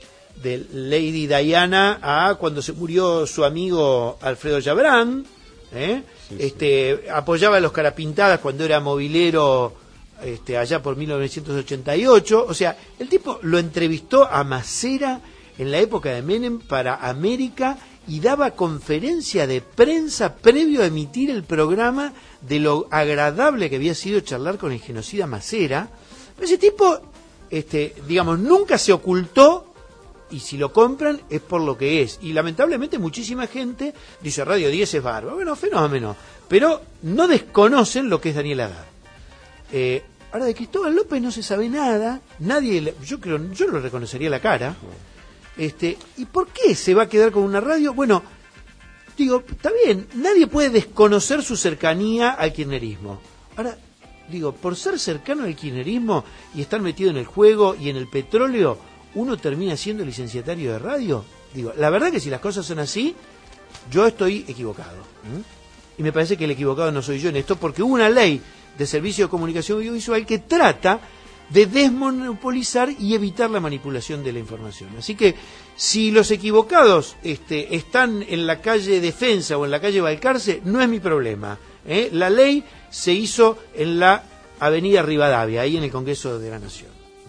de Lady Diana a cuando se murió su amigo Alfredo Yabrán. ¿Eh? Sí, este, sí. Apoyaba a los Carapintadas cuando era movilero. Este, allá por mil novecientos ochenta y ocho, o sea, el tipo lo entrevistó a Macera en la época de Menem para América y daba conferencia de prensa previo a emitir el programa de lo agradable que había sido charlar con el genocida Macera. Ese tipo, este, digamos, nunca se ocultó, y si lo compran es por lo que es. Y lamentablemente muchísima gente dice Radio diez es bárbaro. Bueno, fenómeno, pero no desconocen lo que es Daniel Haddad. Eh, ahora de Cristóbal López no se sabe nada, nadie, yo creo, yo lo reconocería la cara. Este, ¿y por qué se va a quedar con una radio? Bueno, digo, está bien, nadie puede desconocer su cercanía al kirchnerismo. Ahora, digo, por ser cercano al kirchnerismo y estar metido en el juego y en el petróleo, uno termina siendo licenciatario de radio. Digo, la verdad que si las cosas son así, yo estoy equivocado. ¿Mm? Y me parece que el equivocado no soy yo en esto, porque hubo una ley de Servicio de Comunicación Audiovisual que trata de desmonopolizar y evitar la manipulación de la información. Así que si los equivocados este, están en la calle Defensa o en la calle Balcarce, no es mi problema. ¿eh? La ley se hizo en la avenida Rivadavia, ahí en el Congreso de la Nación.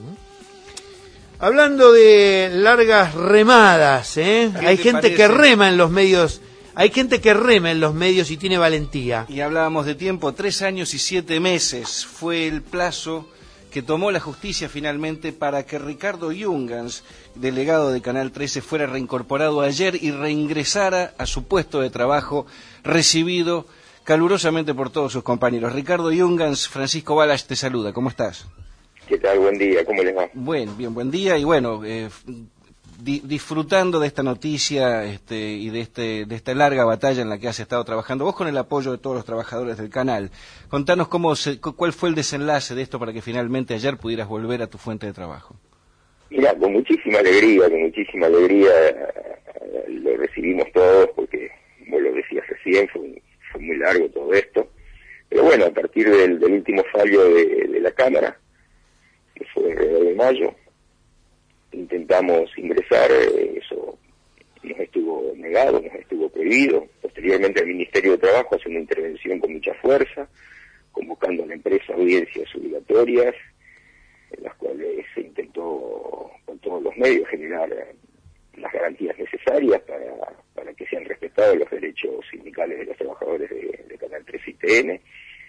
¿Mm? Hablando de largas remadas, ¿eh? hay gente parece? que rema en los medios. Hay gente que rema en los medios y tiene valentía. Y hablábamos de tiempo, tres años y siete meses fue el plazo que tomó la justicia finalmente para que Ricardo Jungans, delegado de Canal trece, fuera reincorporado ayer y reingresara a su puesto de trabajo, recibido calurosamente por todos sus compañeros. Ricardo Jungans, Francisco Balas te saluda, ¿cómo estás? ¿Qué tal? Buen día, ¿cómo les va? Buen, bien, buen día y bueno... Eh, Di, disfrutando de esta noticia este, y de, este, de esta larga batalla en la que has estado trabajando, vos con el apoyo de todos los trabajadores del canal. Contanos cómo se, cuál fue el desenlace de esto para que finalmente ayer pudieras volver a tu fuente de trabajo. Mira, con muchísima alegría, con muchísima alegría lo recibimos todos, porque, como lo decías recién, fue, fue muy largo todo esto. Pero bueno, a partir del, del último fallo de, de la Cámara, que fue alrededor de mayo, intentamos ingresar, eso nos estuvo negado, nos estuvo prohibido. Posteriormente el Ministerio de Trabajo hace una intervención con mucha fuerza, convocando a la empresa a audiencias obligatorias, en las cuales se intentó con todos los medios generar las garantías necesarias para, para que sean respetadas respetado los derechos sindicales de los trabajadores de, de Canal tres y T N.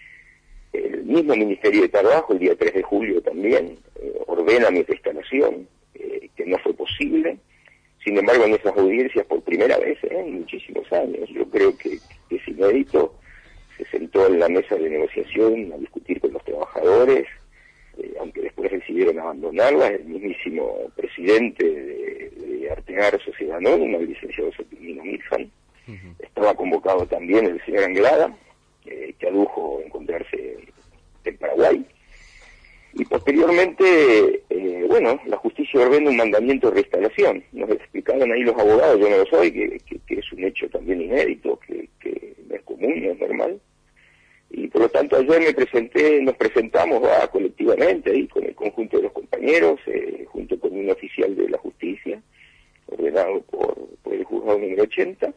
El mismo Ministerio de Trabajo, el día tres de julio también, eh, ordena mi reinstalación, eh, que no fue posible. Sin embargo, en esas audiencias, por primera vez eh, en muchísimos años, yo creo que, que es inédito, se sentó en la mesa de negociación a discutir con los trabajadores, eh, aunque después decidieron abandonarla. El mismísimo presidente de, de Artear Sociedad Anónima, el licenciado Septimino Miljan, uh-huh. Estaba convocado también el señor Anglada, eh, que adujo encontrarse en Paraguay. Y posteriormente, eh, bueno, la justicia ordena un mandamiento de reinstalación. Nos explicaron ahí los abogados, yo no lo soy, que, que, que es un hecho también inédito, que, que no es común, no es normal. Y por lo tanto ayer me presenté, nos presentamos va, colectivamente ahí con el conjunto de los compañeros, eh, junto con un oficial de la justicia, ordenado por, por el juzgado número ochenta,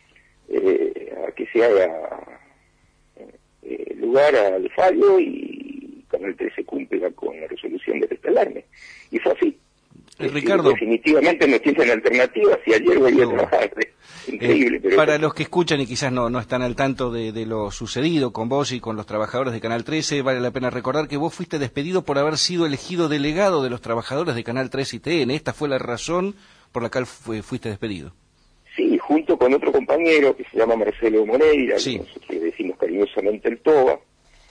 eh, a que se haga eh, lugar al fallo y Canal trece cumpla con la resolución de reinstalarme. Y fue así. Eh, Ricardo, definitivamente no tienen alternativas y ayer volví a trabajar. Increíble. Eh, pero para los que escuchan y quizás no, no están al tanto de, de lo sucedido con vos y con los trabajadores de Canal trece, vale la pena recordar que vos fuiste despedido por haber sido elegido delegado de los trabajadores de Canal trece y T N. Esta fue la razón por la cual fu fuiste despedido. Sí, junto con otro compañero que se llama Marcelo Moreira, sí. que nosotros le decimos cariñosamente el Toba.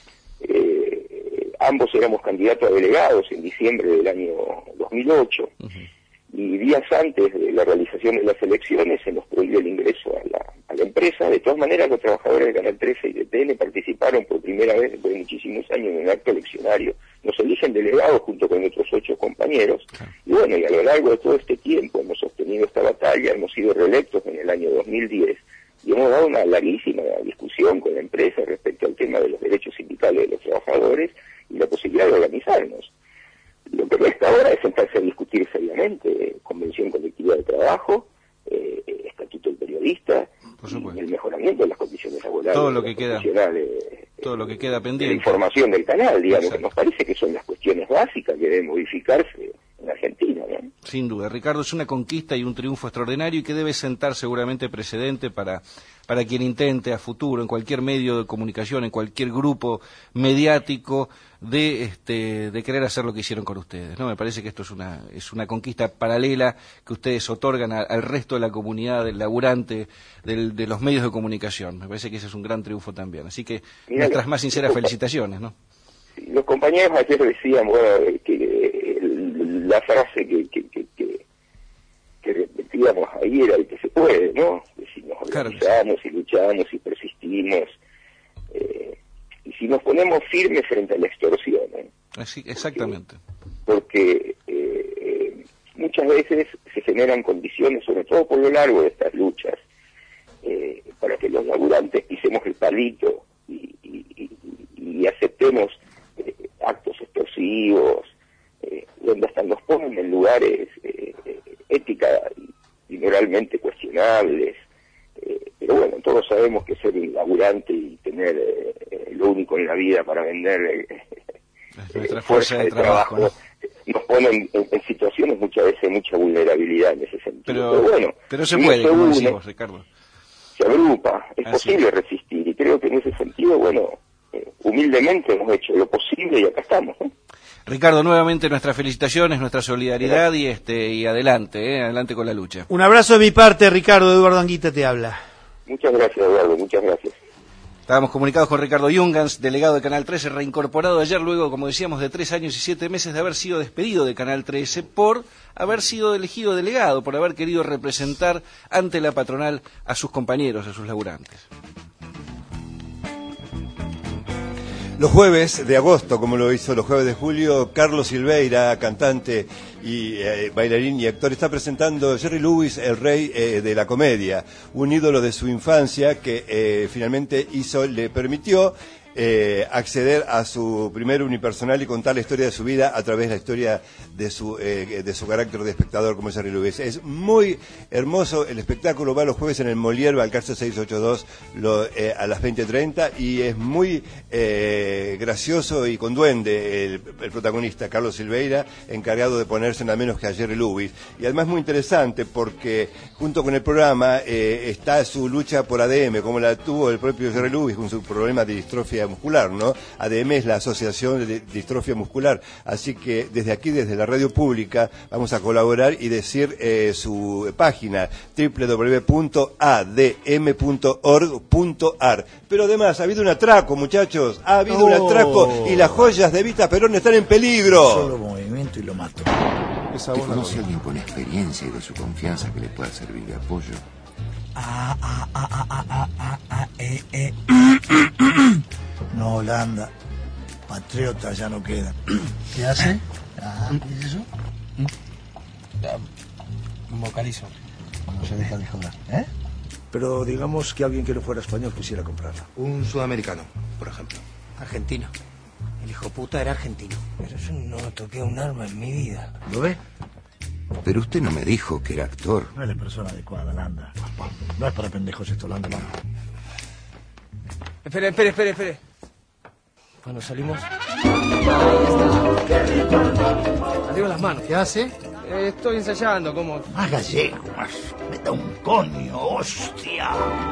Eh, ambos éramos candidatos a delegados en diciembre del año dos mil ocho, uh-huh. Y días antes de la realización de las elecciones se nos prohibió el ingreso a la, a la empresa. De todas maneras, los trabajadores de Canal trece y de T N participaron por primera vez después de muchísimos años en un acto eleccionario. Nos eligen delegados junto con otros ocho compañeros, uh-huh. Y bueno, y a lo largo de todo este tiempo hemos sostenido esta batalla, hemos sido reelectos en el año dos mil diez, y hemos dado una larguísima discusión con la empresa respecto al tema de los derechos sindicales de los trabajadores y la posibilidad de organizarnos. Lo que resta ahora es sentarse a discutir seriamente eh, convención colectiva de trabajo, eh, estatuto del periodista, y el mejoramiento de las condiciones laborales. Todo lo que queda, eh, todo lo que queda pendiente. La información del canal, digamos, que nos parece que son las cuestiones básicas que deben modificarse en Argentina, ¿no? Sin duda, Ricardo, es una conquista y un triunfo extraordinario y que debe sentar seguramente precedente para, para quien intente a futuro, en cualquier medio de comunicación, en cualquier grupo mediático, de este de querer hacer lo que hicieron con ustedes, ¿no? Me parece que esto es una es una conquista paralela que ustedes otorgan a, al resto de la comunidad del laburante del, de los medios de comunicación. Me parece que ese es un gran triunfo también. Así que Mira, nuestras más sinceras felicitaciones, ¿no? Los compañeros ayer decían, bueno, que la frase que, que, que, que, que repetíamos ahí era el que se puede, ¿no? Si nos organizamos, claro, y luchamos y persistimos, eh, y si nos ponemos firmes frente a la extorsión, ¿eh? Así, exactamente. Porque, porque eh, muchas veces se generan condiciones, sobre todo por lo largo de estas luchas, eh, para que los laburantes pisemos el palito y, y, y, y aceptemos eh, actos extorsivos, eh, donde hasta nos ponen en lugares eh, ética y, y moralmente cuestionables. Eh, pero bueno, todos sabemos que ser un laburante y tener eh, lo único en la vida para vender eh, nuestra fuerza de, de trabajo, trabajo ¿no? Nos ponen en, en situaciones muchas veces mucha vulnerabilidad en ese sentido. Pero, pero bueno, pero se puede, se como une, decimos, Ricardo. Se agrupa, es Así posible es. resistir, y creo que en ese sentido, bueno, eh, humildemente hemos hecho lo posible y acá estamos, ¿eh? Ricardo, nuevamente nuestras felicitaciones, nuestra solidaridad y este y adelante, ¿eh? Adelante con la lucha. Un abrazo de mi parte, Ricardo. Eduardo Anguita te habla. Muchas gracias, Eduardo, muchas gracias. Estábamos comunicados con Ricardo Jungans, delegado de Canal trece, reincorporado ayer luego, como decíamos, de tres años y siete meses de haber sido despedido de Canal trece por haber sido elegido delegado, por haber querido representar ante la patronal a sus compañeros, a sus laburantes. Los jueves de agosto, como lo hizo los jueves de julio, Carlos Silveira, cantante y eh, bailarín y actor, está presentando Jerry Lewis, el rey eh, de la comedia, un ídolo de su infancia que eh, finalmente hizo, le permitió eh, acceder a su primer unipersonal y contar la historia de su vida a través de la historia de su eh, de su carácter de espectador, como es Jerry Lewis. Es muy hermoso, el espectáculo va los jueves en el Molière Balcarce seiscientos ochenta y dos lo, eh, a las veinte treinta, y es muy eh, gracioso y con duende el, el protagonista, Carlos Silveira, encargado de ponerse nada menos que a Jerry Lewis. Y además muy interesante porque junto con el programa eh, está su lucha por A D M, como la tuvo el propio Jerry Lewis con su problema de distrofia muscular, ¿no? A D M es la Asociación de Distrofia Muscular, así que desde aquí, desde la radio pública, vamos a colaborar y decir eh, su página doble u doble u doble u punto a d m punto org punto a r. Pero además ha habido un atraco, muchachos, ha habido oh. un atraco y las joyas de Evita Perón están en peligro. Solo movimiento y lo mato. ¿Que conoce a alguien con experiencia y de su confianza que le pueda servir de apoyo? Ah, ah, ah, ah, ah, ah, ah, ah, eh, eh. No, Holanda. Patriota ya no queda. ¿Qué hace? Ah, ¿qué es eso? Un vocalizo. No se deja de joder. ¿Eh? Pero digamos que alguien que no fuera español quisiera comprarla. Un sudamericano, por ejemplo. Argentino. El hijo puta era argentino. Pero yo no toqué un arma en mi vida. ¿Lo ve? Pero usted no me dijo que era actor. No es la persona adecuada, Landa. No es para pendejos esto, Landa, Landa. Espere, espere, espere, espere. Cuando salimos... Arriba las manos. ¿Qué hace? Eh, estoy ensayando, ¿cómo? Más gallego, más... Me da un coño, hostia.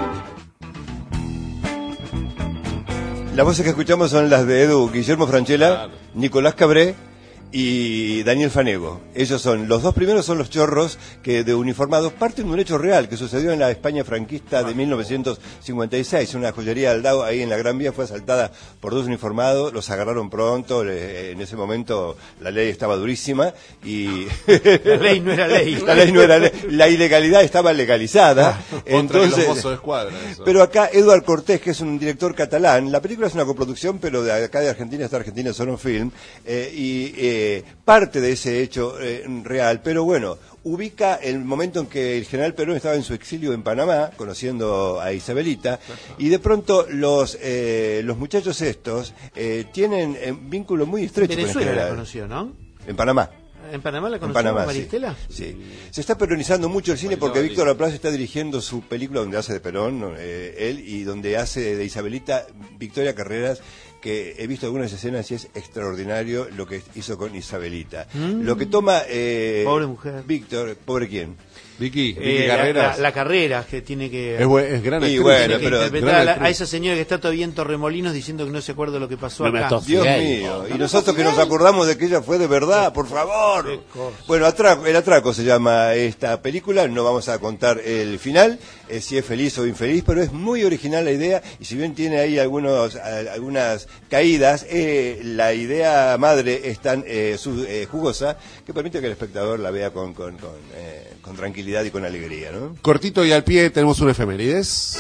Las voces que escuchamos son las de Edu Guillermo Franchella, claro. Nicolás Cabré y Daniel Fanego. Ellos son, los dos primeros son los chorros que de uniformados parten de un hecho real que sucedió en la España franquista de mil novecientos cincuenta y seis. Una joyería de Aldao ahí en la Gran Vía fue asaltada por dos uniformados, los agarraron pronto, en ese momento la ley estaba durísima y... La ley no era ley. La ley no era ley, la ilegalidad estaba legalizada. Entonces, los mozos de escuadra, eso. Pero acá Eduard Cortés, que es un director catalán, la película es una coproducción, pero de acá de Argentina está Argentina Sono Film, eh, y... Eh, parte de ese hecho eh, real, pero bueno, ubica el momento en que el general Perón estaba en su exilio en Panamá, conociendo a Isabelita, y de pronto los eh, los muchachos estos eh, tienen un vínculo muy estrecho Venezuela con el general. La conoció, ¿no? En Panamá. ¿En Panamá la conoció Maristela? Sí. sí. Se está peronizando mucho el cine porque Víctor Laplace está dirigiendo su película donde hace de Perón, eh, él, y donde hace de Isabelita Victoria Carreras, que he visto algunas escenas y es extraordinario lo que hizo con Isabelita. Mm. Lo que toma... Eh, pobre mujer. Víctor, ¿pobre quién? Vicky, Vicky eh, Carreras. La, la, la carrera que tiene que... Es, buen, es gran actriz. Bueno, pero, interpretar a, la, a esa señora que está todavía en Torremolinos diciendo que no se acuerda de lo que pasó no acá. Dios mío. Y nosotros que nos acordamos de que ella fue de verdad, por favor. Bueno, atraco, El Atraco se llama esta película. No vamos a contar el final, eh, si es feliz o infeliz, pero es muy original la idea. Y si bien tiene ahí algunos a, algunas caídas, eh, la idea madre es tan eh, su, eh, jugosa que permite que el espectador la vea con, con, con, eh, con tranquilidad y con alegría, ¿no? Cortito y al pie tenemos un efemérides.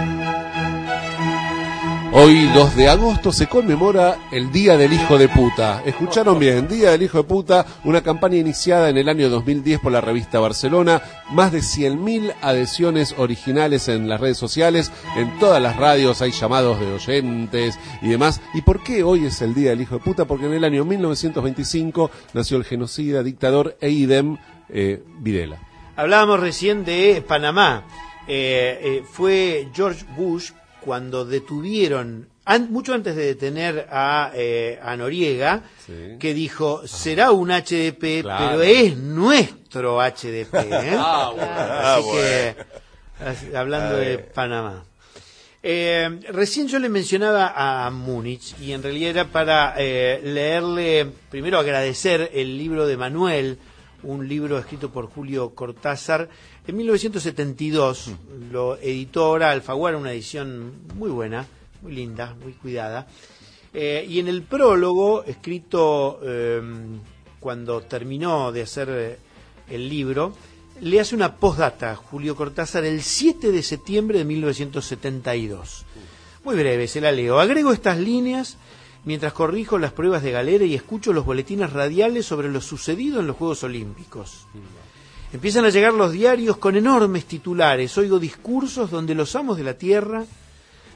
Hoy, dos de agosto, se conmemora el Día del Hijo de Puta. Escucharon bien, Día del Hijo de Puta, una campaña iniciada en el año dos mil diez por la revista Barcelona, más de cien mil adhesiones originales en las redes sociales, en todas las radios hay llamados de oyentes y demás. ¿Y por qué hoy es el Día del Hijo de Puta? Porque en el año mil novecientos veinticinco nació el genocida, dictador e idem eh, Videla. Hablábamos recién de Panamá. Eh, eh, fue George Bush cuando detuvieron, an, mucho antes de detener a, eh, a Noriega, sí. que dijo, será un H D P, claro. pero es nuestro H D P. ¿eh? ah, bueno. Así que, así, hablando de Panamá. Eh, recién yo le mencionaba a Múnich, y en realidad era para eh, leerle, primero agradecer el libro de Manuel, un libro escrito por Julio Cortázar. En mil novecientos setenta y dos lo editó ahora Alfaguara, una edición muy buena, muy linda, muy cuidada. Eh, y en el prólogo, escrito eh, cuando terminó de hacer eh, el libro, le hace una postdata Julio Cortázar el siete de septiembre de mil novecientos setenta y dos. Muy breve, se la leo. Agrego estas líneas mientras corrijo las pruebas de galera y escucho los boletines radiales sobre lo sucedido en los Juegos Olímpicos. Empiezan a llegar los diarios con enormes titulares. Oigo discursos donde los amos de la tierra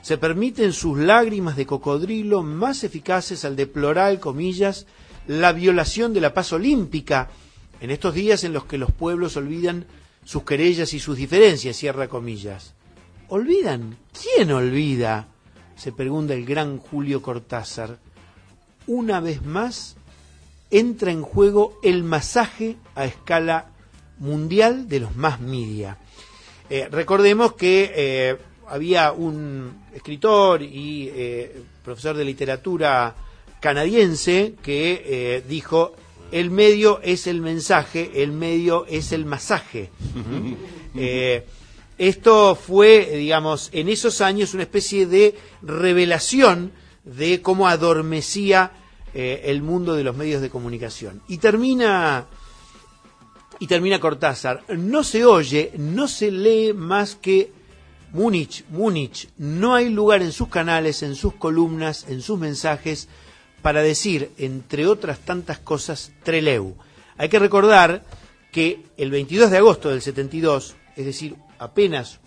se permiten sus lágrimas de cocodrilo más eficaces al deplorar, comillas, la violación de la paz olímpica en estos días en los que los pueblos olvidan sus querellas y sus diferencias, cierra comillas. ¿Olvidan? ¿Quién olvida?, se pregunta el gran Julio Cortázar. Una vez más entra en juego el masaje a escala mundial de los mass media. Eh, recordemos que eh, había un escritor y eh, profesor de literatura canadiense que eh, dijo: el medio es el mensaje, el medio es el masaje. eh, esto fue, digamos, en esos años una especie de revelación de cómo adormecía eh, el mundo de los medios de comunicación. Y termina, y termina Cortázar: no se oye, no se lee más que Múnich, Múnich. No hay lugar en sus canales, en sus columnas, en sus mensajes, para decir, entre otras tantas cosas, Trelew. Hay que recordar que el veintidós de agosto del setenta y dos, es decir, apenas